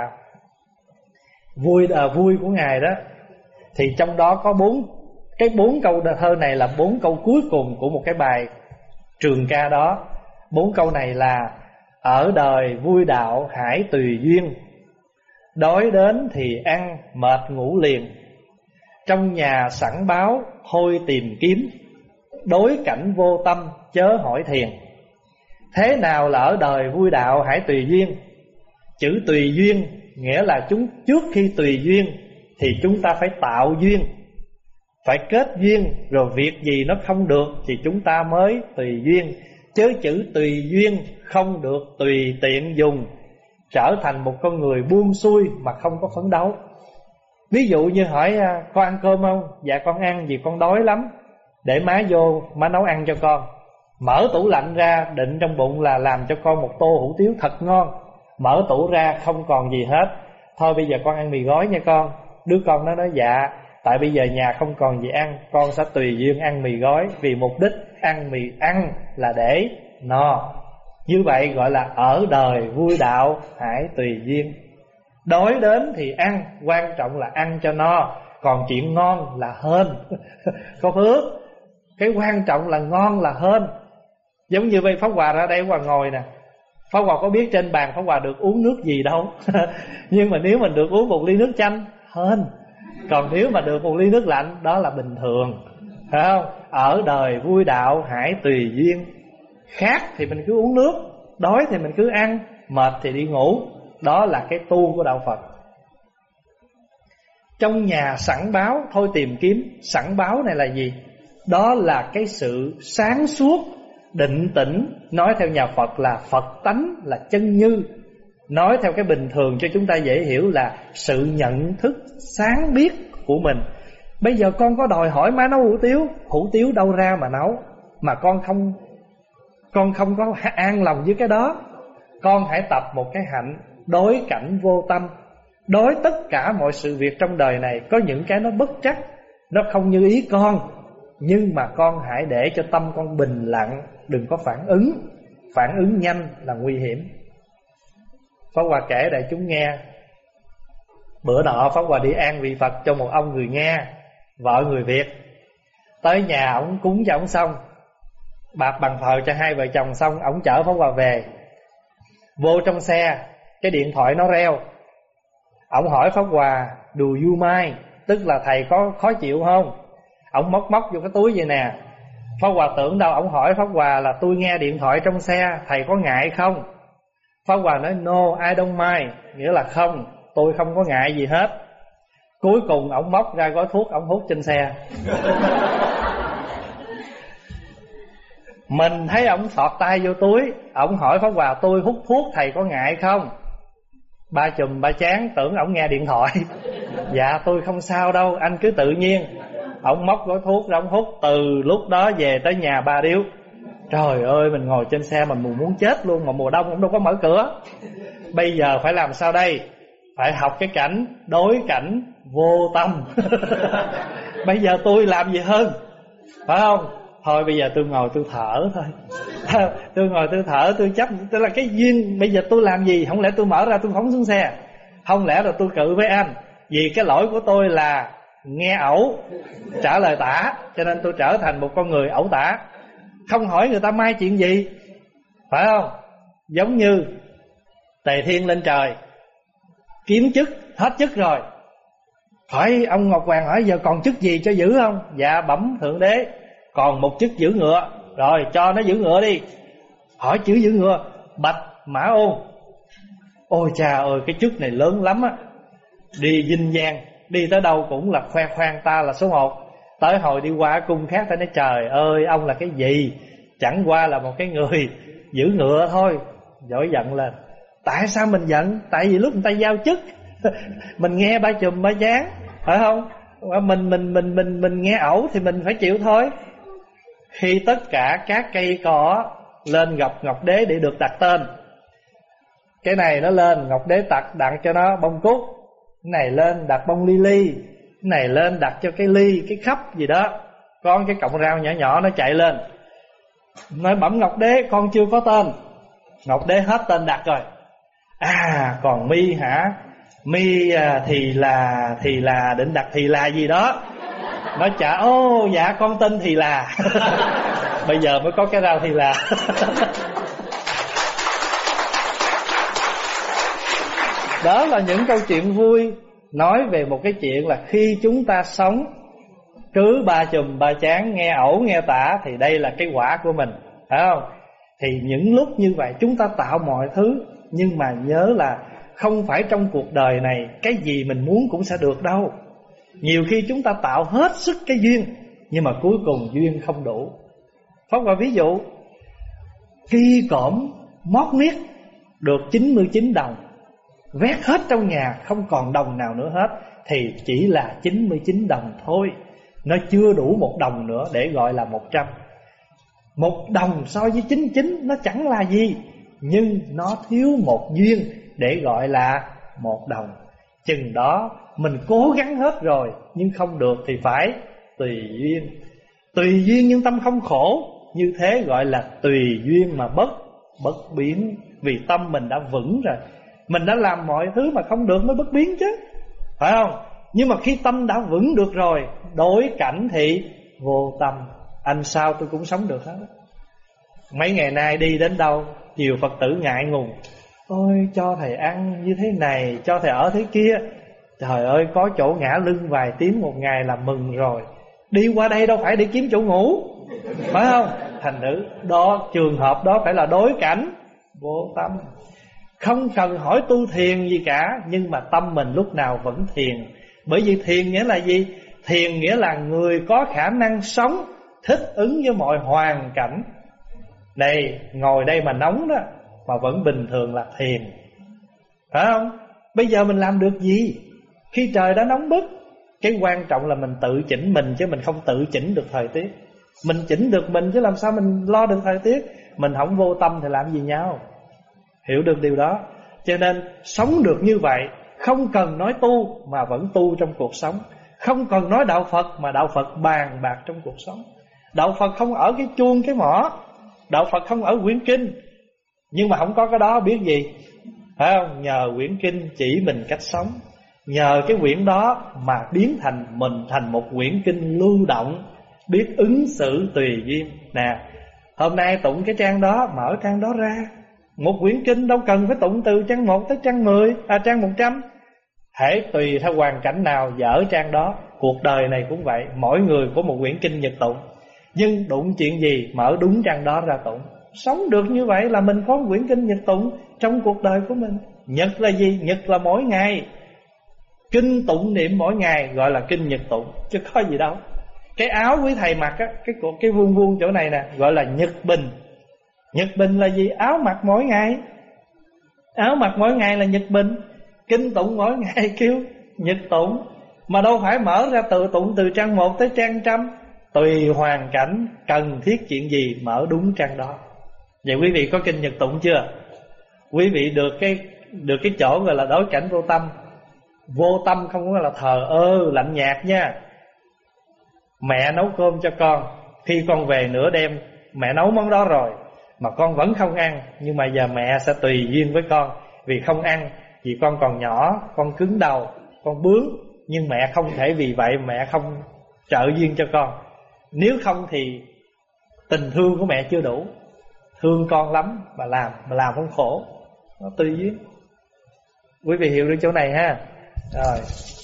vui à, vui của Ngài đó, thì trong đó có bốn cái bốn câu thơ này là bốn câu cuối cùng của một cái bài trường ca đó. Bốn câu này là: ở đời vui đạo hãy tùy duyên, đói đến thì ăn mệt ngủ liền, trong nhà sẵn báo thôi tìm kiếm, đối cảnh vô tâm chớ hỏi thiền. Thế nào là ở đời vui đạo hãy tùy duyên? Chữ tùy duyên nghĩa là chúng trước khi tùy duyên thì chúng ta phải tạo duyên, phải kết duyên, rồi việc gì nó không được thì chúng ta mới tùy duyên. Chớ chữ tùy duyên không được tùy tiện dùng, trở thành một con người buông xuôi mà không có phấn đấu. Ví dụ như hỏi con ăn cơm không? Dạ con ăn, vì con đói lắm. Để má vô, má nấu ăn cho con. Mở tủ lạnh ra, định trong bụng là làm cho con một tô hủ tiếu thật ngon. Mở tủ ra không còn gì hết. Thôi bây giờ con ăn mì gói nha con. Đứa con nó nói dạ, tại bây giờ nhà không còn gì ăn, con sẽ tùy duyên ăn mì gói, vì mục đích ăn mì ăn là để no. Như vậy gọi là ở đời vui đạo hãy tùy duyên. Đói đến thì ăn, quan trọng là ăn cho no. Còn chuyện ngon là hên. Có phước. Cái quan trọng là ngon là hên. Giống như bây Pháp Hòa ra đây, Pháp Hòa ngồi nè, Pháp Hòa có biết trên bàn Pháp Hòa được uống nước gì đâu. Nhưng mà nếu mình được uống một ly nước chanh, hên. Còn nếu mà được một ly nước lạnh, đó là bình thường. Phải không? Ở đời vui đạo hãy tùy duyên. Khát thì mình cứ uống nước, đói thì mình cứ ăn, mệt thì đi ngủ. Đó là cái tu của đạo Phật. Trong nhà sẵn báo thôi tìm kiếm. Sẵn báo này là gì? Đó là cái sự sáng suốt, định tĩnh. Nói theo nhà Phật là Phật tánh, là chân như. Nói theo cái bình thường cho chúng ta dễ hiểu là sự nhận thức sáng biết của mình. Bây giờ con có đòi hỏi má nấu hủ tiếu, hủ tiếu đâu ra mà nấu, mà con không Con không có an lòng với cái đó. Con hãy tập một cái hạnh đối cảnh vô tâm. Đối tất cả mọi sự việc trong đời này, có những cái nó bất trắc, nó không như ý con, nhưng mà con hãy để cho tâm con bình lặng, đừng có phản ứng. Phản ứng nhanh là nguy hiểm. Pháp Hòa kể đại chúng nghe. Bữa nọ Pháp Hòa đi an vị Phật cho một ông người Nga, vợ người Việt. Tới nhà ổng cúng cho ổng xong, bạc bằng thờ cho hai vợ chồng xong, ổng chở Pháp Hòa về. Vô trong xe, cái điện thoại nó reo. Ổng hỏi Pháp Hòa, do you mind? Tức là thầy có khó chịu không? Ổng móc móc vô cái túi vậy nè. Pháp Hòa tưởng đâu ổng hỏi Pháp Hòa là tôi nghe điện thoại trong xe, thầy có ngại không? Pháp Hòa nói no, I don't mind, nghĩa là không, tôi không có ngại gì hết. Cuối cùng ổng móc ra gói thuốc, ổng hút trên xe. Mình thấy ổng thọt tay vô túi. Ổng hỏi Pháp Hòa, tôi hút thuốc thầy có ngại không? Ba chùm ba chán tưởng ổng nghe điện thoại. Dạ tôi không sao đâu, anh cứ tự nhiên. Ổng móc gói thuốc ra ổng hút. Từ lúc đó về tới nhà ba điếu. Trời ơi, mình ngồi trên xe mình muốn chết luôn, mà mùa đông cũng đâu có mở cửa. Bây giờ phải làm sao đây? Phải học cái cảnh đối cảnh vô tâm. Bây giờ tôi làm gì hơn, phải không? Thôi bây giờ tôi ngồi tôi thở thôi. Tôi ngồi tôi thở, tôi chấp. Tức là cái duyên. Bây giờ tôi làm gì? Không lẽ tôi mở ra tôi phóng xuống xe? Không lẽ rồi tôi cự với anh? Vì cái lỗi của tôi là nghe ẩu, trả lời tả, cho nên tôi trở thành một con người ẩu tả, không hỏi người ta mai chuyện gì, phải không? Giống như Tề Thiên lên trời kiếm chức, hết chức rồi. Hỏi ông Ngọc Hoàng hỏi giờ còn chức gì cho giữ không? Dạ bẩm Thượng Đế, còn một chức giữ ngựa. Rồi cho nó giữ ngựa đi. Hỏi chữ giữ ngựa, Bạch Mã Ôn. Ôi cha ơi, cái chức này lớn lắm á. Đi dinh giang, đi tới đâu cũng là khoe khoang ta là số một. Tới hồi đi qua cung khác ta nói trời ơi, ông là cái gì? Chẳng qua là một cái người giữ ngựa thôi. Dỗi giận lên. Tại sao mình giận? Tại vì lúc người ta giao chức mình nghe ba chùm ba chán, phải không? Mình mình mình mình mình nghe ẩu thì mình phải chịu thôi. Khi tất cả các cây cỏ lên gặp Ngọc Đế để được đặt tên. Cái này nó lên, Ngọc Đế đặt đặt cho nó bông cúc. Cái này lên đặt bông lily. Cái này lên đặt cho cái ly, cái khắp gì đó. Con cái cọng rau nhỏ nhỏ nó chạy lên. Nói bẩm Ngọc Đế, con chưa có tên. Ngọc Đế hết tên đặt rồi. À còn mi hả? Mi à, thì là Thì là định đặt thì là gì đó. Nói chả, ô dạ con tên thì là. Bây giờ mới có cái rau thì là. Đó là những câu chuyện vui, nói về một cái chuyện là khi chúng ta sống cứ ba chùm ba chán, nghe ẩu nghe tả, thì đây là cái quả của mình, phải không? Thì những lúc như vậy chúng ta tạo mọi thứ, nhưng mà nhớ là không phải trong cuộc đời này cái gì mình muốn cũng sẽ được đâu. Nhiều khi chúng ta tạo hết sức cái duyên, nhưng mà cuối cùng duyên không đủ. Pháp Hòa ví dụ, ki cổm mót miết được chín mươi chín đồng, vét hết trong nhà không còn đồng nào nữa hết, thì chỉ là chín mươi chín đồng thôi. Nó chưa đủ một đồng nữa để gọi là một trăm. Một đồng so với chín mươi chín nó chẳng là gì, nhưng nó thiếu một duyên để gọi là một đồng. Chừng đó mình cố gắng hết rồi, nhưng không được thì phải tùy duyên. Tùy duyên nhưng tâm không khổ, như thế gọi là tùy duyên mà bất bất biến. Vì tâm mình đã vững rồi, mình đã làm mọi thứ mà không được mới bất biến chứ, phải không? Nhưng mà khi tâm đã vững được rồi, đối cảnh thì vô tâm. Anh sao tôi cũng sống được hết. Mấy ngày nay đi đến đâu, nhiều Phật tử ngại ngùng. Ôi cho thầy ăn như thế này, cho thầy ở thế kia. Trời ơi, có chỗ ngã lưng vài tiếng một ngày là mừng rồi. Đi qua đây đâu phải để kiếm chỗ ngủ, phải không? Thành nữ đó, trường hợp đó phải là đối cảnh vô tâm. Không cần hỏi tu thiền gì cả, nhưng mà tâm mình lúc nào vẫn thiền. Bởi vì thiền nghĩa là gì? Thiền nghĩa là người có khả năng sống thích ứng với mọi hoàn cảnh. Đây, ngồi đây mà nóng đó mà vẫn bình thường là thiền, phải không? Bây giờ mình làm được gì khi trời đã nóng bức? Cái quan trọng là mình tự chỉnh mình, chứ mình không tự chỉnh được thời tiết. Mình chỉnh được mình chứ làm sao mình lo được thời tiết. Mình không vô tâm thì làm gì nhau. Hiểu được điều đó. Cho nên sống được như vậy, không cần nói tu mà vẫn tu trong cuộc sống. Không cần nói đạo Phật mà đạo Phật bàn bạc trong cuộc sống. Đạo Phật không ở cái chuông cái mỏ, đạo Phật không ở quyển kinh. Nhưng mà không có cái đó biết gì, phải không? Nhờ quyển kinh chỉ mình cách sống. Nhờ cái quyển đó mà biến thành mình thành một quyển kinh lưu động, biết ứng xử tùy duyên. Nè, hôm nay tụng cái trang đó, mở trang đó ra. Một quyển kinh đâu cần phải tụng từ trang một tới trang mười, à trang một trăm. Hễ tùy theo hoàn cảnh nào dở trang đó. Cuộc đời này cũng vậy, mỗi người có một quyển kinh nhật tụng. Nhưng đụng chuyện gì mở đúng trang đó ra tụng. Sống được như vậy là mình có một quyển kinh nhật tụng trong cuộc đời của mình. Nhật là gì? Nhật là mỗi ngày. Kinh tụng niệm mỗi ngày gọi là kinh nhật tụng, chứ có gì đâu. Cái áo quý thầy mặc á, cái cái vuông vuông chỗ này nè, gọi là nhật bình. Nhật bình là gì? Áo mặc mỗi ngày. Áo mặc mỗi ngày là nhật bình. Kinh tụng mỗi ngày kêu nhật tụng. Mà đâu phải mở ra tự tụng từ trang một tới trang trăm. Tùy hoàn cảnh cần thiết chuyện gì mở đúng trang đó. Vậy quý vị có kinh nhật tụng chưa? Quý vị được cái được cái chỗ gọi là đối cảnh vô tâm. Vô tâm không có là thờ ơ lạnh nhạt nha. Mẹ nấu cơm cho con, khi con về nửa đêm mẹ nấu món đó rồi mà con vẫn không ăn, nhưng mà giờ mẹ sẽ tùy duyên với con. Vì không ăn, vì con còn nhỏ, con cứng đầu, con bướng. Nhưng mẹ không thể vì vậy mẹ không trợ duyên cho con. Nếu không thì tình thương của mẹ chưa đủ. Thương con lắm mà làm, mà làm không khổ. Nó tùy duyên. Quý vị hiểu được chỗ này ha. Rồi.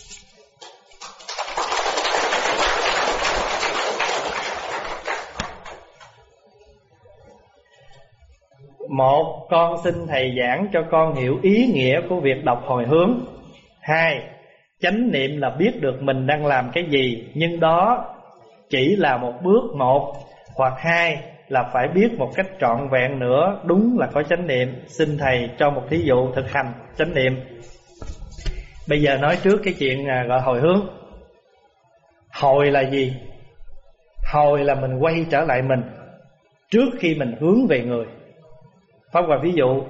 Một, con xin thầy giảng cho con hiểu ý nghĩa của việc đọc hồi hướng. Hai, chánh niệm là biết được mình đang làm cái gì, nhưng đó chỉ là một bước một. Hoặc hai là phải biết một cách trọn vẹn nữa, đúng là có chánh niệm. Xin thầy cho một thí dụ thực hành chánh niệm. Bây giờ nói trước cái chuyện gọi hồi hướng. Hồi là gì? Hồi là mình quay trở lại mình trước khi mình hướng về người. Pháp Hòa ví dụ,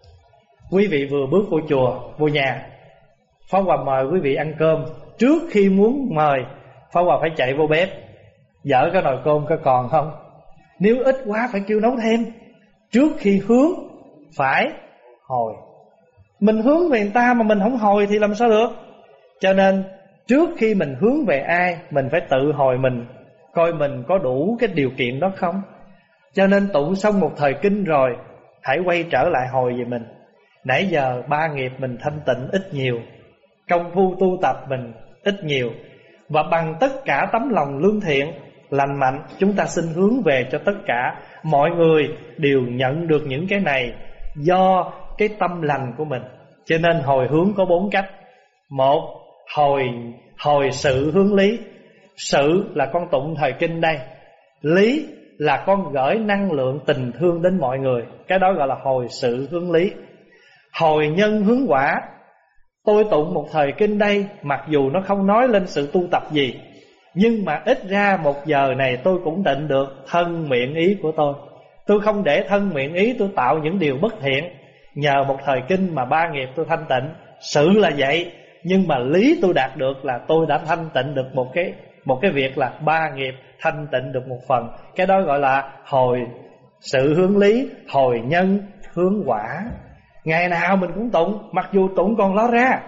quý vị vừa bước vô chùa, vô nhà, Pháp Hòa mời quý vị ăn cơm. Trước khi muốn mời, Pháp Hòa phải chạy vô bếp, dở cái nồi cơm có còn không? Nếu ít quá phải kêu nấu thêm. Trước khi hướng phải hồi. Mình hướng về người ta mà mình không hồi thì làm sao được. Cho nên trước khi mình hướng về ai, mình phải tự hồi mình, coi mình có đủ cái điều kiện đó không. Cho nên tụng xong một thời kinh rồi, hãy quay trở lại hồi về mình. Nãy giờ ba nghiệp mình thanh tịnh ít nhiều, công phu tu tập mình ít nhiều, và bằng tất cả tấm lòng lương thiện, lành mạnh, chúng ta xin hướng về cho tất cả mọi người đều nhận được những cái này do cái tâm lành của mình. Cho nên hồi hướng có bốn cách. Một, hồi hồi sự hướng lý. Sự là con tụng thời kinh đây. Lý là con gửi năng lượng tình thương đến mọi người. Cái đó gọi là hồi sự hướng lý. Hồi nhân hướng quả. Tôi tụng một thời kinh đây, mặc dù nó không nói lên sự tu tập gì, nhưng mà ít ra một giờ này tôi cũng tịnh được thân miệng ý của tôi. Tôi không để thân miệng ý tôi tạo những điều bất thiện. Nhờ một thời kinh mà ba nghiệp tôi thanh tịnh. Sự là vậy, nhưng mà lý tôi đạt được là tôi đã thanh tịnh được một cái một cái việc là ba nghiệp thanh tịnh được một phần. Cái đó gọi là hồi sự hướng lý, hồi nhân hướng quả. Ngày nào mình cũng tụng, mặc dù tụng còn lo ra,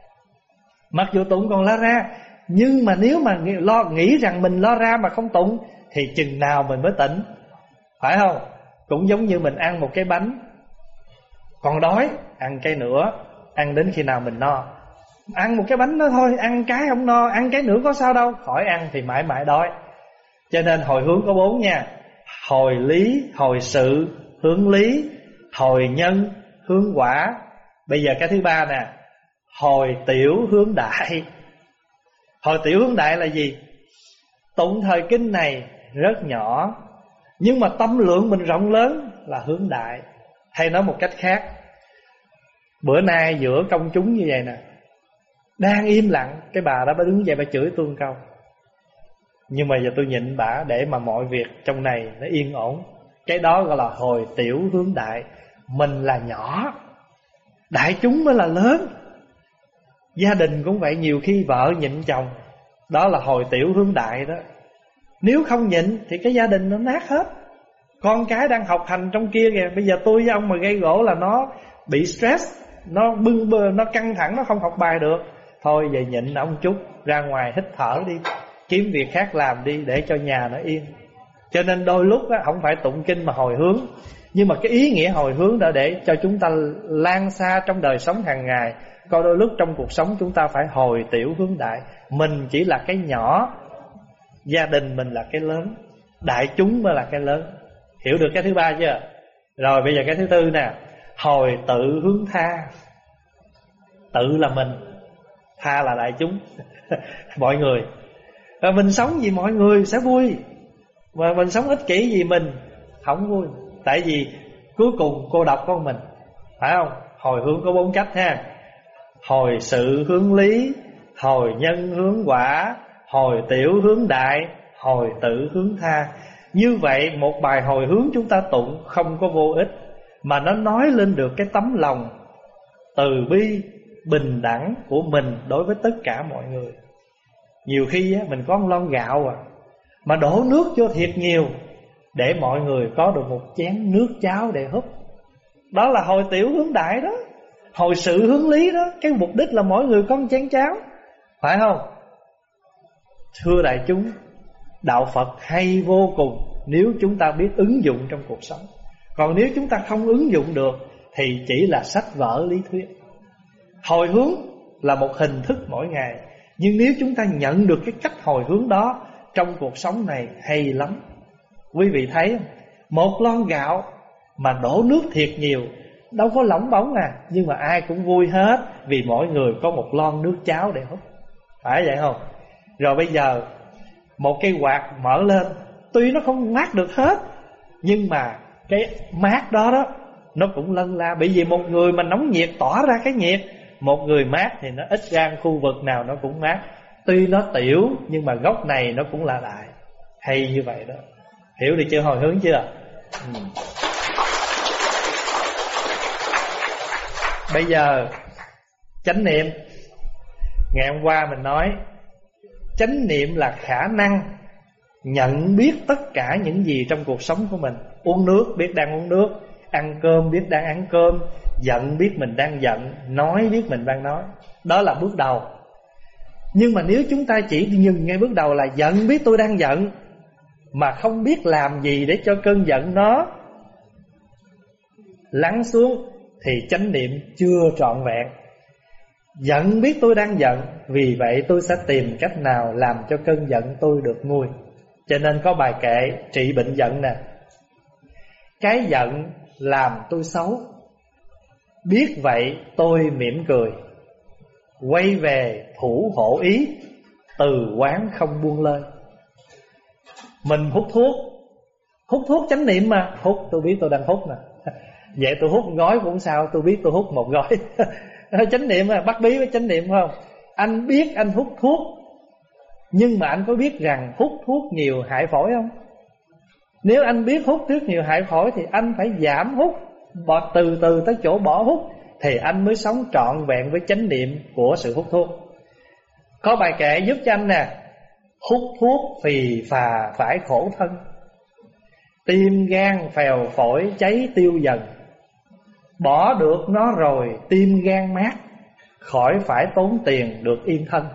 mặc dù tụng còn lo ra, nhưng mà nếu mà lo nghĩ rằng mình lo ra mà không tụng thì chừng nào mình mới tỉnh, phải không? Cũng giống như mình ăn một cái bánh, còn đói, ăn cái nữa, ăn đến khi nào mình no. Ăn một cái bánh đó thôi, ăn cái không no, ăn cái nữa có sao đâu, khỏi ăn thì mãi mãi đói. Cho nên hồi hướng có bốn nha. Hồi lý, hồi sự, hướng lý, hồi nhân, hướng quả. Bây giờ cái thứ ba nè, hồi tiểu hướng đại. Hồi tiểu hướng đại là gì? Tụng thời kinh này rất nhỏ, nhưng mà tâm lượng mình rộng lớn là hướng đại. Hay nói một cách khác, bữa nay giữa công chúng như vậy nè, đang im lặng, cái bà đó bà đứng dậy bà chửi tôi một câu, nhưng mà giờ tôi nhịn bả để mà mọi việc trong này nó yên ổn. Cái đó gọi là hồi tiểu hướng đại. Mình là nhỏ, đại chúng mới là lớn. Gia đình cũng vậy, nhiều khi vợ nhịn chồng, đó là hồi tiểu hướng đại đó. Nếu không nhịn thì cái gia đình nó nát hết. Con cái đang học hành trong kia kìa, bây giờ tôi với ông mà gây gỗ là nó bị stress, nó bưng bơ, nó căng thẳng, nó không học bài được. Thôi về nhịn ông chút, ra ngoài hít thở đi, kiếm việc khác làm đi để cho nhà nó yên. Cho nên đôi lúc á, không phải tụng kinh mà hồi hướng, nhưng mà cái ý nghĩa hồi hướng đã để cho chúng ta lan xa trong đời sống hàng ngày. Coi đôi lúc trong cuộc sống chúng ta phải hồi tiểu hướng đại. Mình chỉ là cái nhỏ, gia đình mình là cái lớn, đại chúng mới là cái lớn. Hiểu được cái thứ ba chưa? Rồi bây giờ cái thứ tư nè, hồi tự hướng tha. Tự là mình, tha là đại chúng. Mọi người. Và mình sống vì mọi người sẽ vui, và mình sống ích kỷ vì mình không vui. Tại vì cuối cùng cô độc con mình, phải không? Hồi hướng có bốn cách ha. Hồi sự hướng lý, hồi nhân hướng quả, hồi tiểu hướng đại, hồi tự hướng tha. Như vậy một bài hồi hướng chúng ta tụng không có vô ích, mà nó nói lên được cái tấm lòng từ bi, bình đẳng của mình đối với tất cả mọi người. Nhiều khi á, mình có một lon gạo à, mà đổ nước vô thiệt nhiều để mọi người có được một chén nước cháo để húp. Đó là hồi tiểu hướng đại đó. Hồi sự hướng lý đó, cái mục đích là mỗi người có một chén cháo, phải không? Thưa đại chúng, đạo Phật hay vô cùng nếu chúng ta biết ứng dụng trong cuộc sống. Còn nếu chúng ta không ứng dụng được thì chỉ là sách vở lý thuyết. Hồi hướng là một hình thức mỗi ngày, nhưng nếu chúng ta nhận được cái cách hồi hướng đó trong cuộc sống này hay lắm. Quý vị thấy không? Một lon gạo mà đổ nước thiệt nhiều, đâu có lỏng bóng à, nhưng mà ai cũng vui hết, vì mỗi người có một lon nước cháo để hút. Phải vậy không? Rồi bây giờ một cây quạt mở lên, tuy nó không mát được hết, nhưng mà cái mát đó đó nó cũng lân la. Bởi vì một người mà nóng nhiệt tỏa ra cái nhiệt, một người mát thì nó ít ra khu vực nào nó cũng mát. Tuy nó tiểu nhưng mà gốc này nó cũng là đại. Hay như vậy đó. Hiểu được chưa? Hồi hướng chưa? Ừ. Bây giờ chánh niệm. Ngày hôm qua mình nói chánh niệm là khả năng nhận biết tất cả những gì trong cuộc sống của mình. Uống nước biết đang uống nước, ăn cơm biết đang ăn cơm, giận biết mình đang giận, nói biết mình đang nói. Đó là bước đầu. Nhưng mà nếu chúng ta chỉ dừng ngay bước đầu là giận biết tôi đang giận, mà không biết làm gì để cho cơn giận nó lắng xuống, thì chánh niệm chưa trọn vẹn. Giận biết tôi đang giận, vì vậy tôi sẽ tìm cách nào làm cho cơn giận tôi được nguôi. Cho nên có bài kệ trị bệnh giận nè. Cái giận làm tôi xấu, biết vậy tôi mỉm cười, quay về thủ hộ ý, từ quán không buông lơi. Mình hút thuốc, hút thuốc chánh niệm mà. Hút tôi biết tôi đang hút nè, vậy tôi hút gói cũng sao, tôi biết tôi hút một gói. Chánh niệm à, bắt bí với chánh niệm không? Anh biết anh hút thuốc, nhưng mà anh có biết rằng hút thuốc nhiều hại phổi không? Nếu anh biết hút thuốc nhiều hại phổi thì anh phải giảm hút, bỏ từ từ tới chỗ bỏ hút, thì anh mới sống trọn vẹn với chánh niệm của sự hút thuốc. Có bài kệ giúp cho anh nè. Hút thuốc phì phà phải khổ thân, tim gan phèo phổi cháy tiêu dần, bỏ được nó rồi tim gan mát, khỏi phải tốn tiền được yên thân.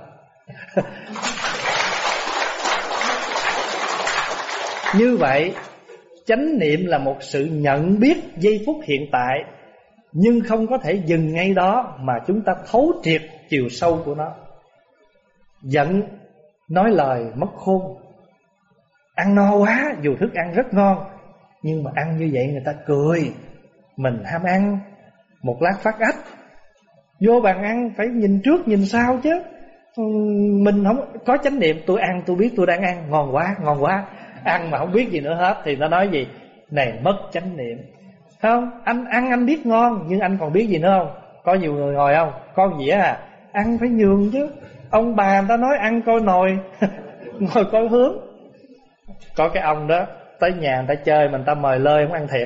Như vậy chánh niệm là một sự nhận biết giây phút hiện tại, nhưng không có thể dừng ngay đó, mà chúng ta thấu triệt chiều sâu của nó. Giận nói lời mất khôn, ăn no quá dù thức ăn rất ngon, nhưng mà ăn như vậy người ta cười, mình ham ăn, một lát phát ách. Vô bàn ăn phải nhìn trước nhìn sau chứ. Mình không có chánh niệm, tôi ăn tôi biết tôi đang ăn, ngon quá, ngon quá, ăn mà không biết gì nữa hết thì nó nói gì? Này mất chánh niệm. Không, anh ăn anh biết ngon nhưng anh còn biết gì nữa không? Có nhiều người ngồi không? Con dĩa à? Ăn phải nhường chứ. Ông bà người ta nói ăn coi nồi ngồi coi hướng. Có cái ông đó tới nhà người ta chơi mà người ta mời lơi không ăn thiệt.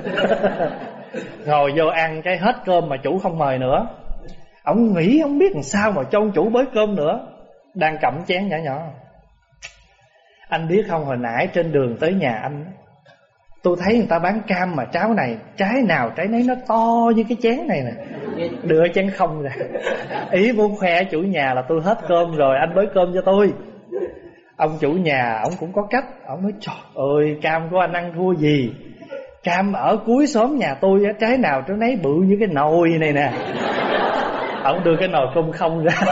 Ngồi vô ăn cái hết cơm mà chủ không mời nữa. Ông nghĩ không biết làm sao mà cho ông chủ bới cơm nữa. Đang cầm chén nhỏ nhỏ. Anh biết không, hồi nãy trên đường tới nhà anh, tôi thấy người ta bán cam mà cháo này, trái nào trái nấy nó to như cái chén này nè. Đưa chén không ra. Ý muốn khoe chủ nhà là tôi hết cơm rồi, anh bới cơm cho tôi. Ông chủ nhà ông cũng có cách. Ông nói trời ơi, cam của anh ăn thua gì. Cam ở cuối xóm nhà tôi á, trái nào trái nấy bự như cái nồi này nè. Ông đưa cái nồi cơm không ra.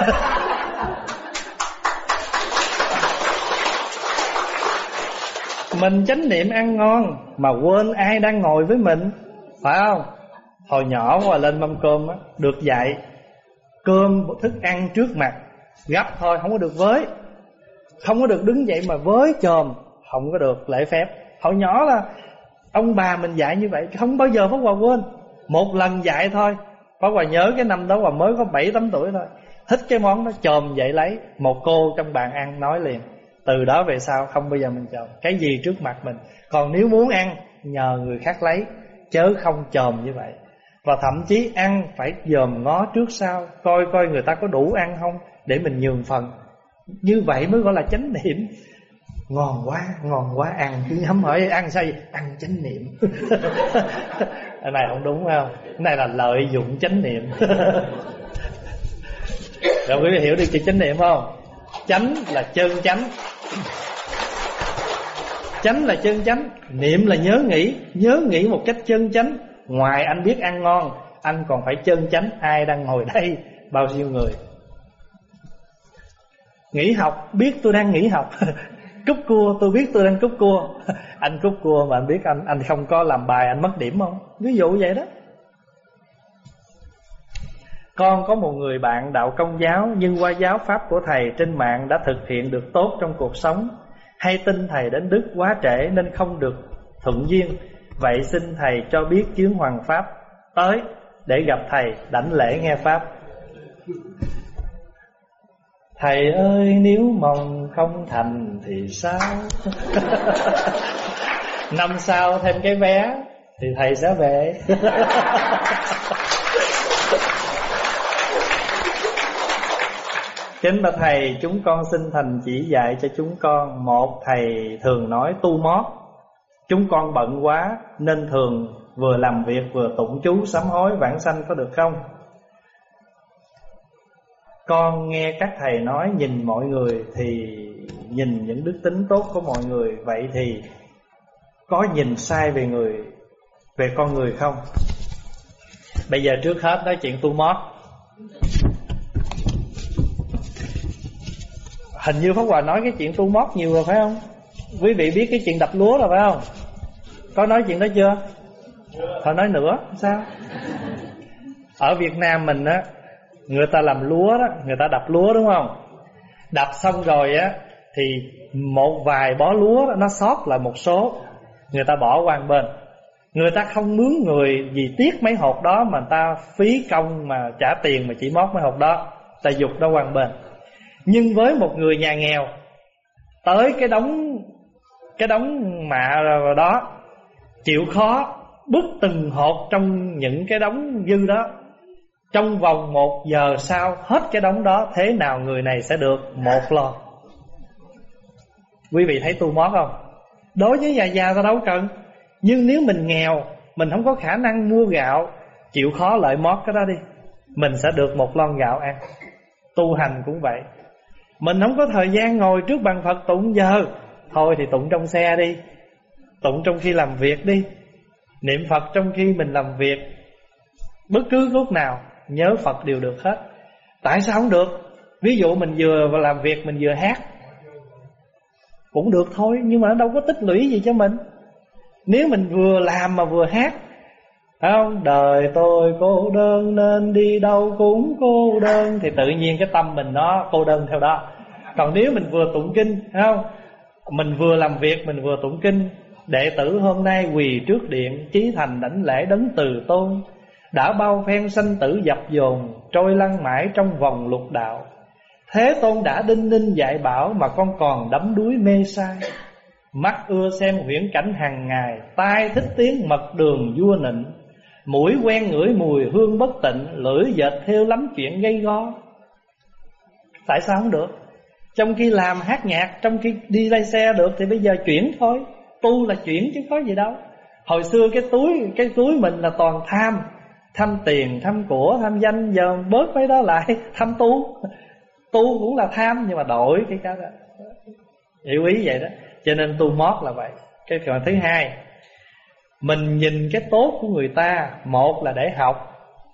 Mình chánh niệm ăn ngon mà quên ai đang ngồi với mình, phải không? Hồi nhỏ qua lên mâm cơm á, được dạy cơm thức ăn trước mặt gấp thôi, không có được với. Không có được đứng dậy mà với chồm, không có được lễ phép. Hồi nhỏ là ông bà mình dạy như vậy, không bao giờ Pháp Hòa quên. Một lần dạy thôi. Pháp Hòa nhớ cái năm đó Hòa mới có bảy tám tuổi thôi. Thích cái món đó chồm dậy lấy. Một cô trong bàn ăn nói liền, từ đó về sau không bao giờ mình chồm cái gì trước mặt mình. Còn nếu muốn ăn nhờ người khác lấy, chớ không chồm như vậy. Và thậm chí ăn phải dòm ngó trước sau, coi coi người ta có đủ ăn không, để mình nhường phần. Như vậy mới gọi là chánh niệm. Ngon quá, ngon quá, ăn cứ nhắm hỏi ăn sao vậy? Ăn chánh niệm. Cái này không đúng, phải không? Cái này là lợi dụng chánh niệm. Rồi quý vị hiểu được chữ chánh niệm không? Chánh là chân chánh. Chánh là chân chánh. Niệm là nhớ nghĩ. Nhớ nghĩ một cách chân chánh. Ngoài anh biết ăn ngon, anh còn phải chân chánh ai đang ngồi đây, bao nhiêu người. Nghỉ học, biết tôi đang nghỉ học. Cúp cua, tôi biết tôi đang cúp cua. Anh cúp cua mà anh biết anh anh không có làm bài, anh mất điểm không? Ví dụ vậy đó. Con có một người bạn đạo Công giáo, nhưng qua giáo pháp của thầy trên mạng đã thực hiện được tốt trong cuộc sống. Hay tin thầy đến Đức quá trễ nên không được thuận duyên. Vậy xin thầy cho biết chuyến hoàng pháp tới để gặp thầy đảnh lễ nghe pháp. Thầy ơi, nếu mong không thành thì sao? Năm sau thêm cái vé thì thầy sẽ về. Kính bạch thầy, chúng con xin thành chỉ dạy cho chúng con. Một, thầy thường nói tu mót. Chúng con bận quá nên thường vừa làm việc vừa tụng chú sám hối vãng sanh, có được không? Con nghe các thầy nói nhìn mọi người thì nhìn những đức tính tốt của mọi người. Vậy thì có nhìn sai về người, về con người không? Bây giờ trước hết nói chuyện tu mót. Hình như Pháp Hòa nói cái chuyện tu mót nhiều rồi phải không? Quý vị biết cái chuyện đập lúa rồi phải không? Có nói chuyện đó chưa? Thôi nói nữa, sao? Ở Việt Nam mình á, người ta làm lúa đó, người ta đập lúa đúng không? Đập xong rồi á thì một vài bó lúa đó, nó sót lại một số, người ta bỏ qua một bên. Người ta không mướn người gì tiếc mấy hột đó, mà người ta phí công mà trả tiền mà chỉ mót mấy hột đó, ta dục đó qua một bên. Nhưng với một người nhà nghèo, tới cái đống cái đống mạ đó, chịu khó bứt từng hột trong những cái đống dư đó, trong vòng một giờ sau hết cái đống đó, thế nào người này sẽ được một lon. Quý vị thấy tu mót không? Đối với già già ta đâu cần. Nhưng nếu mình nghèo, mình không có khả năng mua gạo, chịu khó lợi mót cái đó đi, mình sẽ được một lon gạo ăn. Tu hành cũng vậy. Mình không có thời gian ngồi trước bàn Phật tụng giờ, thôi thì tụng trong xe đi, tụng trong khi làm việc đi, niệm Phật trong khi mình làm việc. Bất cứ lúc nào nhớ Phật đều được hết. Tại sao không được? Ví dụ mình vừa làm việc mình vừa hát cũng được thôi, nhưng mà nó đâu có tích lũy gì cho mình. Nếu mình vừa làm mà vừa hát, phải không? Đời tôi cô đơn nên đi đâu cũng cô đơn, thì tự nhiên cái tâm mình nó cô đơn theo đó. Còn nếu mình vừa tụng kinh, phải không? Mình vừa làm việc mình vừa tụng kinh. Đệ tử hôm nay quỳ trước điện, chí thành đảnh lễ đấng từ tôn. Đã bao phen sanh tử dập dồn, trôi lăn mãi trong vòng lục đạo. Thế Tôn đã đinh ninh dạy bảo, mà con còn đắm đuối mê sai. Mắt ưa xem huyễn cảnh hàng ngày, tai thích tiếng mật đường vua nịnh. Mũi quen ngửi mùi hương bất tịnh, lưỡi dệt theo lắm chuyện gây go. Tại sao không được? Trong khi làm hát nhạc, trong khi đi lái xe được, thì bây giờ chuyển thôi. Tu là chuyển chứ có gì đâu. Hồi xưa cái túi Cái túi mình là toàn tham. Tham tiền, tham của, tham danh. Giờ bớt mấy đó lại, tham tu. Tu cũng là tham, nhưng mà đổi cái cái đó. Hiểu ý vậy đó. Cho nên tu mót là vậy. Cái phần thứ hai, mình nhìn cái tốt của người ta. Một là để học,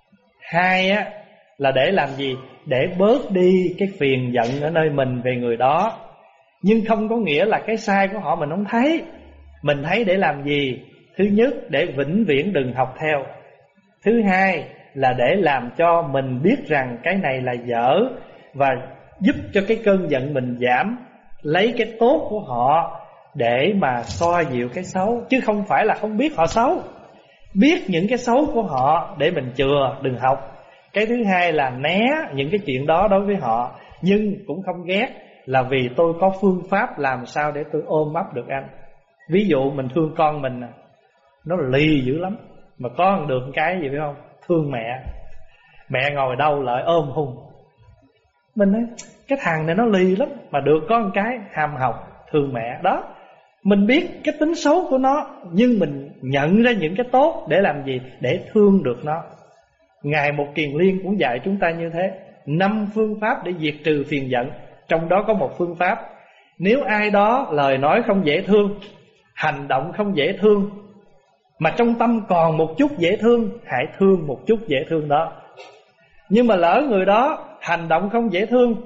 hai á là để làm gì? Để bớt đi cái phiền giận ở nơi mình về người đó. Nhưng không có nghĩa là cái sai của họ mình không thấy. Mình thấy để làm gì? Thứ nhất, để vĩnh viễn đừng học theo. Thứ hai là để làm cho mình biết rằng cái này là dở, và giúp cho cái cơn giận mình giảm. Lấy cái tốt của họ để mà xoa dịu cái xấu, chứ không phải là không biết họ xấu. Biết những cái xấu của họ để mình chừa, đừng học. Cái thứ hai là né những cái chuyện đó đối với họ, nhưng cũng không ghét, là vì tôi có phương pháp làm sao để tôi ôm ấp được anh. Ví dụ mình thương con mình, nó lì dữ lắm, mà có được cái gì biết không? Thương mẹ. Mẹ ngồi đâu lại ôm hùng. Mình nói cái thằng này nó lì lắm, mà được có một cái ham học, thương mẹ. Đó, mình biết cái tính xấu của nó, nhưng mình nhận ra những cái tốt để làm gì? Để thương được nó. Ngài Một Kiền Liên cũng dạy chúng ta như thế. Năm phương pháp để diệt trừ phiền giận. Trong đó có một phương pháp, nếu ai đó lời nói không dễ thương, hành động không dễ thương, mà trong tâm còn một chút dễ thương, hãy thương một chút dễ thương đó. Nhưng mà lỡ người đó hành động không dễ thương,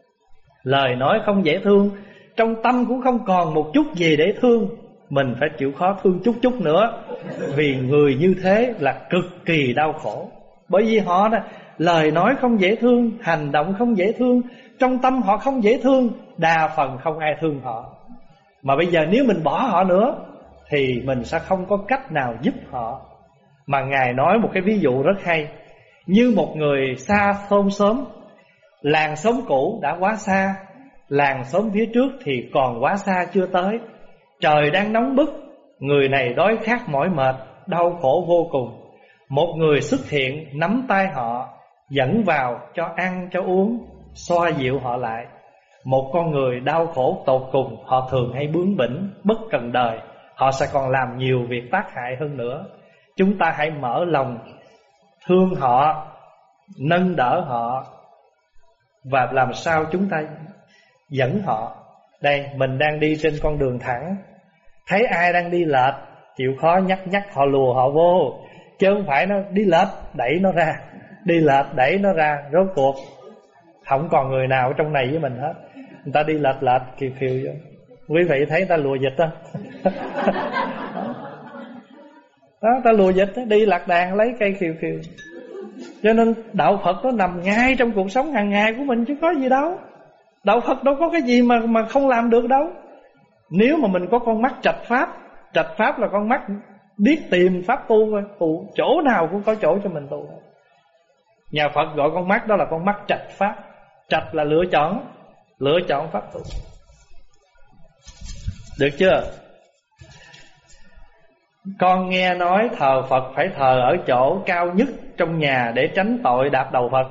lời nói không dễ thương, trong tâm cũng không còn một chút gì để thương, mình phải chịu khó thương chút chút nữa. Vì người như thế là cực kỳ đau khổ. Bởi vì họ đó, lời nói không dễ thương, hành động không dễ thương, trong tâm họ không dễ thương, đa phần không ai thương họ. Mà bây giờ nếu mình bỏ họ nữa thì mình sẽ không có cách nào giúp họ. Mà Ngài nói một cái ví dụ rất hay. Như một người xa thôn xóm, làng xóm cũ đã quá xa, làng xóm phía trước thì còn quá xa chưa tới. Trời đang nóng bức, người này đói khát mỏi mệt, đau khổ vô cùng. Một người xuất hiện nắm tay họ, dẫn vào cho ăn cho uống, xoa dịu họ lại. Một con người đau khổ tột cùng, họ thường hay bướng bỉnh, bất cần đời, họ sẽ còn làm nhiều việc tác hại hơn nữa. Chúng ta hãy mở lòng thương họ, nâng đỡ họ, và làm sao chúng ta dẫn họ. Đây, mình đang đi trên con đường thẳng, thấy ai đang đi lệch, chịu khó nhắc nhắc họ, lùa họ vô. Chứ không phải nó đi lệch đẩy nó ra, đi lệch đẩy nó ra. Rốt cuộc không còn người nào ở trong này với mình hết. Người ta đi lệch lệch kiều kiều vô. Quý vị thấy ta lùa dịch đó. Đó, ta lùa dịch đó, đi lạc đàn lấy cây kiều kiều. Cho nên đạo Phật nó nằm ngay trong cuộc sống hàng ngày của mình chứ có gì đâu. Đạo Phật đâu có cái gì mà mà không làm được đâu. Nếu mà mình có con mắt trạch pháp, trạch pháp là con mắt biết tìm pháp tu thôi, tu chỗ nào cũng có chỗ cho mình tu. Nhà Phật gọi con mắt đó là con mắt trạch pháp. Trạch là lựa chọn, lựa chọn pháp tu. Được chưa? Con nghe nói thờ Phật phải thờ ở chỗ cao nhất trong nhà để tránh tội đạp đầu Phật.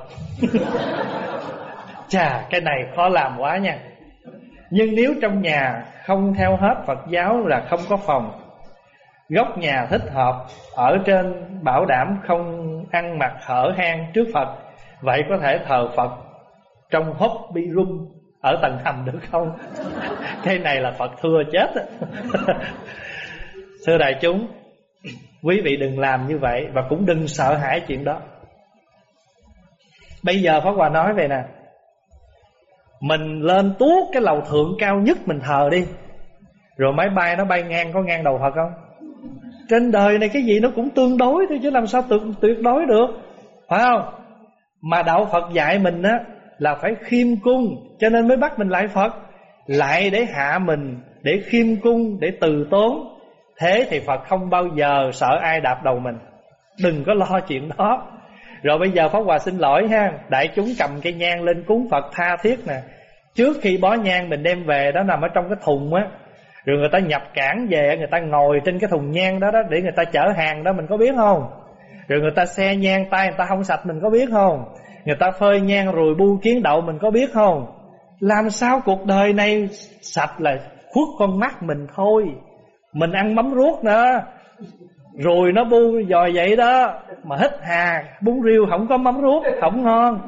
Chà, cái này khó làm quá nha. Nhưng nếu trong nhà không theo hết Phật giáo là không có phòng. Góc nhà thích hợp, ở trên bảo đảm không ăn mặc hở hang trước Phật. Vậy có thể thờ Phật trong hobby room ở tầng hầm được không? Cái này là Phật thưa chết. Thưa đại chúng, quý vị đừng làm như vậy, và cũng đừng sợ hãi chuyện đó. Bây giờ Pháp Hòa nói về nè, mình lên tuốt cái lầu thượng cao nhất mình thờ đi, rồi máy bay nó bay ngang, có ngang đầu Phật không? Trên đời này cái gì nó cũng tương đối thôi, chứ làm sao tuyệt, tuyệt đối được, phải không? Mà đạo Phật dạy mình á là phải khiêm cung, cho nên mới bắt mình lại Phật, lại để hạ mình, để khiêm cung, để từ tốn. Thế thì Phật không bao giờ sợ ai đạp đầu mình. Đừng có lo chuyện đó. Rồi bây giờ Pháp Hòa xin lỗi ha, đại chúng cầm cây nhang lên cúng Phật tha thiết nè. Trước khi bó nhang mình đem về đó nằm ở trong cái thùng á, rồi người ta nhập cảng về, người ta ngồi trên cái thùng nhang đó đó để người ta chở hàng đó, mình có biết không? Rồi người ta xe nhang tay người ta không sạch, mình có biết không? Người ta phơi nhang rồi bu kiến đậu, mình có biết không? Làm sao cuộc đời này sạch là khuất con mắt mình thôi. Mình ăn mắm ruốc nữa, rồi nó bu dòi vậy đó. Mà hít hà, bún riêu không có mắm ruốc, không ngon.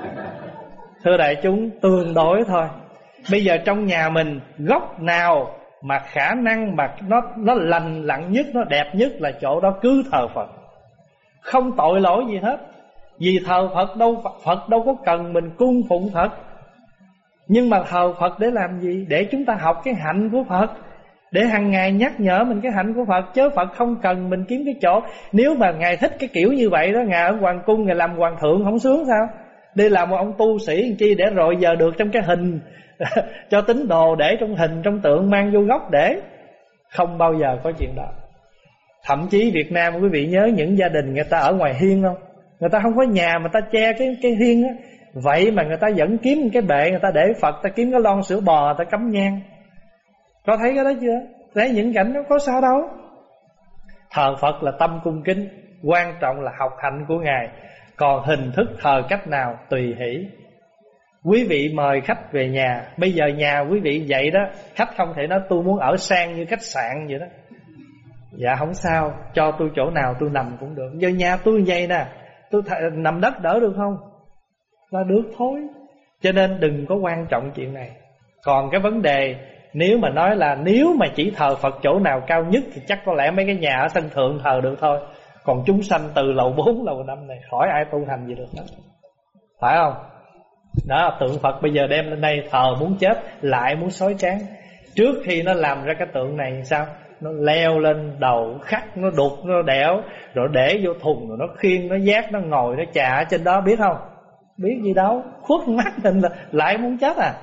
Thưa đại chúng, tương đối thôi. Bây giờ trong nhà mình, góc nào mà khả năng mà nó, nó lành lặn nhất, nó đẹp nhất là chỗ đó cứ thờ Phật. Không tội lỗi gì hết. Vì thờ Phật đâu, Phật đâu có cần mình cung phụng Phật. Nhưng mà thờ Phật để làm gì? Để chúng ta học cái hạnh của Phật, để hàng ngày nhắc nhở mình cái hạnh của Phật. Chứ Phật không cần mình kiếm cái chỗ. Nếu mà Ngài thích cái kiểu như vậy đó, Ngài ở hoàng cung Ngài làm hoàng thượng không sướng sao? Đi làm một ông tu sĩ làm chi để rồi giờ được trong cái hình cho tín đồ, để trong hình trong tượng mang vô góc để. Không bao giờ có chuyện đó. Thậm chí Việt Nam quý vị nhớ những gia đình người ta ở ngoài hiên không? Người ta không có nhà mà ta che cái cái hiên á. Vậy mà người ta vẫn kiếm cái bệ, người ta để Phật, ta kiếm cái lon sữa bò, ta cắm nhang. Có thấy cái đó chưa? Thấy những cảnh đó có sao đâu. Thờ Phật là tâm cung kính, quan trọng là học hạnh của Ngài. Còn hình thức thờ cách nào tùy hỷ. Quý vị mời khách về nhà, bây giờ nhà quý vị vậy đó, khách không thể nói tôi muốn ở sang như khách sạn vậy đó. Dạ không sao, cho tôi chỗ nào tôi nằm cũng được. Giờ nhà tôi vậy nè, tôi th- nằm đất đỡ được không? Là được thôi. Cho nên đừng có quan trọng chuyện này. Còn cái vấn đề, nếu mà nói là nếu mà chỉ thờ Phật chỗ nào cao nhất thì chắc có lẽ mấy cái nhà ở sân thượng thờ được thôi. Còn chúng sanh từ lầu bốn, lầu năm này khỏi ai tu hành gì được hết. Phải không? Đó, tượng Phật bây giờ đem lên đây thờ muốn chết, lại muốn xói trán. Trước khi nó làm ra cái tượng này sao? Nó leo lên đầu khắc, nó đục, nó đẽo, rồi để vô thùng, rồi nó khiêng, nó vác, nó ngồi, nó chà ở trên đó, biết không? Biết gì đâu, khuất mắt mình là lại muốn chết à.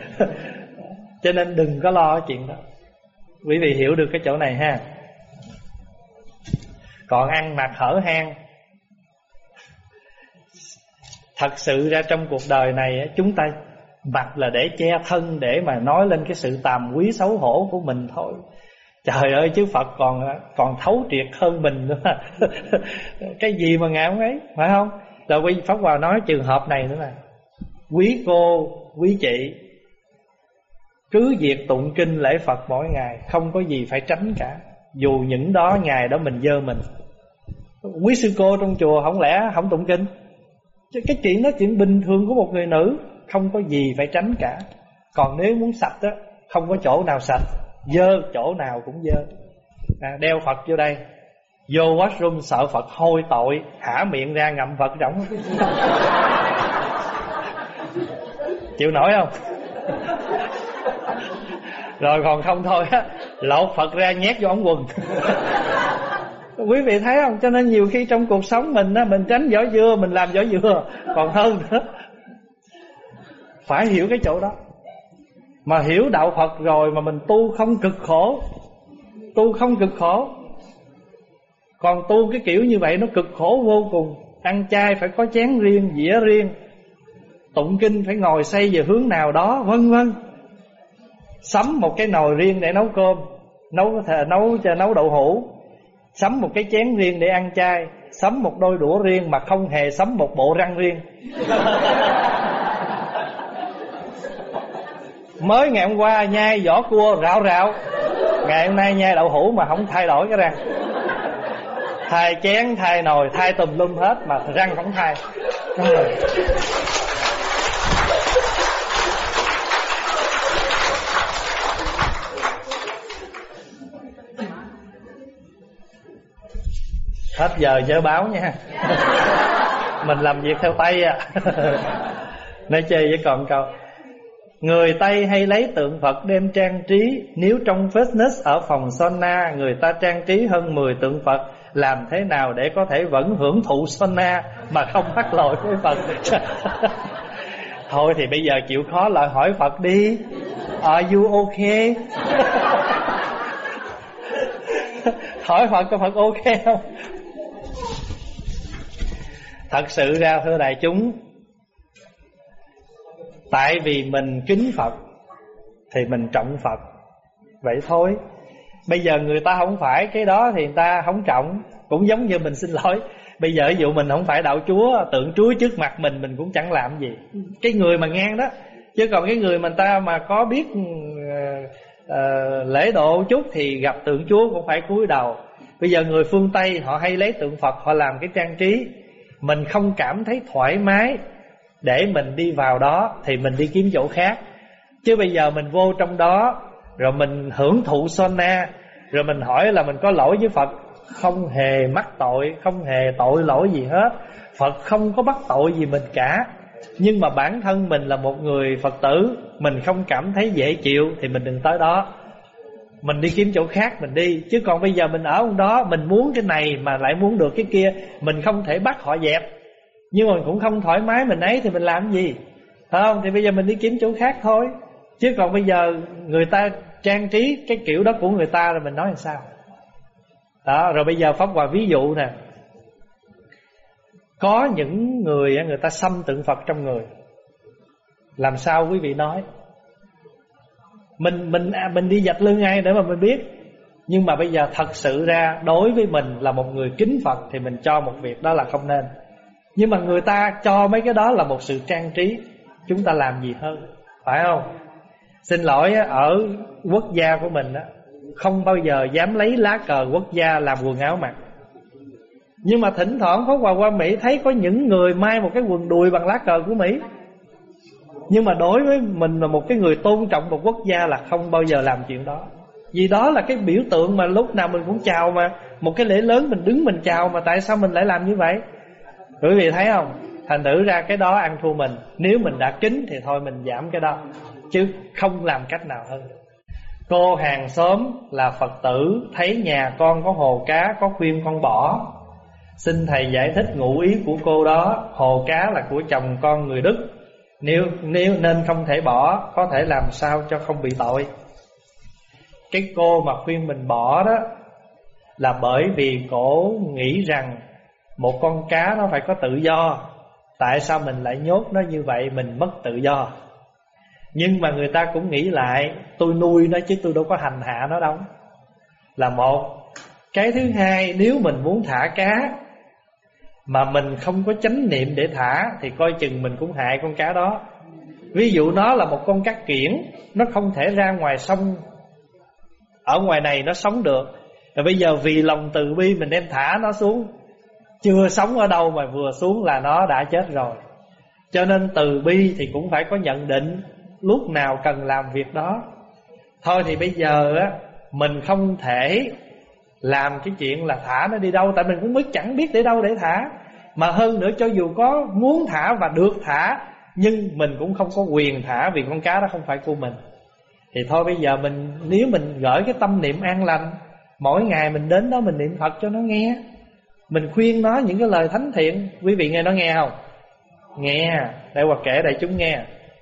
Cho nên đừng có lo chuyện đó. Quý vị hiểu được cái chỗ này ha. Còn ăn mặc hở hang, thật sự ra trong cuộc đời này chúng ta mặc là để che thân, để mà nói lên cái sự tàm quý xấu hổ của mình thôi. Trời ơi, chứ Phật còn còn thấu triệt hơn mình nữa. Cái gì mà ngạo ấy, phải không? Rồi quý Pháp Hòa nói trường hợp này nữa nè. Quý cô, quý chị cứ việc tụng kinh lễ Phật mỗi ngày, không có gì phải tránh cả. Dù những đó ngày đó mình dơ mình. Quý sư cô trong chùa không lẽ không tụng kinh? Chứ cái chuyện đó chuyện bình thường của một người nữ, không có gì phải tránh cả. Còn nếu muốn sạch á, không có chỗ nào sạch, dơ chỗ nào cũng dơ. À, đeo Phật vô đây, vô washroom sợ Phật hôi tội, hả miệng ra ngậm Phật rỗng. Chịu nổi không? Rồi còn không thôi á, lột Phật ra nhét vô ống quần. Quý vị thấy không? Cho nên nhiều khi trong cuộc sống mình á, mình tránh vỏ dưa, mình làm vỏ dừa còn hơn nữa. Phải hiểu cái chỗ đó. Mà hiểu đạo Phật rồi mà mình tu không cực khổ, tu không cực khổ. Còn tu cái kiểu như vậy nó cực khổ vô cùng. Ăn chay phải có chén riêng, dĩa riêng, tụng kinh phải ngồi xây về hướng nào đó, vân vân. Sắm một cái nồi riêng để nấu cơm, nấu nấu cho nấu đậu hũ, sắm một cái chén riêng để ăn chay, sắm một đôi đũa riêng mà không hề sắm một bộ răng riêng. Mới ngày hôm qua nhai vỏ cua rạo rạo, ngày hôm nay nhai đậu hũ mà không thay đổi cái răng. Thay chén, thay nồi, thay tùm lum hết mà răng không thay. Hết giờ chớ báo nha. Mình làm việc theo tay à. Nói chơi với còn câu. Người Tây hay lấy tượng Phật đem trang trí. Nếu trong fitness ở phòng sauna người ta trang trí hơn mười tượng Phật, làm thế nào để có thể vẫn hưởng thụ sauna mà không mắc lỗi với Phật? Thôi thì bây giờ chịu khó lại hỏi Phật đi. Are you okay? Hỏi Phật có Phật ok không? Thật sự ra thưa đại chúng, tại vì mình kính Phật thì mình trọng Phật, vậy thôi. Bây giờ người ta không phải cái đó thì người ta không trọng. Cũng giống như mình xin lỗi, bây giờ ví dụ mình không phải đạo Chúa, tượng Chúa trước mặt mình, mình cũng chẳng làm gì. Cái người mà ngang đó. Chứ còn cái người mà ta mà có biết uh, uh, lễ độ chút thì gặp tượng Chúa cũng phải cúi đầu. Bây giờ người phương Tây họ hay lấy tượng Phật, họ làm cái trang trí. Mình không cảm thấy thoải mái để mình đi vào đó thì mình đi kiếm chỗ khác. Chứ bây giờ mình vô trong đó rồi mình hưởng thụ sauna, rồi mình hỏi là mình có lỗi với Phật. Không hề mắc tội, không hề tội lỗi gì hết. Phật không có bắt tội gì mình cả. Nhưng mà bản thân mình là một người Phật tử, mình không cảm thấy dễ chịu thì mình đừng tới đó. Mình đi kiếm chỗ khác mình đi. Chứ còn bây giờ mình ở đó, mình muốn cái này mà lại muốn được cái kia, mình không thể bắt họ dẹp. Nhưng mà mình cũng không thoải mái mình ấy thì mình làm gì, phải không? Thì bây giờ mình đi kiếm chỗ khác thôi. Chứ còn bây giờ người ta trang trí cái kiểu đó của người ta rồi mình nói làm sao? Đó, rồi bây giờ Pháp Hòa ví dụ nè. Có những người người ta xăm tượng Phật trong người. Làm sao quý vị nói? Mình mình mình đi vạch lưng ai để mà mình biết. Nhưng mà bây giờ thật sự ra đối với mình là một người kính Phật thì mình cho một việc đó là không nên. Nhưng mà người ta cho mấy cái đó là một sự trang trí, chúng ta làm gì hơn, phải không? Xin lỗi, ở quốc gia của mình không bao giờ dám lấy lá cờ quốc gia làm quần áo mặc. Nhưng mà thỉnh thoảng Pháp Hòa qua Mỹ thấy có những người may một cái quần đùi bằng lá cờ của Mỹ. Nhưng mà đối với mình là một cái người tôn trọng một quốc gia là không bao giờ làm chuyện đó. Vì đó là cái biểu tượng mà lúc nào mình cũng chào mà. Một cái lễ lớn mình đứng mình chào mà tại sao mình lại làm như vậy? Quý vị thấy không? Thành thử ra cái đó ăn thua mình. Nếu mình đã kính thì thôi mình giảm cái đó, chứ không làm cách nào hơn. Cô hàng xóm là Phật tử thấy nhà con có hồ cá, có khuyên con bỏ. Xin thầy giải thích ngụ ý của cô đó. Hồ cá là của chồng con người Đức, Nếu, nếu nên không thể bỏ, có thể làm sao cho không bị tội. Cái cô mà khuyên mình bỏ đó là bởi vì cổ nghĩ rằng một con cá nó phải có tự do. Tại sao mình lại nhốt nó như vậy, mình mất tự do. Nhưng mà người ta cũng nghĩ lại, tôi nuôi nó chứ tôi đâu có hành hạ nó đâu, là một. Cái thứ hai, nếu mình muốn thả cá mà mình không có chánh niệm để thả thì coi chừng mình cũng hại con cá đó. Ví dụ nó là một con cá kiển, nó không thể ra ngoài sông, ở ngoài này nó sống được. Rồi bây giờ vì lòng từ bi mình đem thả nó xuống, chưa sống ở đâu mà vừa xuống là nó đã chết rồi. Cho nên từ bi thì cũng phải có nhận định lúc nào cần làm việc đó. Thôi thì bây giờ á, mình không thể làm cái chuyện là thả nó đi đâu, tại mình cũng mới chẳng biết để đâu để thả. Mà hơn nữa cho dù có muốn thả và được thả, nhưng mình cũng không có quyền thả vì con cá đó không phải của mình. Thì thôi bây giờ mình, nếu mình gửi cái tâm niệm an lành, mỗi ngày mình đến đó mình niệm Phật cho nó nghe, mình khuyên nó những cái lời thánh thiện. Quý vị nghe nó nghe không? Nghe. Để Hòa kể đại chúng nghe.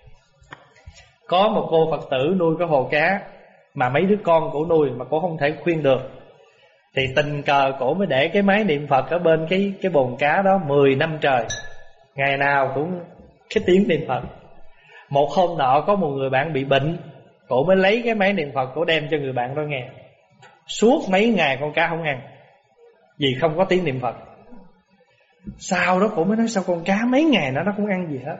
Có một cô Phật tử nuôi cái hồ cá, mà mấy đứa con cổ nuôi mà cổ không thể khuyên được. Thì tình cờ cổ mới để cái máy niệm Phật ở bên cái cái bồn cá đó mười năm trời, ngày nào cũng cái tiếng niệm Phật. Một hôm nọ có một người bạn bị bệnh, cổ mới lấy cái máy niệm Phật, cổ đem cho người bạn đó nghe. Suốt mấy ngày con cá không ăn, vì không có tiếng niệm Phật. Sau đó cổ mới nói sao con cá mấy ngày nữa nó không ăn gì hết.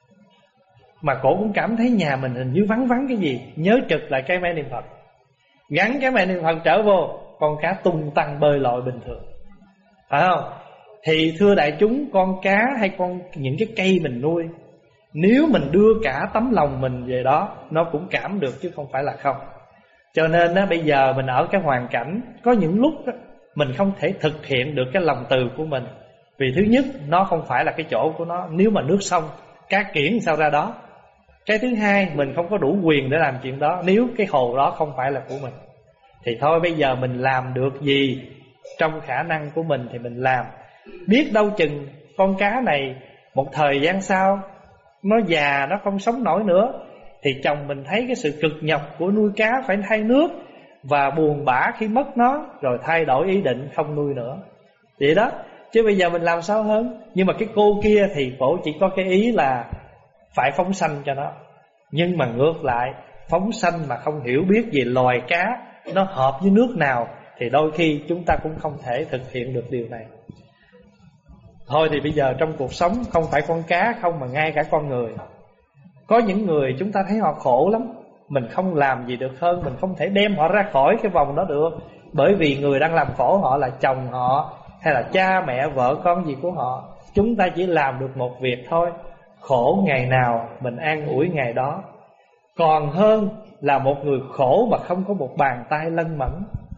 Mà cổ cũng cảm thấy nhà mình hình như vắng vắng cái gì, nhớ trực lại cái máy niệm Phật, gắn cái máy niệm Phật trở vô, con cá tung tăng bơi lội bình thường, phải không? Thì thưa đại chúng, con cá hay con những cái cây mình nuôi, nếu mình đưa cả tấm lòng mình về đó, nó cũng cảm được chứ không phải là không. Cho nên á, bây giờ mình ở cái hoàn cảnh, có những lúc á, mình không thể thực hiện được cái lòng từ của mình. Vì thứ nhất, nó không phải là cái chỗ của nó. Nếu mà nước sông, cá kiển sao ra đó. Cái thứ hai, mình không có đủ quyền để làm chuyện đó nếu cái hồ đó không phải là của mình. Thì thôi bây giờ mình làm được gì trong khả năng của mình thì mình làm. Biết đâu chừng con cá này một thời gian sau nó già, nó không sống nổi nữa, thì chồng mình thấy cái sự cực nhọc của nuôi cá phải thay nước, và buồn bã khi mất nó, rồi thay đổi ý định không nuôi nữa. Vậy đó, chứ bây giờ mình làm sao hơn. Nhưng mà cái cô kia thì cổ chỉ có cái ý là phải phóng sanh cho nó. Nhưng mà ngược lại, phóng sanh mà không hiểu biết về loài cá nó hợp với nước nào thì đôi khi chúng ta cũng không thể thực hiện được điều này. Thôi thì bây giờ trong cuộc sống không phải con cá không, mà ngay cả con người. Có những người chúng ta thấy họ khổ lắm, mình không làm gì được hơn, mình không thể đem họ ra khỏi cái vòng đó được. Bởi vì người đang làm khổ họ là chồng họ, hay là cha mẹ vợ con gì của họ. Chúng ta chỉ làm được một việc thôi, khổ ngày nào mình an ủi ngày đó. Còn hơn là một người khổ mà không có một bàn tay lân mẫn.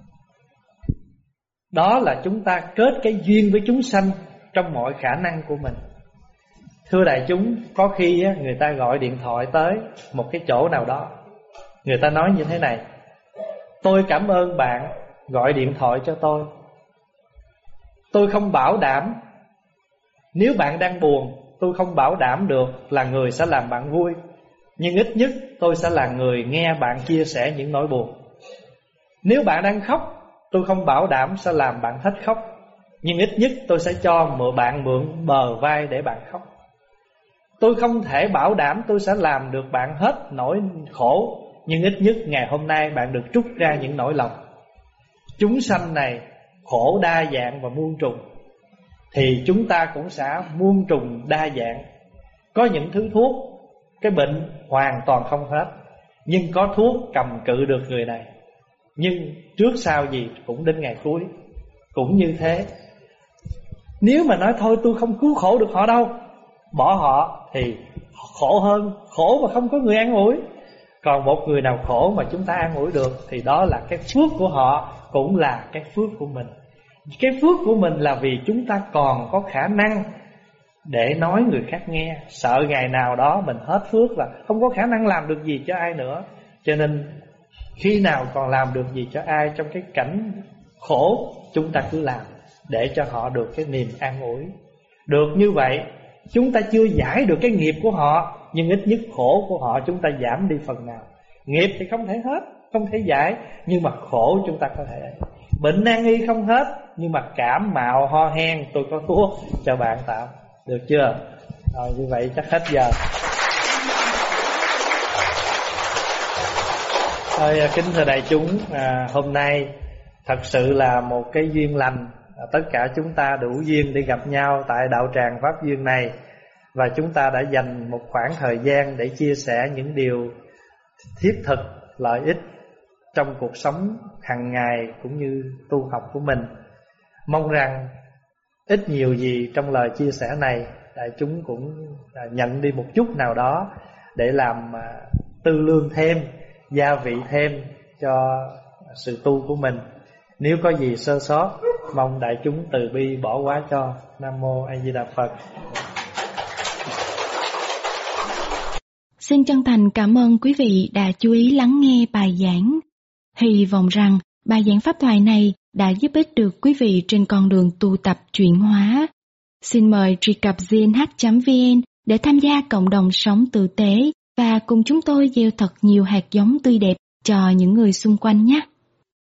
Đó là chúng ta kết cái duyên với chúng sanh trong mọi khả năng của mình. Thưa đại chúng, có khi người ta gọi điện thoại tới một cái chỗ nào đó, người ta nói như thế này: tôi cảm ơn bạn gọi điện thoại cho tôi. Tôi không bảo đảm, nếu bạn đang buồn, tôi không bảo đảm được là người sẽ làm bạn vui, nhưng ít nhất tôi sẽ là người nghe bạn chia sẻ những nỗi buồn. Nếu bạn đang khóc, tôi không bảo đảm sẽ làm bạn hết khóc, nhưng ít nhất tôi sẽ cho mượn bạn mượn bờ vai để bạn khóc. Tôi không thể bảo đảm tôi sẽ làm được bạn hết nỗi khổ, nhưng ít nhất ngày hôm nay bạn được trút ra những nỗi lòng. Chúng sanh này khổ đa dạng và muôn trùng, thì chúng ta cũng sẽ muôn trùng đa dạng. Có những thứ thuốc, cái bệnh hoàn toàn không hết, nhưng có thuốc cầm cự được người này. Nhưng trước sau gì cũng đến ngày cuối, cũng như thế. Nếu mà nói thôi tôi không cứu khổ được họ đâu, bỏ họ, thì khổ hơn, khổ mà không có người an ủi. Còn một người nào khổ mà chúng ta an ủi được, thì đó là cái phước của họ, cũng là cái phước của mình. Cái phước của mình là vì chúng ta còn có khả năng để nói người khác nghe. Sợ ngày nào đó mình hết phước là không có khả năng làm được gì cho ai nữa. Cho nên khi nào còn làm được gì cho ai trong cái cảnh khổ, chúng ta cứ làm, để cho họ được cái niềm an ủi. Được như vậy, chúng ta chưa giải được cái nghiệp của họ, nhưng ít nhất khổ của họ chúng ta giảm đi phần nào. Nghiệp thì không thể hết, không thể giải, nhưng mà khổ chúng ta có thể. Bệnh nan y không hết, nhưng mà cảm mạo ho hen tôi có thuốc cho bạn tạm. Được chưa? Rồi như vậy chắc hết giờ. Thôi kính thưa đại chúng, à, hôm nay thật sự là một cái duyên lành. à, Tất cả chúng ta đủ duyên để gặp nhau tại đạo tràng Pháp Duyên này. Và chúng ta đã dành một khoảng thời gian để chia sẻ những điều thiết thực, lợi ích trong cuộc sống hàng ngày cũng như tu học của mình. Mong rằng ít nhiều gì trong lời chia sẻ này, đại chúng cũng nhận đi một chút nào đó để làm tư lương thêm, gia vị thêm cho sự tu của mình. Nếu có gì sơ sót, mong đại chúng từ bi bỏ qua cho. Nam Mô A Di Đà Phật. Xin chân thành cảm ơn quý vị đã chú ý lắng nghe bài giảng. Hy vọng rằng bài giảng pháp thoại này đã giúp ích được quý vị trên con đường tu tập chuyển hóa. Xin mời truy cập giê en hát chấm vê en để tham gia cộng đồng sống tử tế và cùng chúng tôi gieo thật nhiều hạt giống tươi đẹp cho những người xung quanh nhé.